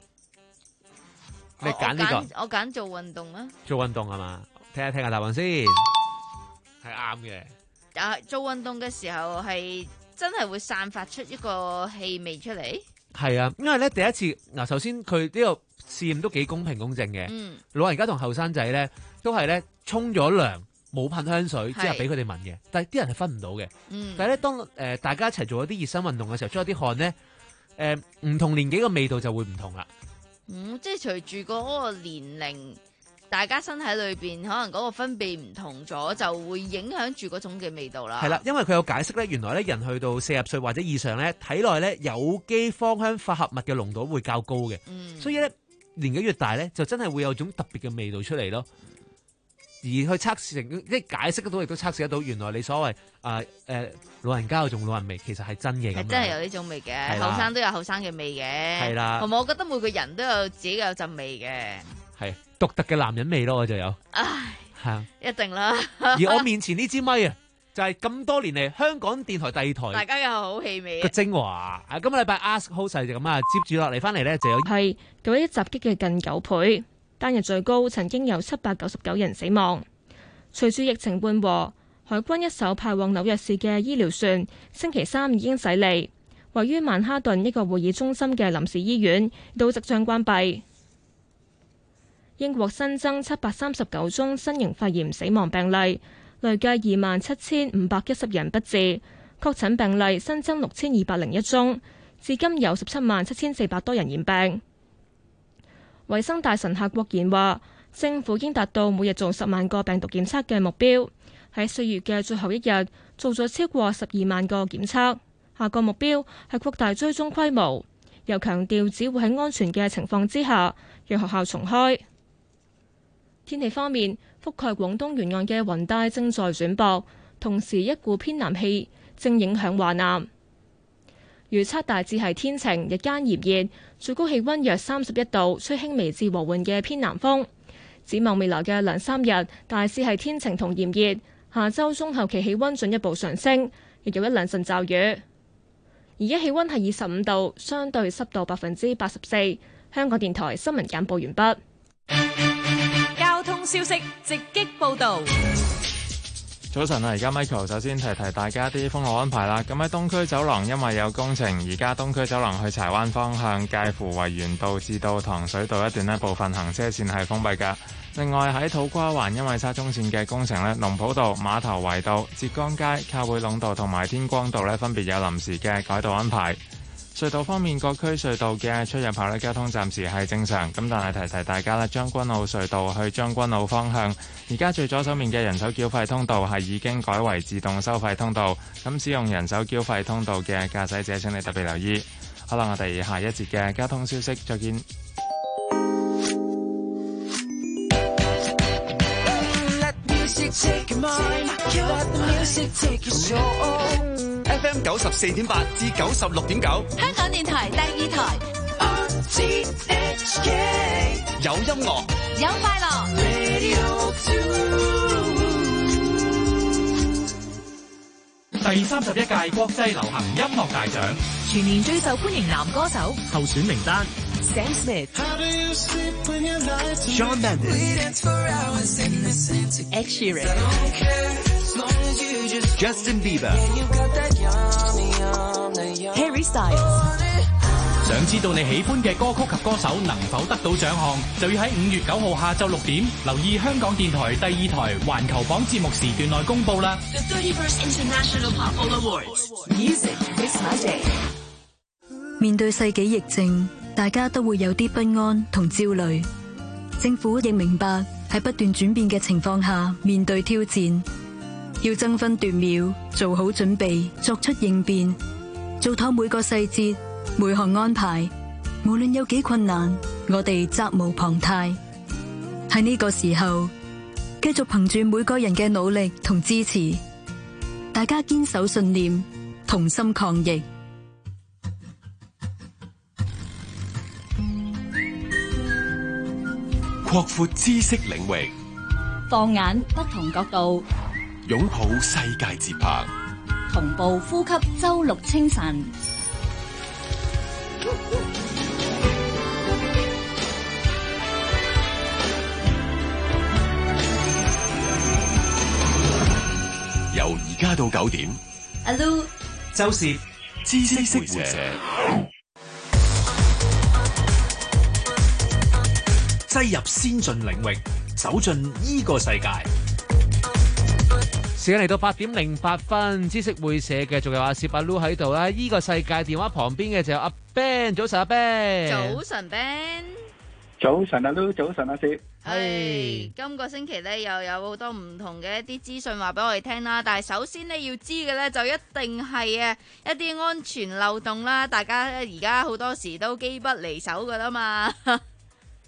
你揀呢個？ 我揀做運動啊！ 做運動係嘛？聽下聽下答案先，係啱嘅。 啊，做運動嘅時候係真係會散發出一個氣味出嚟。 係啊，因為咧第一次嗱，首先佢呢個試驗都幾公平公正嘅。嗯，老人家同後生仔咧都係咧沖咗涼冇噴香水，之後俾佢哋聞嘅。但係啲人係分唔到嘅。嗯，但係咧當誒、呃、大家一齊做一啲熱身運動嘅時候，出咗啲汗咧，誒、呃、唔同年紀嘅味道就會唔同啦。 嗯，即係隨住嗰個年齡。大家身體裏邊可能嗰個分泌唔同咗，就會影響住嗰種嘅味道啦。 係啦，因為佢有解釋咧，原來咧人去到四十歲或者以上咧，體內咧有機芳香化合物嘅濃度會較高嘅。嗯，所以咧年紀越大咧，就真係會有種特別嘅味道出嚟咯。而去測試成即係解釋得到，亦都測試得到，原來你所謂啊誒、呃呃、老人家有種老人味，其實係真嘅。係真係有呢種味嘅，後生都有後生嘅味嘅。係啦，同埋我覺得每個人都有自己有陣味嘅。係。獨特嘅男人味咯，我就有。唉，係啊，一定啦。而我面前呢支咪啊， 就係咁多年嚟香港電台第二台大家嘅好氣味個精華。啊，今個禮拜 Ask Host 就咁啊，接住落嚟翻嚟咧就有係九一襲擊嘅近九倍，單日最高曾經有七百九十九人死亡。隨住疫情緩和，海軍一艘派往紐約市嘅醫療船星期三已經駛離，位於曼哈頓一個會議中心嘅臨時醫院都即將關閉。英國新增七百三十九宗新型肺炎死亡病例，累計二萬七千五百一十人不治，確診病例新增六千二百零一宗，至今有十七萬七千四百多人染病。衛生大臣夏國賢話，政府已經達到每日做十萬個病毒檢測嘅目標，喺四月嘅最後一日做咗超過十二萬個檢測。下個目標係擴大追蹤規模，又強調只會喺安全嘅情況之下讓學校重開。天氣方面，覆蓋廣東沿岸嘅雲帶正在轉薄，同時一股偏南氣正影響華南。預測大致係天晴，日間炎熱，最高氣溫約三十一度，吹輕微至和緩嘅偏南風。展望未來嘅兩三日，大致係天晴同炎熱。下周中後期氣溫進一步上升，亦有一兩陣驟雨。而家氣溫係二十五度，相對濕度百分之八十四。香港電台新聞簡報完畢。 交通消息直擊報道。 早晨啊，而家 Michael 首先提提大家啲封路安排啦。咁喺東區走廊因為有工程，而家東區走廊去柴灣方向介乎維園道至到糖水道一段呢部分行車線係封閉㗎。另外喺土瓜灣因為沙中線嘅工程呢，龍埔道、馬頭圍道、浙江街、靠背壟道同埋天光道呢分別有臨時嘅改道安排。隧道方面，各區隧道嘅出入口呢，交通暫時係正常。咁但係提提大家啦，將軍澳隧道去將軍澳方向，而家最左手面嘅人手繳費通道係已經改為自動收費通道。咁使用人手繳費通道嘅駕駛者請你特別留意。好啦，我哋下一節嘅交通消息再見。 F M 九十四點八至九十六點九， 香港電台第二台。R T H K 有音樂， 有快樂。 第三十一屆國際流行音樂大獎全年最受歡迎男歌手候選名單 ：Sam Smith、Shawn Mendes、Ed Sheeran、Justin Bieber、Harry Styles。 想知道你喜歡嘅歌曲及歌手能否得到獎項，就要喺五月九號下晝六點留意香港電台第二台環球榜節目時段內公佈啦。 The thirty-first International Pop Awards Music is my day。 面對世紀疫症，大家都會有啲不安同焦慮。政府亦明白喺不斷轉變嘅情況下面對挑戰，要爭分奪秒做好準備，作出應變，做妥每個細節。每項安排，無論有幾困難，我哋責無旁貸。喺呢個時候，繼續憑住每個人嘅努力同支持，大家堅守信念，同心抗疫。 擴闊知識領域， 放眼不同角度， 擁抱世界節拍， 同步呼吸周六清晨。 由而家到九點， 阿 Lu、 周氏知識活者， 擠入先進領域，走進依個世界。 時間嚟到八點零八分，知識會社嘅仲有阿攝阿 Lu 喺度啦。依個世界電話旁邊嘅就有阿 Ben， 早晨阿 Ben。 早晨 Ben。 早晨阿 Lu， 早晨阿攝。 係，今個星期咧又有好多唔同嘅一啲資訊話俾我哋聽啦。但係首先咧要知嘅咧就一定係啊一啲安全漏洞啦。大家而家好多時都機不離手噶啦嘛。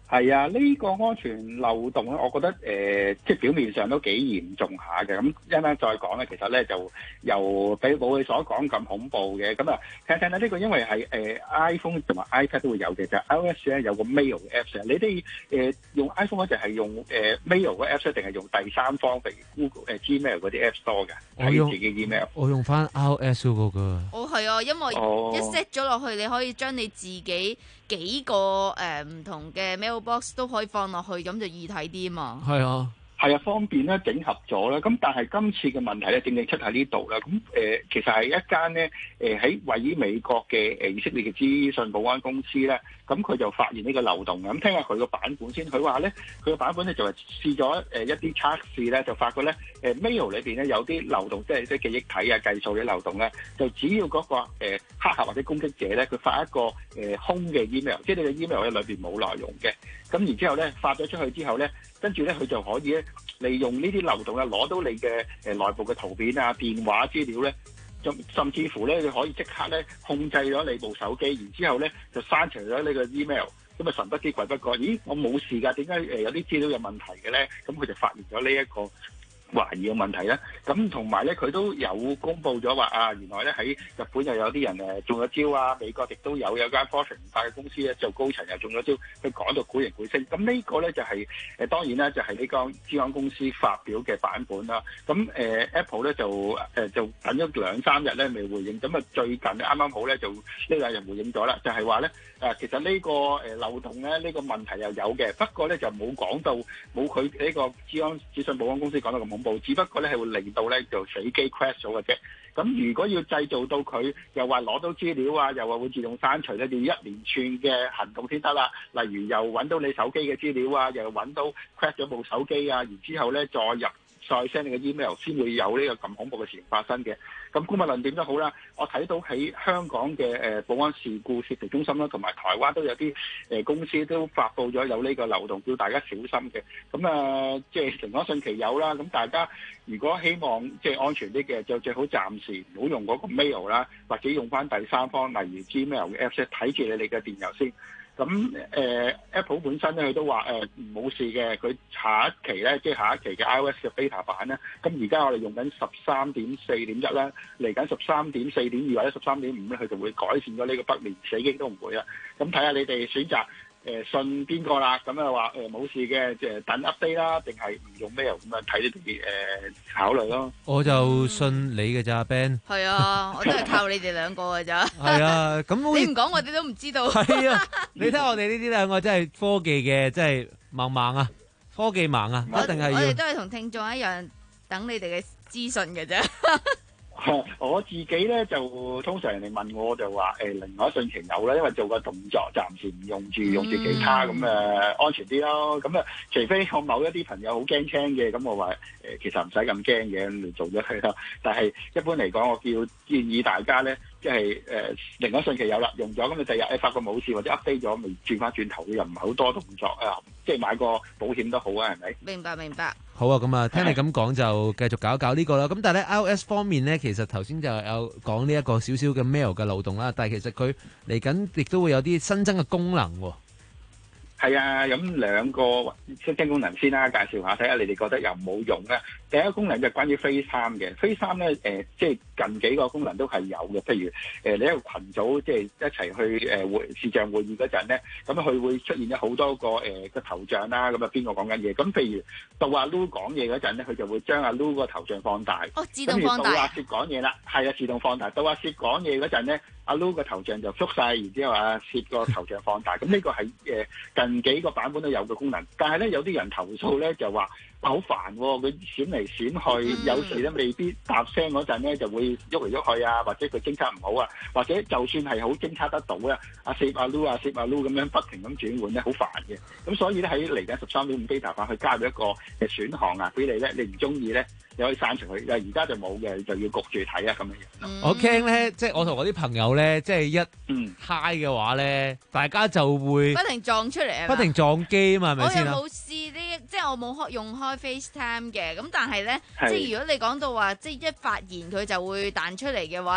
係啊，呢、這個安全漏洞咧，我覺得誒、呃，即係表面上都幾嚴重下嘅。咁一陣間再講咧，其實咧就又比冇你所講咁恐怖嘅。咁啊，聽聽咧，呢個因為係誒、呃、iPhone 同埋 iPad 都會有嘅，就係、iOS 咧有個 Mail 嘅 Apps 啊。你哋誒用 iPhone 嗰陣係用誒、呃、Mail 嘅 Apps 定係用第三方譬如 Google 誒 Gmail 嗰啲 Apps 多嘅？睇自己 email。 我用翻 iOS 嗰個。 哦，係啊，因為一 set 咗落去，你可以將你自己幾個誒唔、呃、同嘅 mailbox 都可以放落去，咁就易睇啲嘛。 係啊， 係啊，方便啦，整合咗啦。咁但係今次嘅問題咧，正正出喺呢度啦。咁誒、呃，其實係一間咧誒喺位於美國嘅誒以色列嘅資訊保安公司咧，咁佢就發現呢個漏洞。咁聽下佢個版本先。佢話咧，佢個版本咧就係試咗誒一啲測試咧，就發覺咧誒 mail 裏邊咧有啲漏洞，即係即係記憶體啊、計數啲漏洞咧，就只要嗰、那個誒、呃、黑客或者攻擊者咧，佢發一個誒、呃、空嘅 email，即係你嘅 email 喺裏邊冇內容嘅。咁然之後咧發咗出去之後咧，跟住咧佢就可以咧利用呢啲漏洞啊，攞到你嘅誒內部嘅圖片啊、電話資料咧，就甚至乎咧佢可以即刻咧控制咗你部手機，然之後咧就刪除咗你個 email。咁啊神不知鬼不覺，咦我冇事㗎，點解誒有啲資料有問題嘅咧？咁佢就發現咗呢一個懷疑嘅問題咧，咁同埋咧佢都有公佈咗話啊，原來咧喺日本又有啲人誒中咗招啊，美國亦都有有間 Fortune 五百嘅公司咧做高層又中咗招，佢講到古靈古聲。咁呢個咧就係、是、誒、呃、當然啦，就係呢間資安公司發表嘅版本啦。咁誒、呃、Apple 咧就誒、呃、就等咗兩三日咧未回應，咁啊最近啱啱好咧就呢兩日回應咗啦，就係話咧誒其實呢、這個誒、呃、漏洞咧呢、這個問題又有嘅，不過咧就冇講到冇佢呢個資安資訊保安公司講到咁恐怖，只不過咧係會令到咧就死機 crash 咗嘅啫。咁如果要製造到佢又話攞到資料啊，又話會自動刪除咧，要一連串嘅行動先得啦。例如又揾到你手機嘅資料啊，又揾到 crash 咗部手機啊，然之後咧再入再 send 你嘅 email 先會有呢個咁恐怖嘅事情發生嘅。咁姑勿論點都好啦，我睇到喺香港嘅誒保安事故協調中心啦，同埋台灣都有啲誒公司都發布咗有呢個漏洞，叫大家小心嘅。咁啊，即係寧可信其有啦。咁大家如果希望即係安全啲嘅，就最好暫時唔好用嗰個 mail 啦，或者用翻第三方，例如 Gmail 嘅 Apps 睇住你哋嘅電郵先。咁誒、呃、Apple 本身咧，佢都話誒冇事嘅。佢下一期咧，即係下一期嘅 iOS 嘅 beta 版咧，咁而家我哋用緊十三點四點一啦，嚟緊十三點四點二或者十三點五咧，佢就會改善咗呢個北面死機都唔會啦。咁睇下你哋選擇。誒、呃、信邊個啦？咁啊話誒冇事嘅，即係等 update 啦，定係唔用 mail 咁啊？睇你哋誒考慮咯。 我就信你嘅咋 Ben。係啊，我都係靠你哋兩個嘅咋。 係啊，咁你唔講我哋都唔知道。 係啊，你睇我哋呢啲兩個真係科技嘅，真係盲盲啊，科技盲啊，一定係要。 我哋都係同聽眾一樣，等你哋嘅資訊嘅啫。 我自己咧就通常人哋問我就話誒寧可信其有啦，因為做個動作暫時唔用住，用住其他咁誒、呃、安全啲咯。咁啊，除非我某一啲朋友好驚青嘅，咁我話誒、呃、其實唔使咁驚嘅，咁你做咗佢啦。但係一般嚟講，我叫建議大家咧，即係誒寧可信其有啦，用咗咁你第日誒發覺冇事或者 update 咗，咪轉翻轉頭，又唔係好多動作啊，即係買個保險都好啊，係咪？ 明白明白。 好啊，咁啊，聽你咁講就繼續搞一搞呢個啦。咁但係咧 iOS 方面咧，其實頭先就有講呢一個少少嘅 mail 嘅漏洞啦。但係其實佢嚟緊亦都會有啲新增嘅功能喎。 係啊，咁兩個新增功能先啦，介紹下睇下你哋覺得有冇用咧。第一個功能就係關於 FaceTime 嘅 FaceTime 咧，誒、呃，即係近幾個功能都係有嘅。譬如誒、呃，你一個群組即係一齊去誒會、呃、視像會議嗰陣咧，咁佢會出現咗好多個誒個、呃、頭像啦，咁啊邊個講緊嘢？咁譬如到阿 Lu 講嘢嗰陣咧，佢就會將阿 Lu 個頭像放大。 哦，自動放大。 到阿薛講嘢啦，係啊，自動放大。到阿薛講嘢嗰陣咧，阿 Lu 個頭像就縮晒，然之後阿薛個頭像放大。咁呢個係誒、呃、近幾個版本都有嘅功能，但係咧有啲人投訴咧就話。好煩喎，佢閃嚟閃去，嗯、有時咧未必答聲嗰陣咧就會喐嚟喐去啊，或者佢偵測唔好啊，或者就算係好偵測得到啊，阿 Save 阿 Lu 啊 Save 阿 Lu 咁樣不停咁轉換咧，好煩嘅。咁所以咧喺嚟緊十三點五 beta 版，佢加咗一個嘅選項啊，俾你咧，你唔中意咧，你可以刪除佢。而家就冇嘅，就要焗住睇啊咁樣樣。 嗯、 我驚咧，即係我同我啲朋友咧，即係一 high 嘅話咧，大家就會不停撞出嚟啊， 不停撞機啊嘛，係咪先啊？ 我又冇試呢，即係我冇開用開 FaceTime 嘅，咁但係咧，即係如果你講到話，即係一發言佢就會彈出嚟嘅話咧，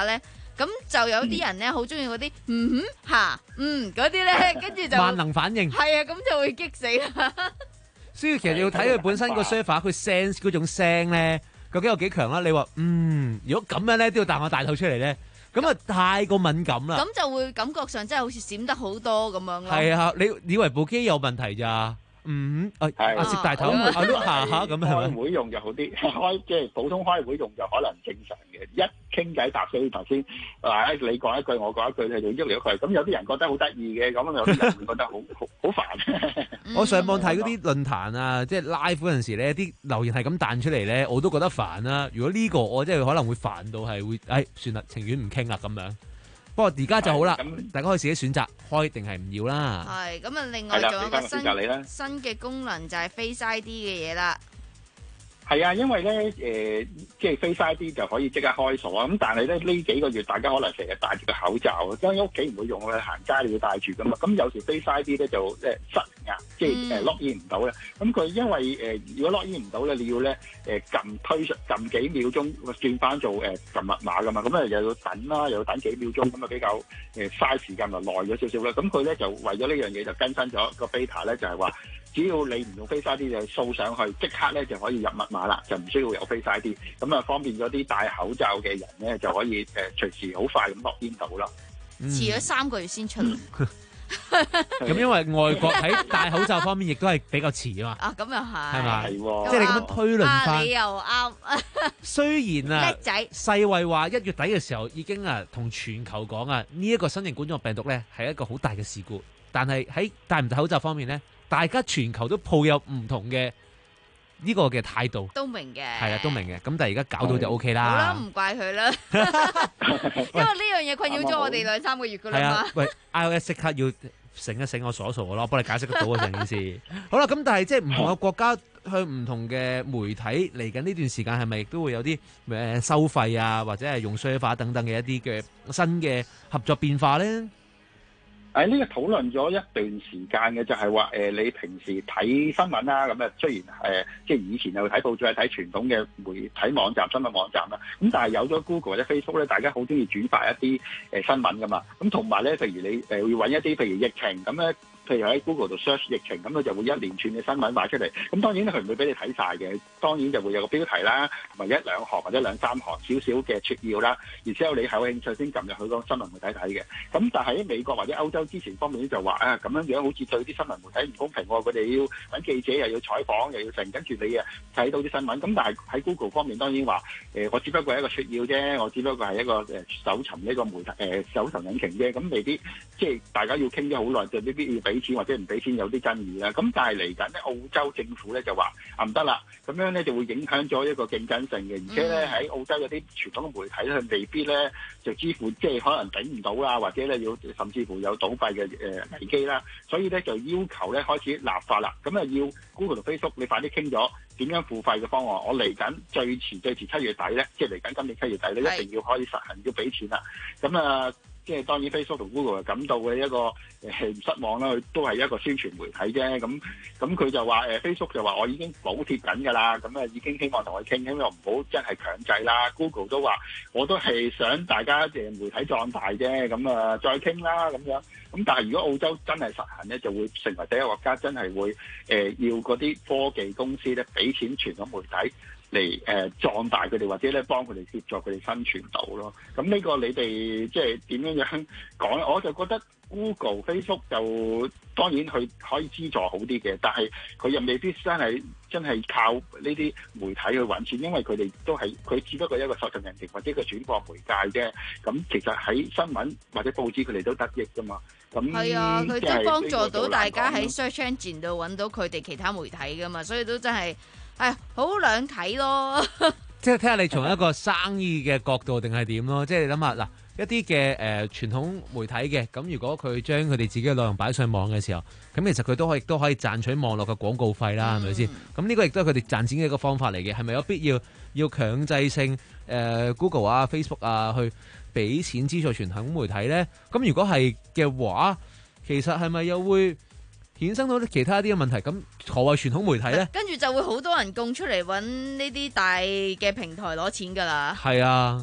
咁就有啲人咧好中意嗰啲嗯哼嚇嗯嗰啲咧，跟住就萬能反應。 係啊，咁就會激死啦。 所以其實你要睇佢本身個 server 佢 sense 嗰種聲咧，究竟有幾強啦？你話嗯，如果咁樣咧都要彈我大頭出嚟咧，咁啊太過敏感啦。 咁就會感覺上真係好似閃得好多咁樣咯。 係啊，你以為部機有問題咋？嗯，啊啊攝大頭，啊碌下下咁係咪？ 開會用就好啲，開即係普通開會用就可能正常嘅。一傾偈搭水頭先，嗱你講一句我講一句，你就喐嚟喐去。咁有啲人覺得好得意嘅，咁有啲人會覺得好好好煩。 我上網睇嗰啲論壇啊，即係 live 嗰陣時咧，啲留言係咁彈出嚟咧，我都覺得煩啦。如果呢個我真係可能會煩到係會，誒算啦，情願唔傾啦咁樣。不過而家就好啦，大家可以自己選擇開定係唔要啦。 係咁啊，另外仲有個新新嘅功能就係 Face I D 嘅嘢啦。 係啊，因為咧誒、呃，即係 Face I D 就可以即刻開鎖啊。咁但係咧呢幾個月大家可能成日戴住個口罩，因為屋企唔會用咧，行街你要戴住噶嘛。咁有時 Face I D 咧就誒失壓，即係誒 lock in 唔到咧。咁佢因為誒、呃、如果 lock in 唔到咧，你要咧誒撳推撳幾秒鐘轉翻做誒撳、呃、密碼噶嘛。咁啊又要等啦，又要等幾秒鐘，咁啊比較誒嘥、呃、時間就耐咗少少啦。咁佢咧就為咗呢樣嘢就更新咗個 beta 咧，就係話。只要你唔用 Face I D 就掃上去，即刻咧就可以入密碼啦，就唔需要有 Face I D， 咁啊方便咗啲戴口罩嘅人咧就可以誒、呃、隨時好快咁落邊度啦。 遲咗三個月先出。 咁因為外國喺戴口罩方面亦都係比較遲啊嘛。 啊，咁又係。 係咪？即係你咁樣推論翻。 啊，你又啱。 雖然啊， 叻仔。 世衛話一月底嘅時候已經啊同全球講啊，呢一個新型冠狀病毒咧係一個好大嘅事故，但係喺戴唔戴口罩方面咧，大家全球都抱有唔同嘅呢個嘅態度， 都明嘅， 係啊，都明嘅。咁但係而家搞到就 O K 啦。 好啦，唔怪佢啦，因為呢樣嘢困擾咗我哋兩三個月噶啦嘛。 啊、喂 ，iOS 即刻要醒一醒我鎖數咯，我幫你解釋得到啊成件事。好啦，咁但係即係唔同嘅國家向唔同嘅媒體嚟緊呢段時間，係咪亦都會有啲誒收費啊，或者係用 server 等等嘅一啲嘅新嘅合作變化咧？ 誒呢個討論咗一段時間嘅，就係話誒你平時睇新聞啦，咁啊雖然誒、呃、即係以前又睇報紙係睇傳統嘅媒體網站、新聞網站啦，咁但係有咗 Google 或者 Facebook 咧，大家好中意轉發一啲誒、呃、新聞噶嘛，咁同埋咧，譬如你誒會揾一啲譬如疫情咁咧。譬如喺 Google 度 search 疫情，咁佢就會一連串嘅新聞擺出嚟。咁當然咧，佢唔會俾你睇晒嘅。當然就會有個標題啦，同埋一兩行或者兩三行少少嘅撮要啦。而之後你有興趣先撳入去個新聞媒體睇嘅。咁但係喺美國或者歐洲之前方面咧，就話啊咁樣樣好似對啲新聞媒體唔公平喎。佢哋要揾記者又要採訪又要成，跟住你啊睇到啲新聞。咁但係喺 Google 方面當然話誒、呃，我只不過係一個撮要啫，我只不過係一個誒搜尋一個媒體誒、呃、搜尋引擎啫。咁未必即係大家要傾咗好耐，就未必要俾錢或者唔俾錢有啲爭議啦，咁但係嚟緊咧澳洲政府咧就話啊唔得啦，咁樣咧就會影響咗一個競爭性嘅，而且咧喺澳洲有啲傳統嘅媒體咧未必咧就支付即係可能頂唔到啦，或者咧要甚至乎有倒閉嘅誒危機啦，所以咧就要求咧開始立法啦，咁啊要 Google 同 Facebook 你快啲傾咗點樣付費嘅方案，我嚟緊最遲最遲七月底咧，即係嚟緊今年七月底咧一定要可以實行要俾錢啦，咁啊。即係當然 Facebook 同 Google 感到嘅一個誒、呃、失望啦，佢都係一個宣傳媒體啫。咁咁佢就話誒、呃、Facebook 就話我已經補貼緊㗎啦，咁啊已經希望同佢傾，希望唔好真係強制啦。Google 都話我都係想大家誒媒體壯大啫，咁啊再傾啦咁樣。咁但係如果澳洲真係實行咧，就會成為第一個國家真係會誒、呃、要嗰啲科技公司咧俾錢傳統媒體。嚟誒、呃、壯大佢哋，或者咧幫佢哋協助佢哋生存到咯。咁呢個你哋即係點樣樣講？我就覺得 Google、Facebook 就當然佢可以資助好啲嘅，但係佢又未必真係真係靠呢啲媒體去揾錢，因為佢哋都係佢只不過一個搜尋引擎或者一個轉播媒介啫。咁其實喺新聞或者報紙佢哋都得益㗎嘛。咁係啊，佢都幫助到大家喺 search engine 度揾到佢哋其他媒體㗎嘛，所以都真係。係好兩睇咯， 即係睇下你從一個生意嘅角度定係點咯。即係你諗下嗱，一啲嘅誒傳統媒體嘅咁，如果佢將佢哋自己嘅內容擺上網嘅時候，咁其實佢都可以都可以賺取網絡嘅廣告費啦，係咪先？咁呢個亦都係佢哋賺錢嘅一個方法嚟嘅。係咪有必要要強制性誒、呃、Google 啊、Facebook 啊去俾錢資助傳統媒體咧？咁如果係嘅話，其實係咪又會衍生到啲其他啲嘅問題，咁何謂傳統媒體咧？ 跟住就會好多人供出嚟揾呢啲大嘅平台攞錢噶啦。 係啊，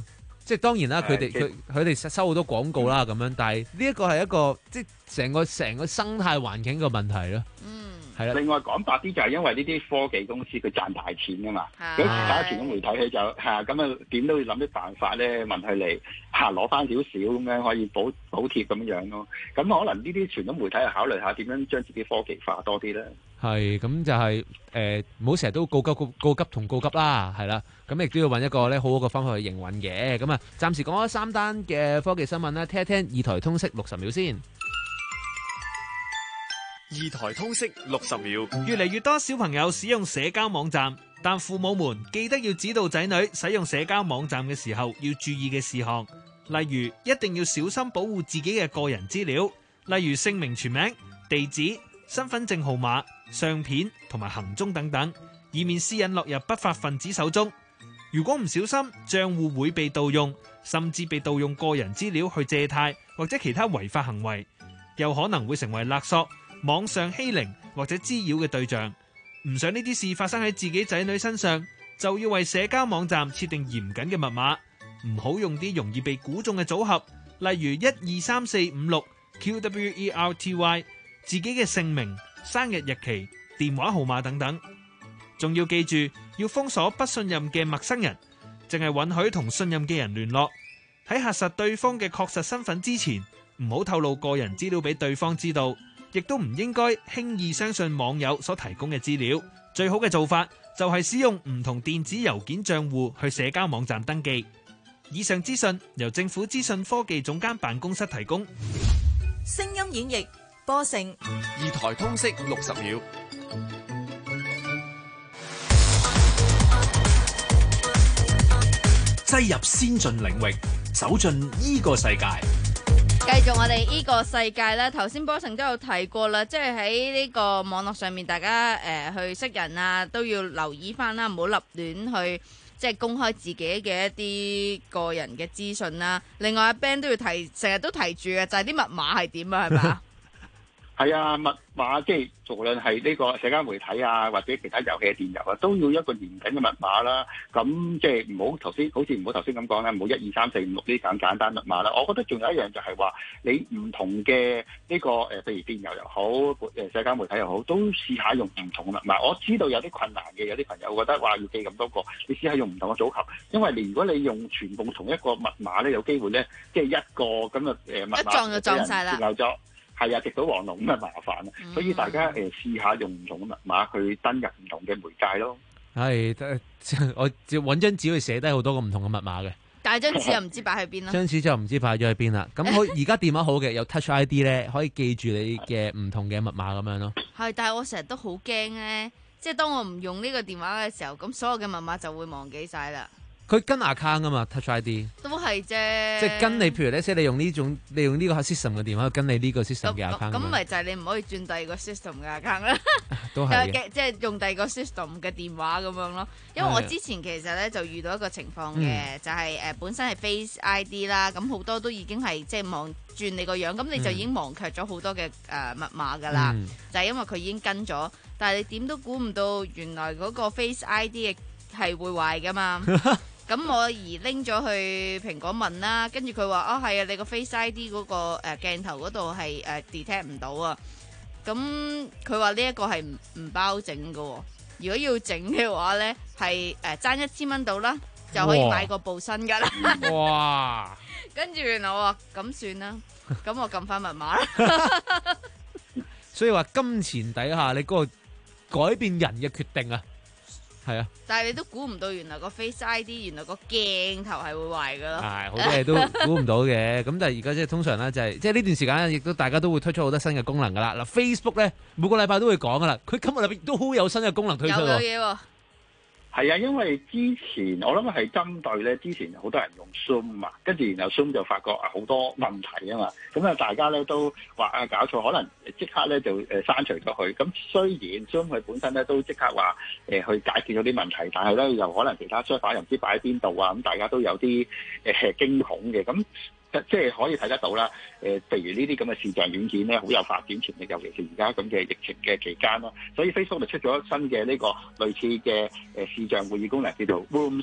即係當然啦，佢哋佢佢哋收好多廣告啦咁樣，但係呢一個係一個即係成個成個生態環境嘅問題咯。嗯。係啦， 另外講白啲就係因為呢啲科技公司佢賺大錢㗎嘛，咁其他傳統媒體佢就係咁啊，點都要諗啲辦法咧，問佢嚟嚇攞翻少少咁樣可以補補貼咁樣咯。咁可能呢啲傳統媒體係考慮下點樣將自己科技化多啲咧。 係，咁就係誒，唔好成日都告急告告急同告急啦，係啦，咁亦都要揾一個咧好好嘅方法去營運嘅。咁啊，暫時講咗三單嘅科技新聞啦，聽一聽二台通識六十秒先。 二台通識六十秒， 越嚟越多小朋友使用社交網站，但父母們記得要指導仔女使用社交網站嘅時候要注意嘅事項，例如一定要小心保護自己嘅個人資料，例如姓名全名、地址、身份證號碼、相片同埋行蹤等等，以免私隱落入不法分子手中。如果唔小心，賬戶會被盜用，甚至被盜用個人資料去借貸或者其他違法行為，又可能會成為勒索、網上欺凌或者滋擾嘅對象。唔想呢啲事發生喺自己仔女身上，就要為社交網站設定嚴謹嘅密碼，唔好用啲容易被估中嘅組合，例如一二三四五六 Q W E R T Y， 自己嘅姓名、生日日期、電話號碼等等。仲要記住要封鎖不信任嘅陌生人，淨係允許同信任嘅人聯絡。喺核實對方嘅確實身份之前，唔好透露個人資料俾對方知道，亦都唔應該輕易相信網友所提供嘅資料。最好嘅做法就係使用唔同電子郵件賬戶去社交網站登記。以上資訊由政府資訊科技總監辦公室提供。 聲音演繹播成二台通識六十秒， 擠入先進領域，走進呢個世界。 繼續我哋呢個世界咧，頭先波成都有提過啦，即係喺呢個網絡上面，大家誒、呃、去識人啊，都要留意翻啦，唔好立亂去即係公開自己嘅一啲個人嘅資訊啦。另外阿 Ben 都要提，成日都提住嘅就係、是、啲密碼係點啊，係咪啊？ 係啊，密碼即係無論係呢個社交媒體啊，或者其他遊戲嘅電郵啊，都要一個嚴謹嘅密碼啦。咁即係唔好頭先，好似唔好頭先咁講啦，唔好一二三四五六呢啲咁簡單密碼啦。我覺得仲有一樣就係話，你唔同嘅呢、這個誒，譬如電郵又好，誒社交媒體又好，都試下用唔同嘅密碼。我知道有啲困難嘅，有啲朋友覺得話要記咁多個，你試下用唔同嘅組合，因為你如果你用全部同一個密碼咧，有機會咧，即係一個咁嘅誒密碼， 一撞就撞晒啦。 係啊，直到黃龍咁啊麻煩啊，嗯、所以大家誒、呃、試下用唔同嘅密碼去登入唔同嘅媒介咯。 係，我要揾張紙去寫低好多個唔同嘅密碼嘅。 但係張紙又唔知擺喺邊啦。張紙就唔知擺咗喺邊啦。咁好，而家電話好嘅有 Touch I D 咧，可以記住你嘅唔同嘅密碼咁樣咯。 係，但係我成日都好驚咧，即係當我唔用呢個電話嘅時候，咁所有嘅密碼就會忘記晒啦。 佢跟 account 噶嘛 ，Touch I D 都係啫， 即係跟你，譬如咧，即係你用呢種，你用呢個 system 嘅電話，跟你呢個 system 嘅 account。咁咪就係你唔可以轉第二個 system 嘅 account 啦。 都係嘅， 即係用第二個 system 嘅電話咁樣咯。因為我之前其實咧就遇到一個情況嘅，嗯、就係、是、誒、呃、本身係 Face I D 啦，咁好多都已經係即係望轉你個樣，咁你就已經忘卻咗好多嘅誒、呃、密碼㗎啦。嗯、就係因為佢已經跟咗，但係你點都估唔到，原來嗰個 Face I D 係會壞㗎嘛。咁我而拎咗去蘋果問啦，跟住佢話哦係啊，你個 Face I D 嗰、那個誒、呃、鏡頭嗰度係誒 detect 唔到啊。咁佢話呢一個係唔唔包整㗎喎，如果要整嘅話咧係誒爭一千蚊到啦，就可以買個部新㗎啦。 哇！ 跟住原來我話咁算啦，咁我撳翻密碼啦。 所以話金錢底下你嗰個改變人嘅決定啊！係啊， 但係你都估唔到，原來個 Face I D 原來個鏡頭係會壞噶咯。 係好多嘢都估唔到嘅。咁但係而家即係通常咧就係即係呢段時間亦都大家都會推出好多新嘅功能噶啦。嗱 Facebook 咧每個禮拜都會講噶啦，佢今日裏邊都好有新嘅功能推出。有有嘢喎。 係啊，因為之前我諗係針對咧，之前好多人用 Zoom 啊，跟住然後 Zoom 就發覺好多問題啊嘛，咁啊大家咧都話啊搞錯，可能即刻咧就誒刪除咗佢。咁雖然 Zoom 佢本身咧都即刻話誒去解決咗啲問題，但係咧又可能其他 server 又唔知擺喺邊度啊，咁大家都有啲誒驚恐嘅咁。即係可以睇得到啦，誒、呃，譬如呢啲咁嘅視像軟件咧，好有發展潛力，尤其是而家咁嘅疫情嘅期間咯。所以 Facebook 就出咗新嘅呢個類似嘅誒視像會議功能，叫做 Rooms 啊，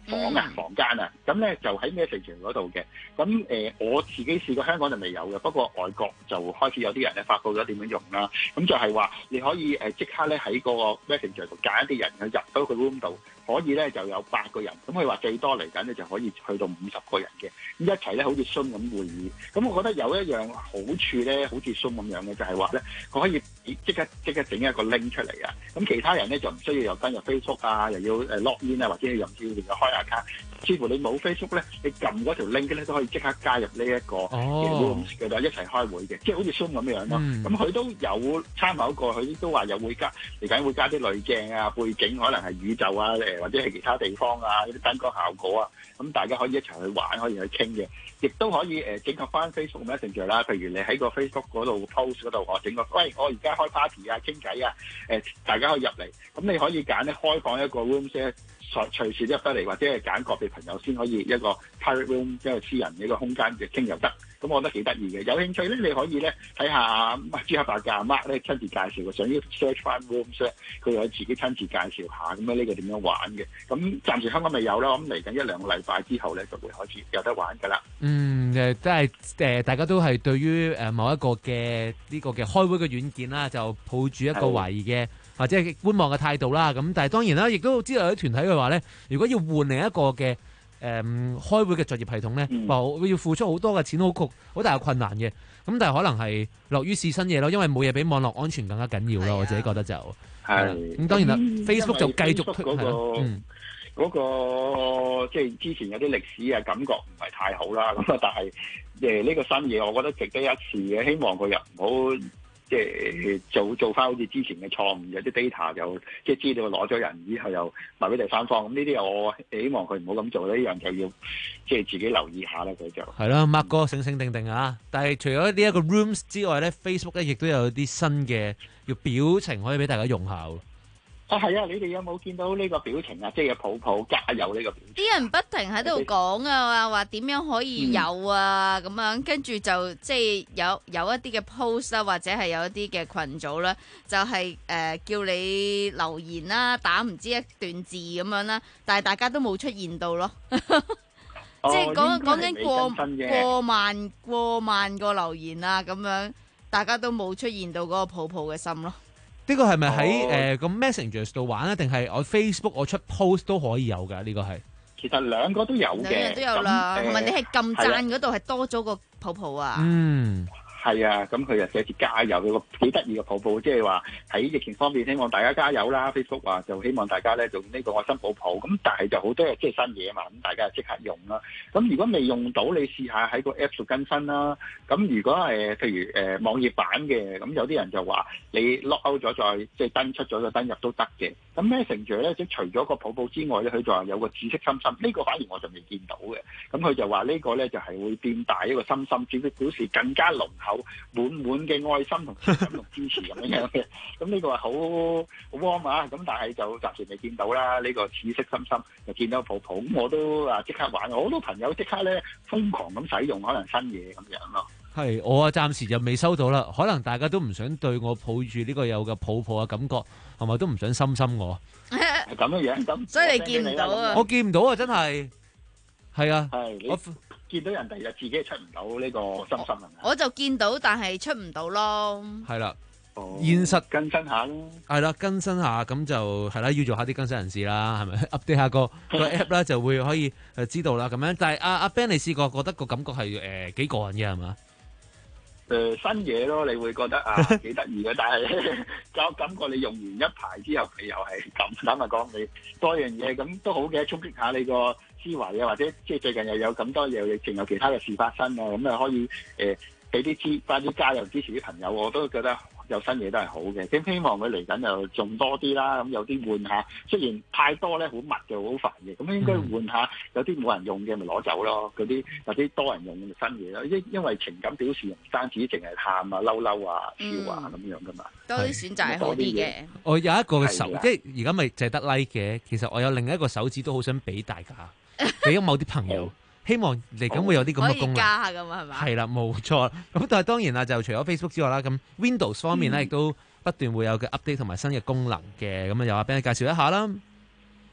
房啊、房間啊，咁咧就喺 Messenger 嗰度嘅。咁誒、呃，我自己試過，香港就未有嘅，不過外國就開始有啲人咧發布咗點樣用啦。咁就係話你可以誒即刻咧喺嗰個 Messenger 度揀一啲人去入到個 room 度，可以咧就有八個人。咁佢話最多嚟緊咧就可以去到五十個人嘅，咁一齊咧好似 Zoom 咁會議。咁我覺得有一樣好處咧，好似 Zoom 咁樣嘅，就係話咧佢可以即刻即刻整一個 link 出嚟啊。咁其他人咧就唔需要又登入 Facebook 啊，又要誒 log in 啊，或者又唔要又開 account。似乎你冇 Facebook 咧，你撳嗰條 link 咧都可以即刻加入呢一個嘅 room 嘅啦，一齊開會嘅，即係好似 Zoom 咁樣咯。咁佢、嗯、都有參考過，佢都話有會加嚟緊會加啲濾鏡啊，背景可能係宇宙啊，誒或者係其他地方啊，啲燈光效果啊，咁大家可以一齊去玩，可以去傾嘅，亦都可以誒整合翻 Facebook Messenger 啦。譬如你喺個 Facebook 嗰度 post 嗰度，我整個喂我而家開 party 啊，傾偈啊，誒大家可以入嚟，咁你可以揀咧開放一個 room 先。隨時都入得嚟，或者係揀個別朋友先可以一個 private room，即係私人嘅一個空間嘅傾又得。咁我覺得幾得意嘅。有興趣咧，你可以咧睇下朱克伯格 Mark 咧親自介紹嘅，上呢 search 翻 rooms 咧，佢有自己親自介紹下咁樣呢個點樣玩嘅。咁暫時香港未有啦，咁嚟緊一兩個禮拜之後咧就會開始有得玩㗎啦。 嗯，誒都係誒，大家都係對於誒某一個嘅呢個嘅開會嘅軟件啦，就抱住一個懷疑嘅。或者係觀望嘅態度啦，咁但係當然啦，亦都知道有啲團體嘅話咧，如果要換另一個嘅誒、嗯、開會嘅作業系統咧，話、嗯、要付出好多嘅錢，好焗好大嘅困難嘅。咁但係可能係樂於試新嘢咯，因為冇嘢比網絡安全更加緊要咯。我自己覺得就係咁。當然啦、嗯、，Facebook 就繼續推係咯，嗯， 嗰、那個即係、就是、之前有啲歷史嘅感覺唔係太好啦。咁啊，但係誒呢個新嘢，我覺得值得一試嘅，希望佢又唔好。即係做做翻好似之前嘅錯誤，有啲 data 又即係資料攞咗人之後又賣俾第三方，咁呢啲我希望佢唔好咁做，呢樣就要即係自己留意下啦。佢就係啦，Mark 哥醒醒定定啊！但係除咗呢一個 Rooms 之外咧，Facebook 咧亦都有啲新嘅叫表情可以俾大家用下。 啊，係啊！你哋有冇見到呢個表情啊？即係抱抱加油呢個表情。 啲人不停喺度講啊，話點樣可以有啊咁、嗯、樣，跟住就即係有有一啲嘅 post 啦，或者係有一啲嘅群組啦，就係、是、誒、呃、叫你留言啦，打唔知一段字咁樣啦，但係大家都冇出現到咯。即係講講緊過過萬過萬個留言啊，咁樣大家都冇出現到嗰個抱抱嘅心咯。 呢個係咪喺誒個 Messenger 度玩啊？定係我 Facebook 我出 post 都可以有㗎？呢個係其實兩個都有嘅， 兩樣都有啦。同埋你係撳讚嗰度係多咗個抱抱啊。 嗯。 係啊，咁佢就寫住加油，有個幾得意嘅抱抱，即係話喺疫情方面希望大家加油啦。Facebook 話就希望大家咧用呢個愛心抱抱，咁但係就好多嘢即係新嘢嘛，咁大家就即刻用啦。咁如果未用到，你試下喺個 App 度更新啦。咁如果誒譬如誒、呃、網頁版嘅，咁有啲人就話你 lock out 咗再即係登出咗再登入都得嘅。咁 Messenger 咧即係除咗個抱抱之外咧，佢就話有個紫色心心，呢、呢個反而我就未見到嘅。咁佢就話呢個咧就係會變大一個心心，只會表示更加濃厚滿滿嘅愛心同情感同支持咁樣嘅，咁呢個係好好 warm 啊！咁但係就暫時未見到啦。呢、呢個紫色心心就見到抱抱，咁我都啊即刻玩，好多朋友即刻咧瘋狂咁使用，可能新嘢咁樣咯。 係我啊，暫時就未收到啦。可能大家都唔想對我抱住呢個有嘅抱抱嘅感覺，係咪都唔想心心我？ 係咁嘅樣，咁所以你見唔到啊？ 我見唔到啊！真係係啊， 係我見到人哋就自己出唔到呢個心心啊！ 我就見到，但係出唔到咯。 係啦，現實更新下咯。 係啦，更新下咁就係啦，要做下啲更新人士啦，係咪 update 下個個 app 啦，就會可以誒知道啦。咁樣，但係阿阿 Ben 你試過覺得個感覺係誒幾過癮嘅係嘛？ 誒、呃、新嘢咯，你會覺得啊幾得意嘅，但係就感覺你用完一排之後，你又係咁坦白講，你多樣嘢咁都好嘅，衝擊下你個思維啊，或者即係最近又有咁多嘢，亦仲有其他嘅事發生啊，咁啊可以誒俾啲支翻啲加油支持啲朋友，我都覺得有新嘢都係好嘅。咁希望佢嚟緊就仲多啲啦，咁有啲換下，雖然太多咧好密就好煩嘅，咁應該換下有啲冇人用嘅咪攞走咯，嗰啲有啲多人用嘅新嘢咯。因因為情感表示唔單止淨係喊啊、嬲嬲啊、笑啊咁樣噶嘛， 多啲選擇係好啲嘅。 我有一個嘅手，即係而家咪淨係得 like 嘅，其實我有另一個手指都好想俾大家，俾咗某啲朋友。希望嚟緊會有啲咁嘅功能， 加下咁啊，係嘛？ 係啦，冇錯。咁但係當然啦，就除咗 Facebook 之外啦，咁 Windows 方面咧，亦、嗯、都不斷會有嘅 update 同埋新嘅功能嘅。咁啊，由阿 Ben 介紹一下啦。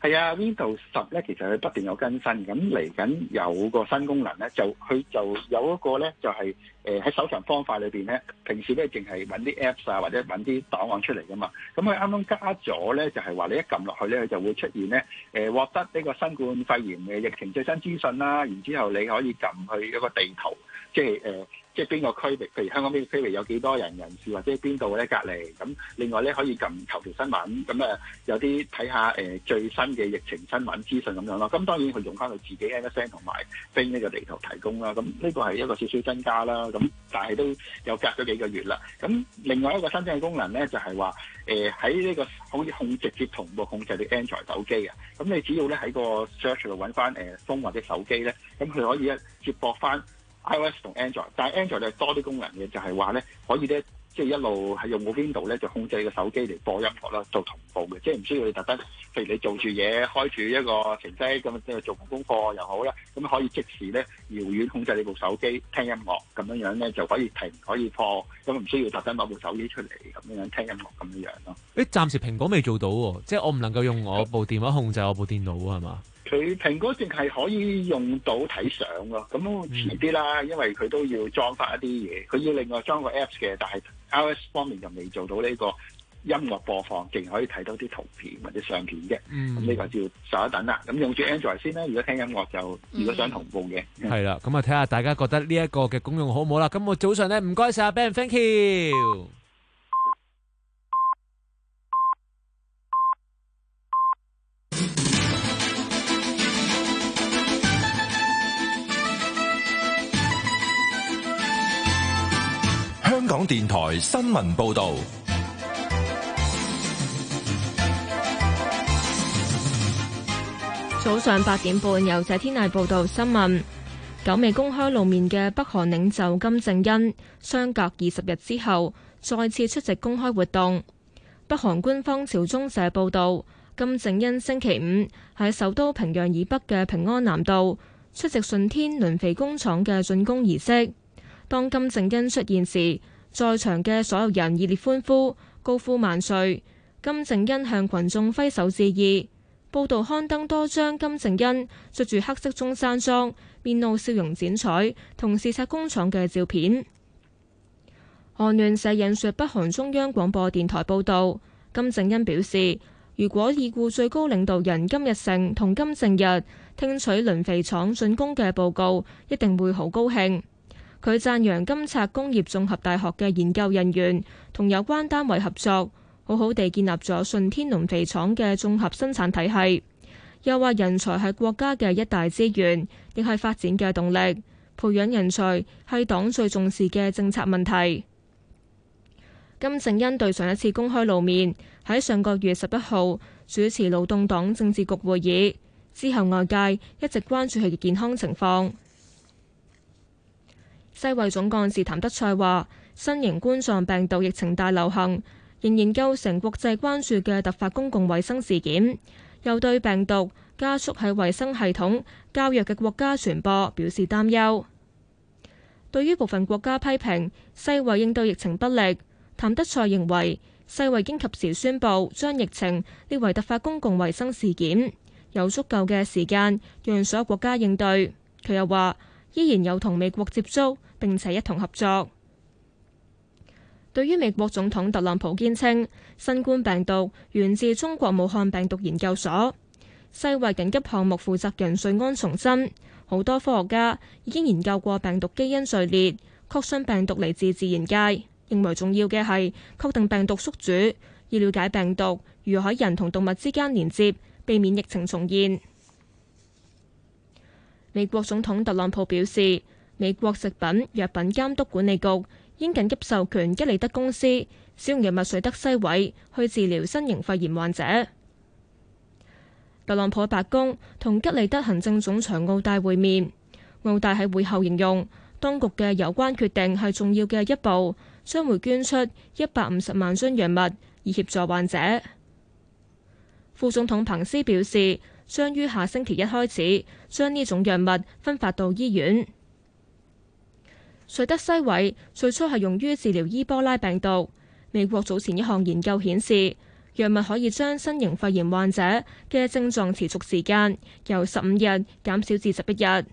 係啊，Windows 十咧其實佢不斷有更新，咁嚟緊有個新功能咧，就佢就有一個咧就係誒喺搜尋方法裏邊咧，平時咧淨係揾啲 Apps 啊或者揾啲檔案出嚟噶嘛，咁佢啱啱加咗咧就係話你一撳落去咧，佢就會出現咧誒獲得呢個新冠肺炎嘅疫情最新資訊啦，然之後你可以撳去一個地圖，即係誒。呃即係邊個區域，譬如香港邊個區域有幾多人人士，或者邊度咧隔離。咁另外咧可以撳頭條新聞，咁啊有啲睇下誒最新嘅疫情新聞資訊咁樣咯。咁當然佢用翻佢自己 M S N 同埋 Bing 呢個地圖提供啦。咁呢個係一個少少增加啦。咁但係都有隔咗幾個月啦。咁另外一個新增嘅功能咧就係話誒喺呢個可以控直接同步控制你 Android 手機嘅。咁你只要咧喺個 search 度揾翻誒 phone 或者手機咧，咁佢可以一接駁翻iOS 同 Android， 但係 Android 咧多啲功能嘅，就係話咧可以咧即係一路係用個 Window 咧就控制個手機嚟播音樂啦，做同步嘅，即係唔需要你特登，譬如你做住嘢開住一個程式咁即係做功課又好啦，咁可以即時咧遙遠控制你部手機聽音樂咁樣樣咧就可以停可以播，咁唔需要特登攞部手機出嚟咁樣樣聽音樂咁樣樣咯。 誒，暫時蘋果未做到喎，即係我唔能夠用我部電話控制我部電腦係嘛？ 佢蘋果淨係可以用到睇相咯，咁遲啲啦，因為佢都要裝翻一啲嘢，佢要另外裝個 Apps 嘅，但係 iOS 方面就未做到呢個音樂播放，淨可以睇到啲圖片或者相片嘅。咁呢個就要稍一等啦。咁用住 Android 先啦，如果聽音樂就如果想同步嘅。 係啦，咁啊睇下大家覺得呢一個嘅功用好唔好啦。咁我早上咧唔該曬阿 Ben，thank you。 香港電台新聞報導， 早上八點半由謝天麗報道新聞。久未公開露面嘅北韓領袖金正恩，相隔二十日之後再次出席公開活動。北韓官方朝中社報導，金正恩星期五喺首都平壤以北嘅平安南道出席順天磷肥工廠嘅竣工儀式。當金正恩出現時，在場嘅所有人熱烈歡呼，高呼萬歲。金正恩向群眾揮手致意。報道刊登多張金正恩着住黑色中山裝、面露笑容剪彩同視察工廠嘅照片。韓聯社引述北韓中央廣播電台報導，金正恩表示，如果已故最高領導人金日成同金正日聽取磷肥廠竣工嘅報告，一定會好高興。佢讚揚金策工業綜合大學嘅研究人員同有關單位合作，好好地建立咗順天磷肥廠嘅綜合生產體系。又話人才係國家嘅一大資源，亦係發展嘅動力。培養人才係黨最重視嘅政策問題。金正恩對上一次公開露面喺上個月十一號主持勞動黨政治局會議之後，外界一直關注佢嘅健康情況。世衛總幹事譚德塞話，新型冠狀病毒疫情大流行仍然構成國際關注嘅突發公共衛生事件，又對病毒加速喺衛生系統較弱嘅國家傳播表示擔憂。對於部分國家批評世衛應對疫情不力，譚德塞認為世衛應及時宣布將疫情列為突發公共衛生事件，有足夠嘅時間讓所有國家應對。佢又話依然有同美國接觸，並且一同合作。對於美國總統特朗普堅稱新冠病毒源自中國武漢病毒研究所，世衛緊急項目負責人瑞安重申，好多科學家已經研究過病毒基因序列，確信病毒嚟自自然界。認為重要嘅係確定病毒宿主，要了解病毒如何喺人同動物之間連接，避免疫情重現。美國總統特朗普表示，美國食品藥品監督管理局應緊急授權吉利德公司使用藥物瑞德西韋去治療新型肺炎患者。特朗普喺白宮同吉利德行政總裁奧戴會面，奧戴喺會後形容當局嘅有關決定係重要嘅一步，將會捐出一百五十萬樽藥物以協助患者。副總統彭斯表示，將於下星期一開始將呢種藥物分發到醫院。瑞德西韋最初係用於治療伊波拉病毒。美國早前一項研究顯示， 藥物可以將新型肺炎患者嘅症狀持續時間由十五日減少至十一日。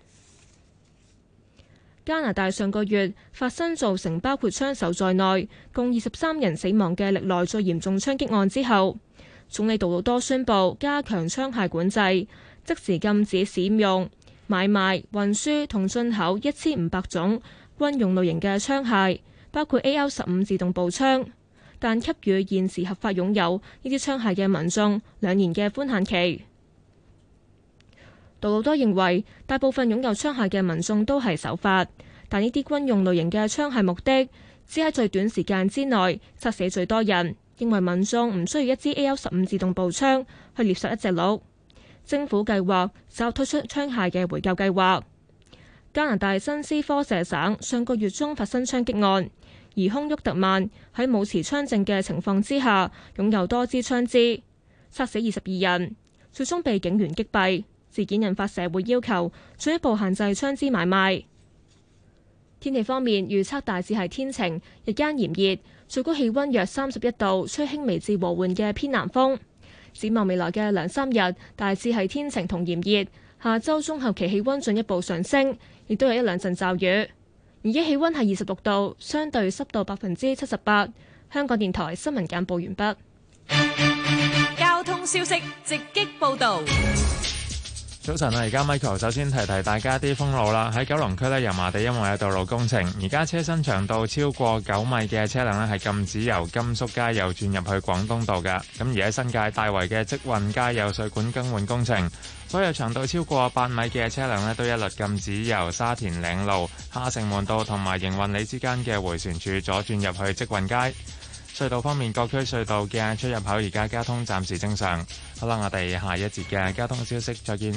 加拿大上個月發生造成包括槍手在內共二十三人死亡嘅歷來最嚴重槍擊案之後，總理杜魯多宣布加強槍械管制，即時禁止使用、買賣、運輸同進口一千五百種軍用類型嘅槍械，包括 A R 十五自動步槍，但給予現時合法擁有呢啲槍械嘅民眾兩年嘅寬限期。杜魯多認為大部分擁有槍械嘅民眾都係守法，但呢啲軍用類型嘅槍械目的只喺最短時間之內殺死最多人，認為民眾唔需要一支 A R 十五自動步槍去獵殺一隻鹿。政府計劃稍後推出槍械嘅回購計劃。加拿大新斯科舍省上個月中發生槍擊案，疑兇沃特曼喺冇持槍證嘅情況之下擁有多支槍支，殺死二十二人，最終被警員擊斃。事件引發社會要求進一步限制槍支買賣。天氣方面，預測大致係天晴，日間炎熱，最高氣溫約三十一度，吹輕微至和緩嘅偏南風。展望未來嘅兩三日，大致係天晴同炎熱。下周中後期氣溫進一步上升，亦都有一兩陣驟雨。而家氣溫係二十六度，相對濕度百分之七十八。香港電台新聞簡報完畢。 交通消息直擊報道。 早晨啊，而家 Michael 首先提提大家啲封路啦。喺九龍區呢，油麻地因為有道路工程，而家車身長度超過九米嘅車輛呢係禁止由甘肅街右轉入去廣東道嘅。咁而喺新界大圍嘅積運街有水管更換工程，所有長度超過八米嘅車輛呢都一律禁止由沙田嶺路、下城門道同埋營運里之間嘅迴旋處左轉入去積運街。隧道方面，各區隧道嘅出入口而家交通暫時正常。好啦，我哋下一節嘅交通消息再見。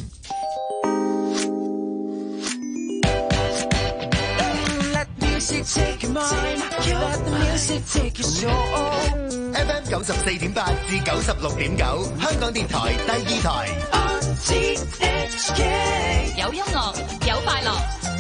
F M 九十四點八至九十六點九，香港電台第二台。 有音樂，有快樂。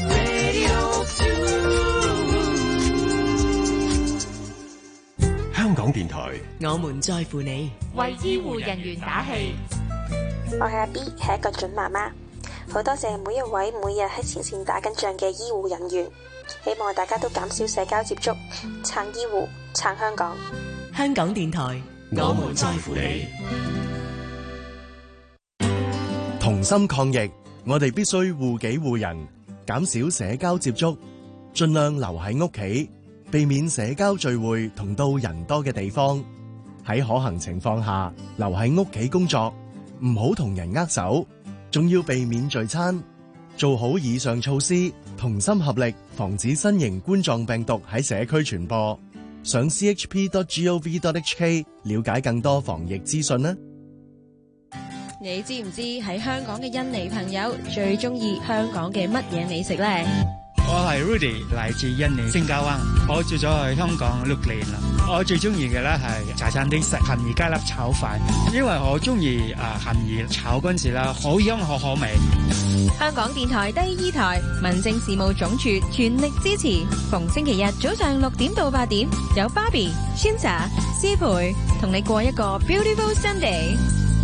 香港電台， 我們在乎你， 為醫護人員打氣。 我係阿 B， 係一個準媽媽，好多謝每一位每日喺前線打緊仗嘅醫護人員，希望大家都減少社交接觸，撐醫護，撐香港。 香港電台， 我們在乎你。 同心抗疫，我哋必須護己護人，減少社交接觸，盡量留喺屋企，避免社交聚會同到人多嘅地方。喺可行情況下，留喺屋企工作，唔好同人握手，仲要避免聚餐。做好以上措施，同心合力，防止新型冠狀病毒喺社區傳播。上 c h p dot gov dot h k 了解更多防疫資訊啦。 你知唔知喺香港嘅印尼朋友最中意香港嘅乜嘢美食呢？ 我係 Rudy， 嚟自印尼星加灣，我住咗喺香港六年啦。我最中意嘅咧係茶餐廳食鹹魚雞粒炒飯，因為我中意啊鹹魚炒嗰陣時啦，好香好可味。 香港電台第二台民政事務總署全力支持，逢星期日早上六點到八點，有 Barbie、Chinsa、思培同你過一個 Beautiful Sunday。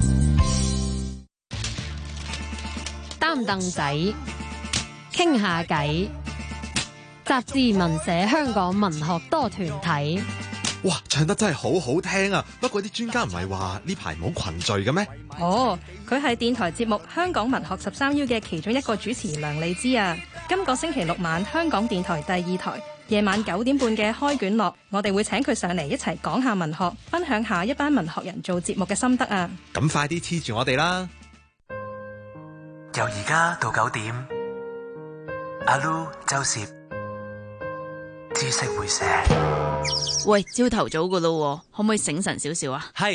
擔凳仔，傾下偈。雜誌文社香港文學多團體。 哇，唱得真係好好聽啊！不過啲專家唔係話呢排冇群聚嘅咩？ 哦，佢係電台節目《香港文學十三邀》嘅其中一個主持梁莉姿啊。今個星期六晚，香港電台第二台夜晚九點半嘅開卷樂，我哋會請佢上嚟一齊講下文學，分享下一班文學人做節目嘅心得啊！ 咁快啲黐住我哋啦！ 由而家到九點，阿 Lu 周攝知識會寫。 喂，朝頭早噶咯，可唔可以醒神少少啊？ 係。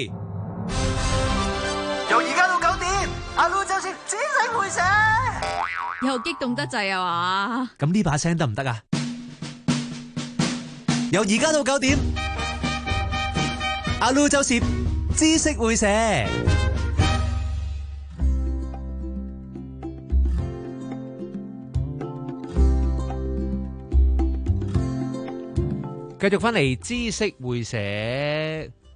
由而家到九點，阿 Lu 周攝知識會寫。 又激動得滯啊嘛？ 咁呢把聲得唔得啊？由而家到九點，阿 Lu 周攝知識會寫。繼續翻嚟知識會社，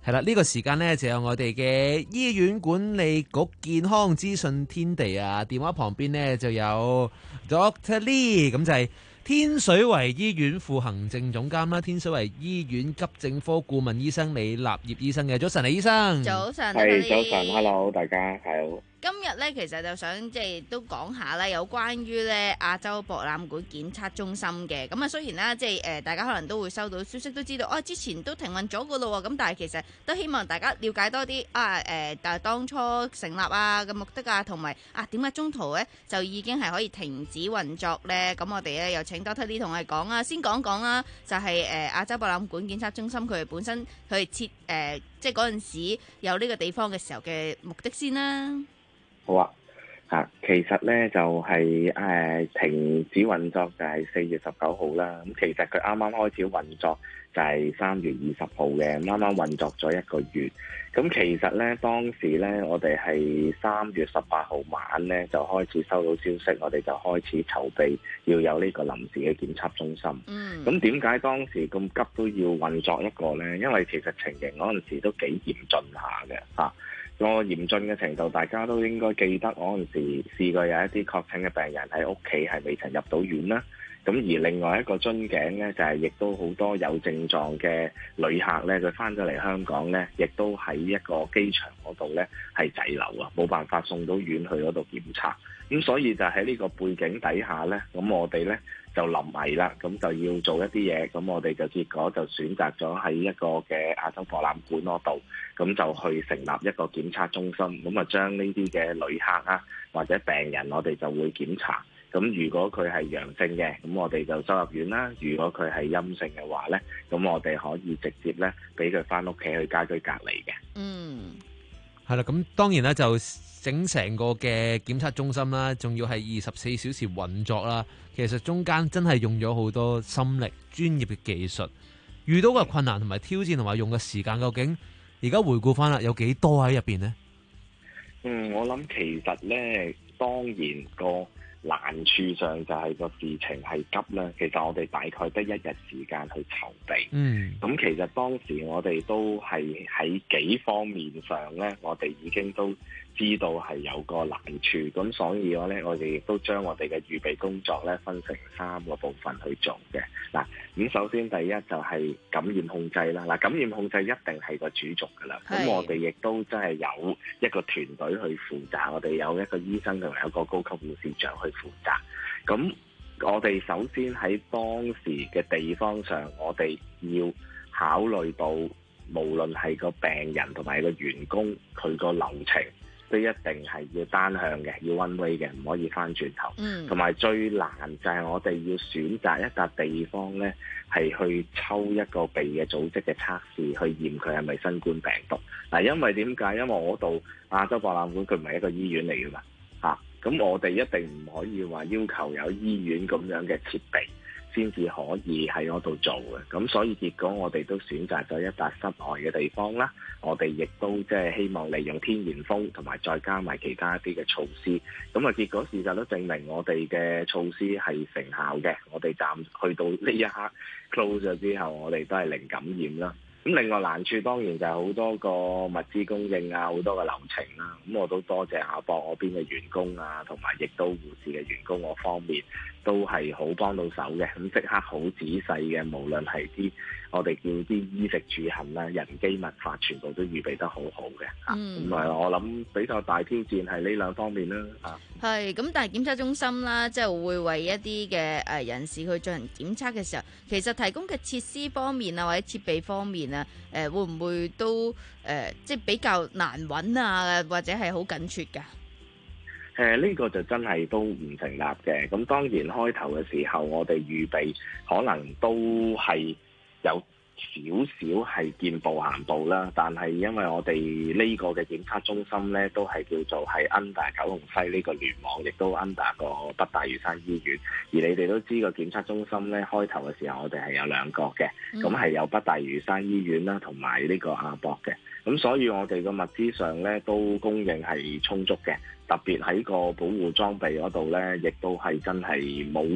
係啦，呢個時間呢，就有我哋嘅醫院管理局健康資訊天地啊，電話旁邊呢，就有 Doctor Lee， 咁就係天水圍醫院副行政總監啦，天水圍醫院急症科顧問醫生李立業醫生嘅。早晨，李醫生。 早晨， 係早晨 ，Hello， 大家好。 今日咧，其實就想即係都講下啦，有關於咧亞洲博覽館檢測中心嘅。咁啊，雖然啦，即係誒，大家可能都會收到消息，都知道哦，之前都停運咗噶咯喎。咁但係其實都希望大家了解多啲啊誒，但係當初成立啊嘅目的啊，同埋啊點解中途咧就已經係可以停止運作咧？咁我哋咧又請 Doctor Lee 同我哋講啊，先講講啦，就係誒亞洲博覽館檢測中心佢哋本身佢哋設誒，即係嗰陣時有呢個地方嘅時候嘅目的先啦。 好啊，嚇，其實咧就係、是、誒、呃、停止運作就係四月十九號啦。咁其實佢啱啱開始運作就係三月二十號嘅，啱啱運作咗一個月。咁其實咧當時咧我哋係三月十八號晚咧就開始收到消息，我哋就開始籌備要有呢個臨時嘅檢測中心。嗯。咁點解當時咁急都要運作一個咧？因為其實情形嗰陣時都幾嚴峻下嘅嚇。個嚴峻嘅程度，大家都應該記得，嗰陣時試過有一啲確診嘅病人喺屋企係未曾入到院啦。咁而另外一個樽頸咧，就係、是、亦都好多有症狀嘅旅客咧，佢翻咗嚟香港咧，亦都喺一個機場嗰度咧係滯留啊，冇辦法送到院去嗰度檢測。咁所以就喺呢個背景底下咧，咁我哋咧就臨危啦，咁就要做一啲嘢，咁我哋就結果就選擇咗喺一個嘅亞洲博覽館嗰度，咁就去成立一個檢測中心，咁啊將呢啲嘅旅客啊或者病人，我哋就會檢查。咁如果佢係陽性嘅，咁我哋就收入院啦；如果佢係陰性嘅話咧，咁我哋可以直接咧俾佢翻屋企去家居隔離嘅。 嗯， 係啦，咁當然啦，就整成個嘅檢測中心啦，仲要係二十四小時運作啦。其實中間真係用咗好多心力、專業嘅技術，遇到嘅困難同埋挑戰同埋用嘅時間，究竟而家回顧翻啦，有幾多喺入邊呢？ 嗯，我諗其實咧，當然個難處上就係個事情係急啦。其實我哋大概得一日時間去籌備。嗯，咁其實當時我哋都係喺幾方面上咧，我哋已經都知道係有個難處。咁所以我咧，我哋亦都將我哋嘅預備工作咧分成三個部分去做嘅。嗱，咁首先第一就係感染控制啦。嗱，感染控制一定係個主軸噶啦。咁我哋亦都真係有一個團隊去負責，我哋有一個醫生同埋一個高級護士長去負責。咁我哋首先喺當時嘅地方上，我哋要考慮到無論係個病人同埋個員工，佢個流程都一定係要單向嘅，要 one way 嘅，唔可以翻轉頭。嗯，同埋最難就係我哋要選擇一笪地方咧，係去抽一個鼻嘅組織嘅測試，去驗佢係咪新冠病毒。嗱，因為點解？因為我度亞洲博覽館佢唔係一個醫院嚟㗎嘛，嚇。咁我哋一定唔可以話要求有醫院咁樣嘅設備先至可以喺嗰度做嘅。咁所以結果我哋都選擇咗一笪室外嘅地方啦。我哋亦都即係希望利用天然風同埋再加埋其他一啲嘅措施。咁啊結果事實都證明我哋嘅措施係成效嘅。我哋暫去到呢一刻 close 咗之後，我哋都係零感染啦。咁另外難處當然就係好多個物資供應啊，好多個流程啦。咁我都多謝亞博嗰邊嘅員工啊，同埋亦都護士嘅員工嗰方面都係好幫到手嘅。咁即刻好仔細嘅，無論係啲我哋叫啲衣食住行啦、人機物法，全部都預備得好好嘅。嗯，咁啊，我諗比較大挑戰係呢兩方面啦。啊，係咁，但係檢測中心啦，即係會為一啲嘅誒人士去進行檢測嘅時候，其實提供嘅設施方面啊，或者設備方面啊，誒會唔會都誒即係比較難揾啊，或者係好緊缺㗎？ 誒呢個就真係都唔成立嘅。咁當然開頭嘅時候，我哋預備可能都係有少少係見步行步啦。但係因為我哋呢個嘅檢測中心咧，都係叫做係 under 九龍西呢個聯網，亦都 under 個北大嶼山醫院。而你哋都知個檢測中心咧，開頭嘅時候我哋係有兩個嘅，咁係、嗯、有北大嶼山醫院啦，同埋呢個亞博嘅。咁所以我哋個物資上咧都供應係充足嘅，特別喺個保護裝備嗰度咧，亦都係真係冇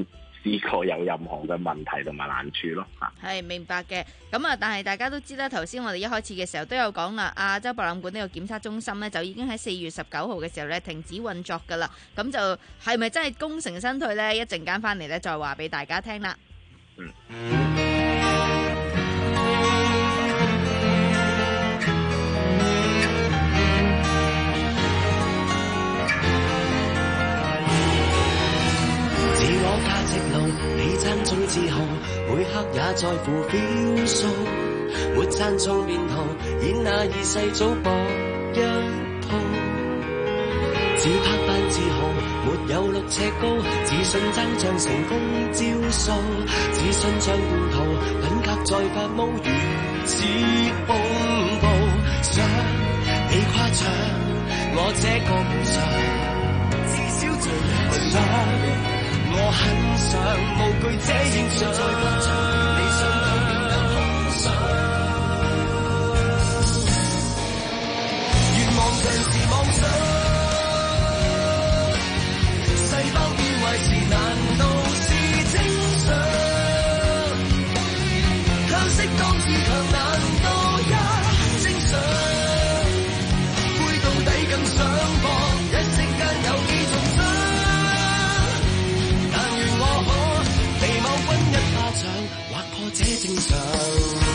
試過有任何嘅問題同埋難處咯嚇。 係明白嘅，咁啊，但係大家都知啦，頭先我哋一開始嘅時候都有講啦，亞洲博覽館呢個檢測中心呢，就已經喺四月十九號嘅時候呢停止運作㗎啦。咁就係咪真係功成身退呢？一陣間翻嚟呢，再話俾大家聽啦。 嗯。 自我價值路，你爭中自豪，每刻也在乎標數，沒讚頌便逃，演那二世祖搏一鋪。自拍扮自豪，沒有六尺高，自信爭像成功招數，自信像叛徒，品格在發毛，如此恐怖。想你誇張，我這個無常，至少做人想。我很想無懼這現象，理想都變得空想，願望像是妄想，細胞變壞時難道是正常？向適當自強難道也很正常？灰到底更想搏，一息間有幾重傷？劃破這正常。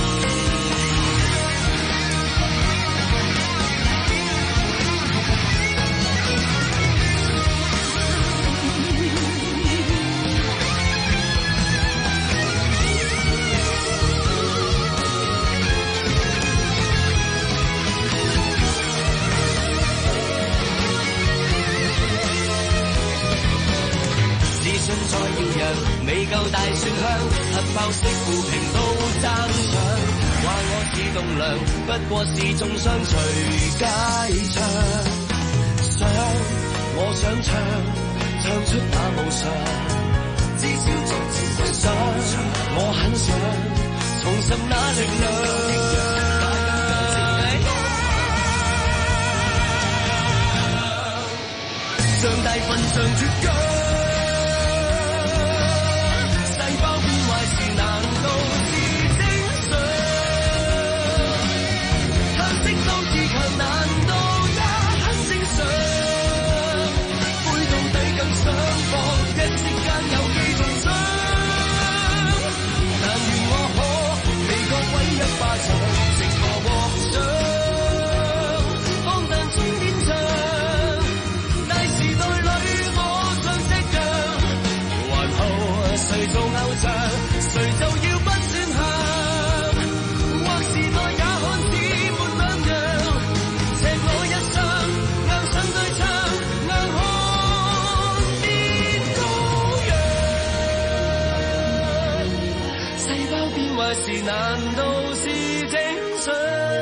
自信再耀揚，未夠大蒜香，核爆式負評都爭搶。話我似棟梁，不過是中傷隨街唱。想我想唱，唱出那無常，至少做自己想。我很想重拾那力量。上大份上絕腳。難道是正常？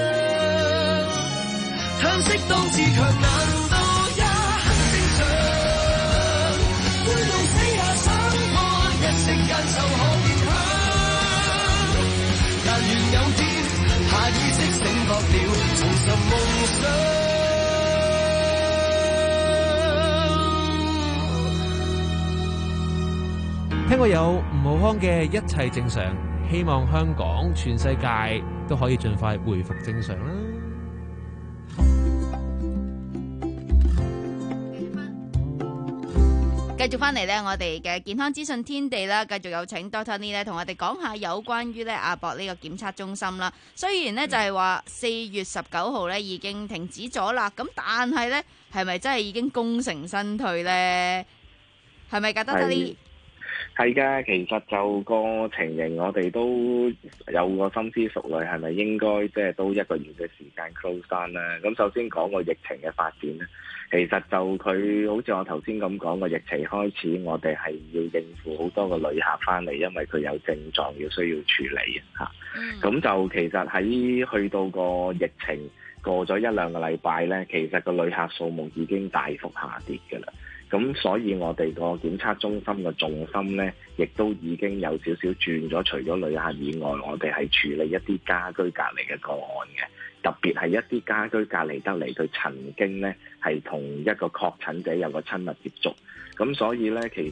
向適當自強，難道也很正常？灰到死也想破，一息間就可變香。但願有天，下意識醒覺了，重拾夢想。聽過有吳浩康嘅一切正常。希望香港、全世界都可以盡快回復正常啦。 繼續翻嚟呢，我哋嘅健康資訊天地啦，繼續有請 Doctor Lee 咧，同我哋講下有關於咧亞博呢個檢測中心啦。雖然呢就係話四月十九號咧已經停止咗啦，咁但係呢係咪真係已經功成身退呢？係咪㗎 Doctor Lee？ 係嘅，其實就個情形，我哋都有個深思熟慮，係咪應該即係都一個月嘅時間 close down 咧？咁首先講個疫情嘅發展咧，其實就佢好似我頭先咁講，個疫情開始，我哋係要應付好多個旅客翻嚟，因為佢有症狀要需要處理嚇。咁、嗯、就其實喺去到個疫情過咗一兩個禮拜咧，其實個旅客數目已經大幅下跌㗎啦。咁所以我哋個檢測中心嘅重心呢，亦都已經有少少轉咗。除咗旅客以外，我哋係處理一啲家居隔離嘅個案嘅，特別係一啲家居隔離得嚟，佢曾經呢係同一個確診者有個親密接觸。咁所以呢，其實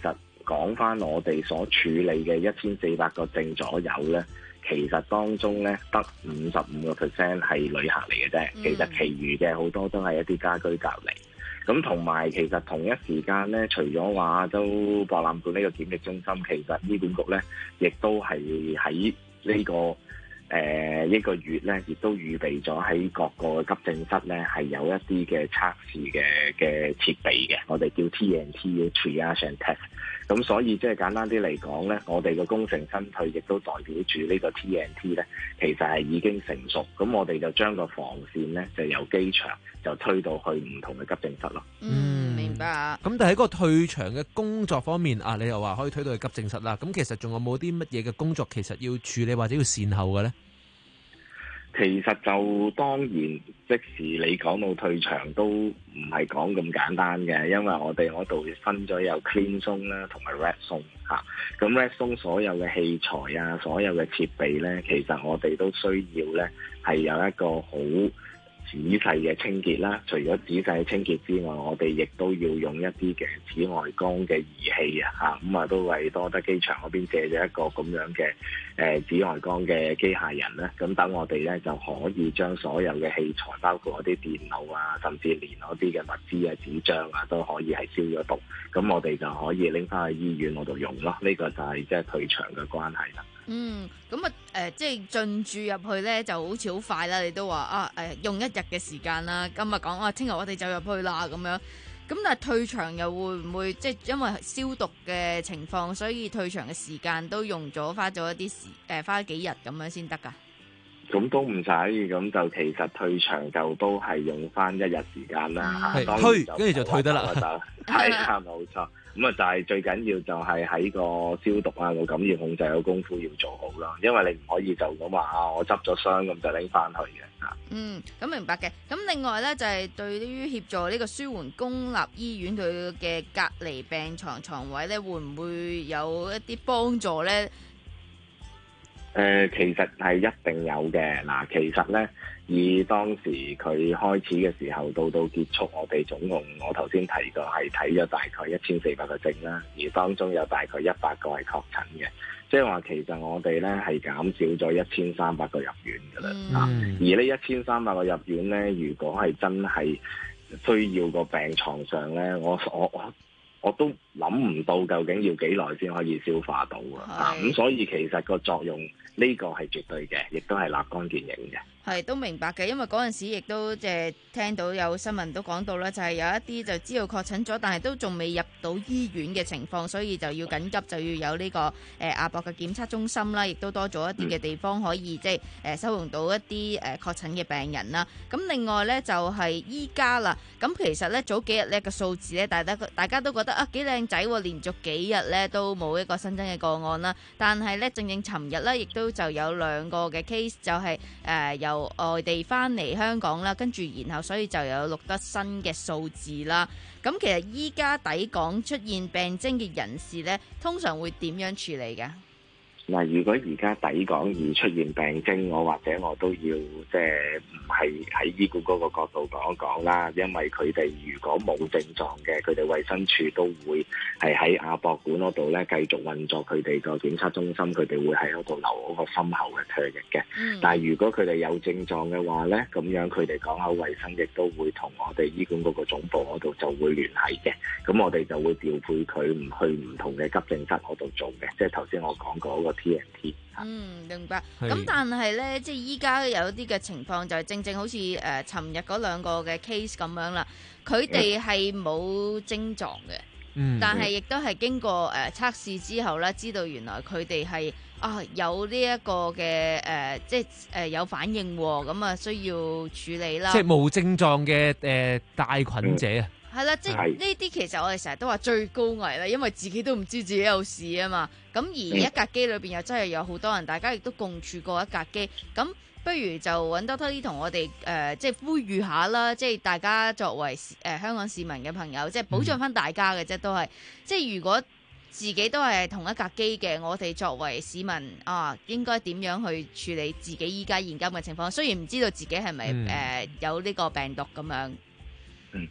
講翻我哋所處理嘅一千四百個證左右咧，其實當中咧得五十五個 percent 係旅客嚟嘅啫，其實其餘嘅好多都係一啲家居隔離。咁同埋其實同一時間咧，除咗話亞洲博覽館呢個檢疫中心，其實醫管局咧亦都係喺呢個誒、呃、一個月咧，亦都預備咗喺各個急症室咧係有一啲嘅測試嘅嘅設備嘅，我哋叫 T N T Triage and Test。咁所以即係簡單啲嚟講咧，我哋嘅功成身退，亦都代表住呢個 T N T 咧，其實係已經成熟。咁我哋就將個防線咧，就由機場就推到去唔同嘅急症室咯。 嗯，明白。 咁但係喺個退場嘅工作方面啊，你又話可以推到去急症室啦。咁其實仲有冇啲乜嘢嘅工作其實要處理或者要善後嘅咧？ 其實就當然，即時你講到退場都唔係講咁簡單嘅，因為我哋嗰度分咗有 clean zone 啦，同埋 red zone 嚇。咁 red zone 所有嘅器材啊，所有嘅設備咧，其實我哋都需要咧係有一個好仔細嘅清潔啦。除咗仔細清潔之外，我哋亦都要用一啲嘅紫外光嘅儀器啊，嚇咁啊都為多得機場嗰邊借咗一個咁樣嘅誒、呃、紫外光嘅機械人咧。咁等我哋咧就可以將所有嘅器材，包括嗰啲電腦啊，甚至連嗰啲嘅物資啊、紙張啊，都可以係消咗毒。咁我哋就可以拎翻去醫院嗰度用咯。呢、這個就係即係退場嘅關係啦。 嗯，咁啊，誒，即係進駐入去咧，就好似好快啦。你都話啊，誒，用一日嘅時間啦。今日講啊，聽日我哋就入去啦，咁樣。咁但係退場又會唔會即係因為消毒嘅情況，所以退場嘅時間都用咗花咗一啲時誒，花咗幾日咁樣先得㗎？咁都唔使，咁就其實退場就都係用翻一日時間啦。 係推，跟住就退得啦。 係啊，冇錯。咁啊，就係最緊要就係喺個消毒啊、個感染控制嘅功夫要做好啦。因為你唔可以就咁話啊，我執咗箱咁就拎翻去嘅。啊， 嗯，咁明白嘅。咁另外咧，就係、是、對於協助呢個舒緩公立醫院佢嘅隔離病床床位咧，會唔會有一啲幫助咧？誒、 呃，其實係一定有嘅。嗱，其實咧，以當時佢開始嘅時候到到結束，我哋總共我頭先提過係睇咗大概一千四百個症啦，而當中有大概一百個係確診嘅，即係話其實我哋咧係減少咗一千三百個入院㗎啦。嗯、啊，而呢一千三百個入院咧，如果係真係需要個病床上咧，我我我我都諗唔到究竟要幾耐先可以消化到啊！咁所以其實個作用呢個係絕對嘅，亦都係立竿見影嘅。 係都明白嘅，因為嗰陣時亦都即係聽到有新聞都講到啦，就係、是、有一啲就知道確診咗，但係都仲未入到醫院嘅情況，所以就要緊急就要有呢、這個誒、呃、亞博嘅檢測中心啦，亦都多咗一啲嘅地方可以、嗯、即係誒、呃、收容到一啲誒確診嘅病人啦。咁另外咧就係依家啦，咁其實咧早幾日咧個數字咧，大家大家都覺得啊幾靚仔喎，連續幾日咧都冇一個新增嘅個案啦。但係咧正正尋日咧，亦都就有兩個嘅 case 就係、是、誒、呃、由外地翻嚟香港啦，跟住然後所以就有錄得新嘅數字啦。咁其實依家抵港出現病徵嘅人士呢，通常會點樣處理嘅？ 嗱，如果而家抵港而出現病徵，我或者我都要即係唔係喺醫管嗰個角度講一講啦，因為佢哋如果冇症狀嘅，佢哋衛生署都會係喺亞博館嗰度咧繼續運作佢哋個檢測中心，佢哋會喺嗰度留嗰個深厚嘅唾液嘅。嗯、但係如果佢哋有症狀嘅話咧，咁樣佢哋港口衛生亦都會同我哋醫管嗰個總部嗰度就會聯繫嘅。咁我哋就會調配佢唔去唔同嘅急症室嗰度做嘅，即係頭先我講過嗰個 T N T。 嗯，明白。咁但係咧，即係依家有啲嘅情況就係正正好似誒尋日嗰兩個嘅 case 咁樣啦，佢哋係冇症狀嘅，嗯、但係亦都係經過誒、呃、測試之後咧，知道原來佢哋係啊有呢一個嘅誒、呃，即係誒、呃、有反應喎，咁啊需要處理啦。 即係冇症狀嘅誒帶菌者啊。 係啦，即係呢啲其實我哋成日都話最高危啦，因為自己都唔知自己有事啊嘛。咁而一架機裏邊又真係有好多人，大家亦都共處過一架機。咁不如就揾 Doctor Lee 同我哋誒、呃，即係呼籲下啦，即係大家作為誒、呃、香港市民嘅朋友，即係保障翻大家嘅啫，都係。即係如果自己都係同一架機嘅，我哋作為市民啊，應該點樣去處理自己依家現今嘅情況？雖然唔知道自己係咪誒有呢個病毒咁樣。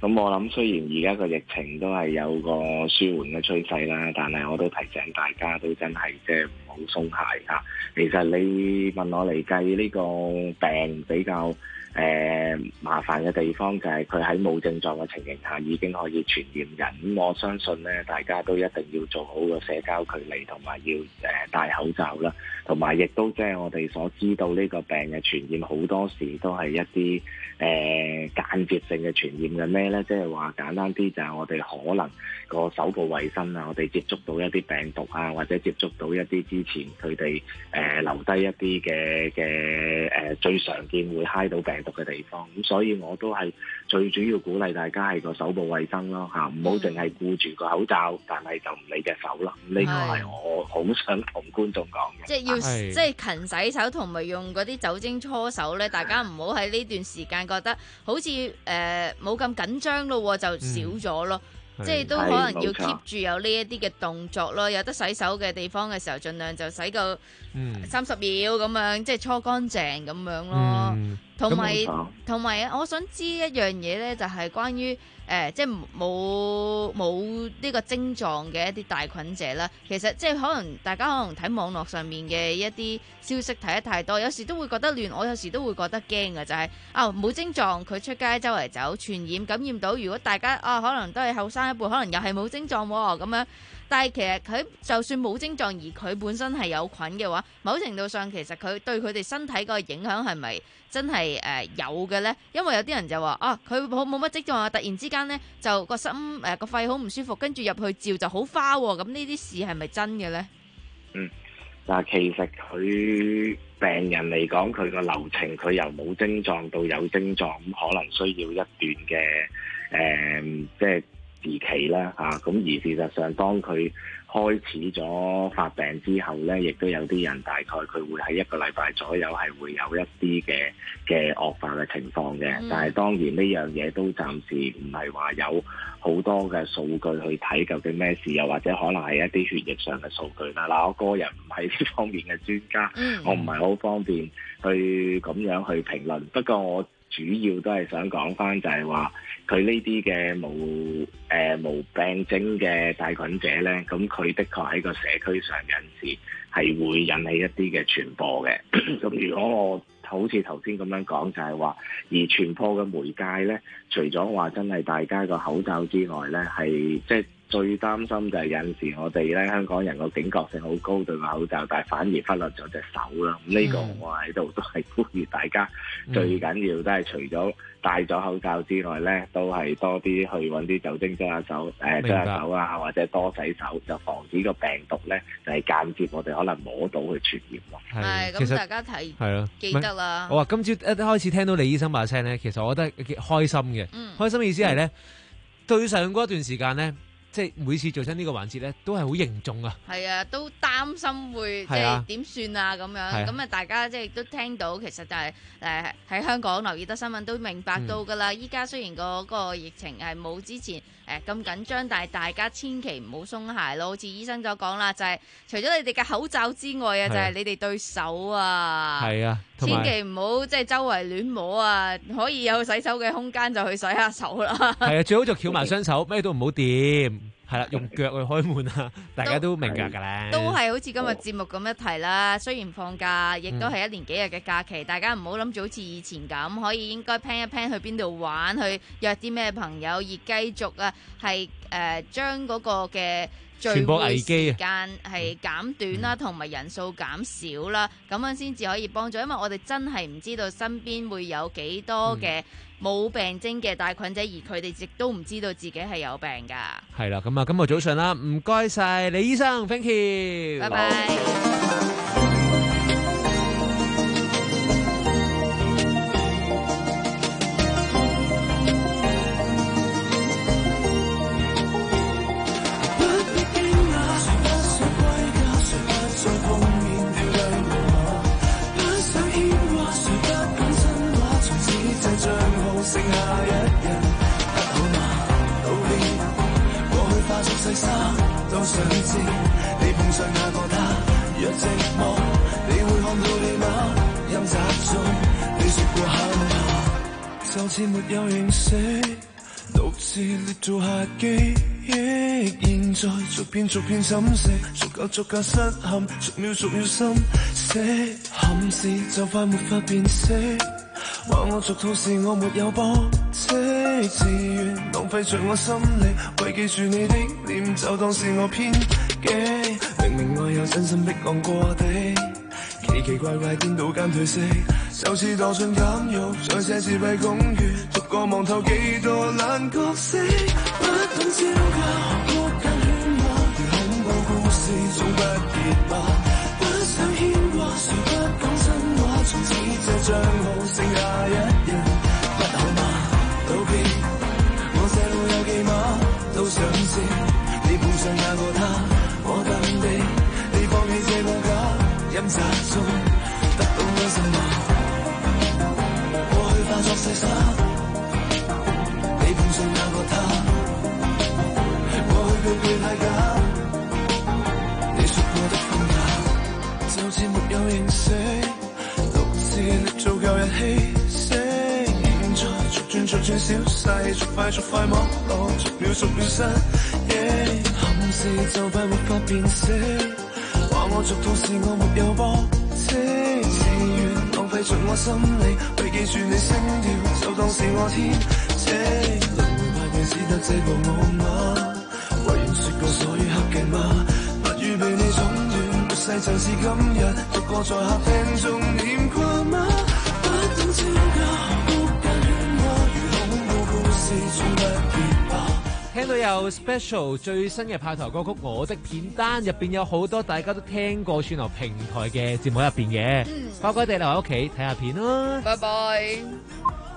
咁我諗雖然而家個疫情都係有個舒緩嘅趨勢啦，但係我都提醒大家都真係即係唔好鬆懈嚇。其實你問我嚟計呢個病比較誒、呃、麻煩嘅地方就係佢喺冇症狀嘅情形下已經可以傳染人。咁我相信咧，大家都一定要做好個社交距離，同埋要誒、呃、戴口罩啦。同埋亦都即係我哋所知道呢個病嘅傳染好多時都係一啲誒、呃、間接性嘅傳染嘅咩咧？即係話簡單啲就係我哋可能個手部衛生啊，我哋接觸到一啲病毒啊，或者接觸到一啲之前佢哋誒留低一啲嘅嘅誒最常見會揩到病毒嘅地方。咁所以我都係最主要鼓勵大家係個手部衛生咯嚇，唔好淨係顧住個口罩，但係就唔理隻手咯。呢、這個係我好想同觀眾講嘅。 即係要即係勤洗手，同埋用嗰啲酒精搓手咧。大家唔好喺呢段時間覺得好似誒冇咁緊張咯，就少咗咯。嗯、即係都可能要 keep 住有呢一啲嘅動作咯。有得洗手嘅地方嘅時候，盡量就洗夠三十秒咁樣，即係搓乾淨咁樣咯。同埋同埋，我想知一樣嘢咧，就係關於。誒、呃，即係冇冇呢個症狀嘅一啲帶菌者啦。其實即係可能大家可能睇網絡上面嘅一啲消息睇得太多，有時都會覺得亂。我有時都會覺得驚嘅，就係啊冇症狀，佢出街周圍走，傳染感染到。如果大家啊可能都係後生一輩，可能又係冇症狀喎咁樣。但係其實佢就算冇症狀，而佢本身係有菌嘅話，某程度上其實佢對佢哋身體個影響係咪真係誒、呃、有嘅咧？因為有啲人就話啊，佢冇冇乜症狀啊，突然之間咧就個心誒個、呃、肺好唔舒服，跟住入去照就好花喎、哦。咁呢啲事係咪真嘅咧？ 嗯，嗱，其實佢病人嚟講，佢個流程佢由冇症狀到有症狀，咁可能需要一段嘅誒、呃，即係。時期啦嚇，咁而事實上，當佢開始咗發病之後咧，亦都有啲人大概佢會喺一個禮拜左右係會有一啲嘅嘅惡化嘅情況嘅。嗯、但係當然呢樣嘢都暫時唔係話有好多嘅數據去睇究竟咩事，又或者可能係一啲血液上嘅數據啦。嗱，我個人唔係呢方面嘅專家，嗯、我唔係好方便去咁樣去評論。不過我主要都係想講翻就係話佢呢啲嘅無誒、呃、無病徵嘅帶菌者咧，咁佢的確喺個社區上有陣時係會引起一啲嘅傳播嘅。咁如果我好似頭先咁樣講，就係話而傳播嘅媒介咧，除咗話真係大家個口罩之外咧，係即係。最擔心就係有陣時我哋咧香港人個警覺性好高對個口罩，但係反而忽略咗隻手啦。咁呢個我喺度都係呼籲大家，嗯、最緊要都係除咗戴咗口罩之外咧，都係多啲去揾啲酒精捽下手，誒捽下手啊，或者多洗手，就防止個病毒咧就係、是、間接我哋可能摸到去傳染咯。 係，咁大家睇係咯，記得啦。 我話今朝一開始聽到李醫生把聲咧，其實我覺得幾開心嘅。嗯、開心嘅意思係咧，嗯、對上嗰段時間咧。即係每次做親呢個環節咧，都係好凝重啊！ 係啊，都擔心會即係點算啊咁樣。咁啊，大家即係都聽到，其實就係誒喺香港留意得新聞都明白到㗎啦。依家、嗯、雖然個個疫情係冇之前誒咁緊張，但係大家千祈唔好鬆懈咯。好似醫生所講啦，就係、是、除咗你哋嘅口罩之外啊，就係、是、你哋對手啊。係啊，千祈唔好即係周圍亂摸啊！可以有洗手嘅空間就去洗下手啦。 係啊，最好就翹埋雙手，咩都唔好掂。係啦，用腳去開門啊！大家都明白㗎啦。 都係好似今日節目咁一提啦。雖然放假，亦都係一連幾日嘅假期，嗯、大家唔好諗住好似以前咁，可以應該 plan 一 plan 去邊度玩，去約啲咩朋友，而繼續啊係誒將嗰個嘅聚會時間係減短啦，同埋、嗯、人數減少啦，咁樣先至可以幫助。因為我哋真係唔知道身邊會有幾多嘅、嗯。冇病徵嘅帶菌者，而佢哋亦都唔知道自己係有病㗎。 係啦，咁啊，今日早上啦，唔該晒李醫生 ，thank you， 拜拜。 剩下一人，不好嗎？道別過去化作細沙，都想知你碰上那個他。若寂寞，你會看到你嗎？陰宅中，你說過很怕，就似沒有認識。 獨自捏造下記憶，現在逐片逐片侵蝕，逐個逐個失陷，逐秒逐秒心死，憾事就快沒法辨識。話我俗套時我沒有駁斥，自願浪費着我心力，為記住你的臉就當是我偏激。明明愛有真心逼降過的，奇奇怪怪顛倒間褪色，就似墮進監獄，再寫自閉公寓，逐個望透幾多爛角色，不懂招架，屋間喧嘩，如恐怖故事總不結吧，不想牽掛，誰不講真話，從此這帳號剩下一人，不好嗎？道別，我這路有幾碼，都想知你碰上那個他，我等你，你放棄這個家，飲茶中得到了什麼？過去化作細沙，你碰上那個他，過去句句太假，你說過的風雅，就似沒有認識，獨自力做舊日氣息，現在逐轉逐轉消逝，逐塊逐塊剝落，逐秒逐秒失憶，憾事就快沒法辨識，話我俗套時我沒有駁斥，自願浪費着我心理，為記住你聲調就當是我天職，輪迴八月只得這個我嗎？為願說過所以黑鏡嗎？不預備你總斷，末世就似今日，獨個在客廳中念掛嗎？不懂招架，屋間喧嘩，如恐怖故事總不結吧。 聽到有 Special 最新嘅派台歌曲《我的片單》，入邊有好多大家都聽過串流平台嘅節目入邊嘅，乖乖哋留喺屋企睇下片啦。 拜拜。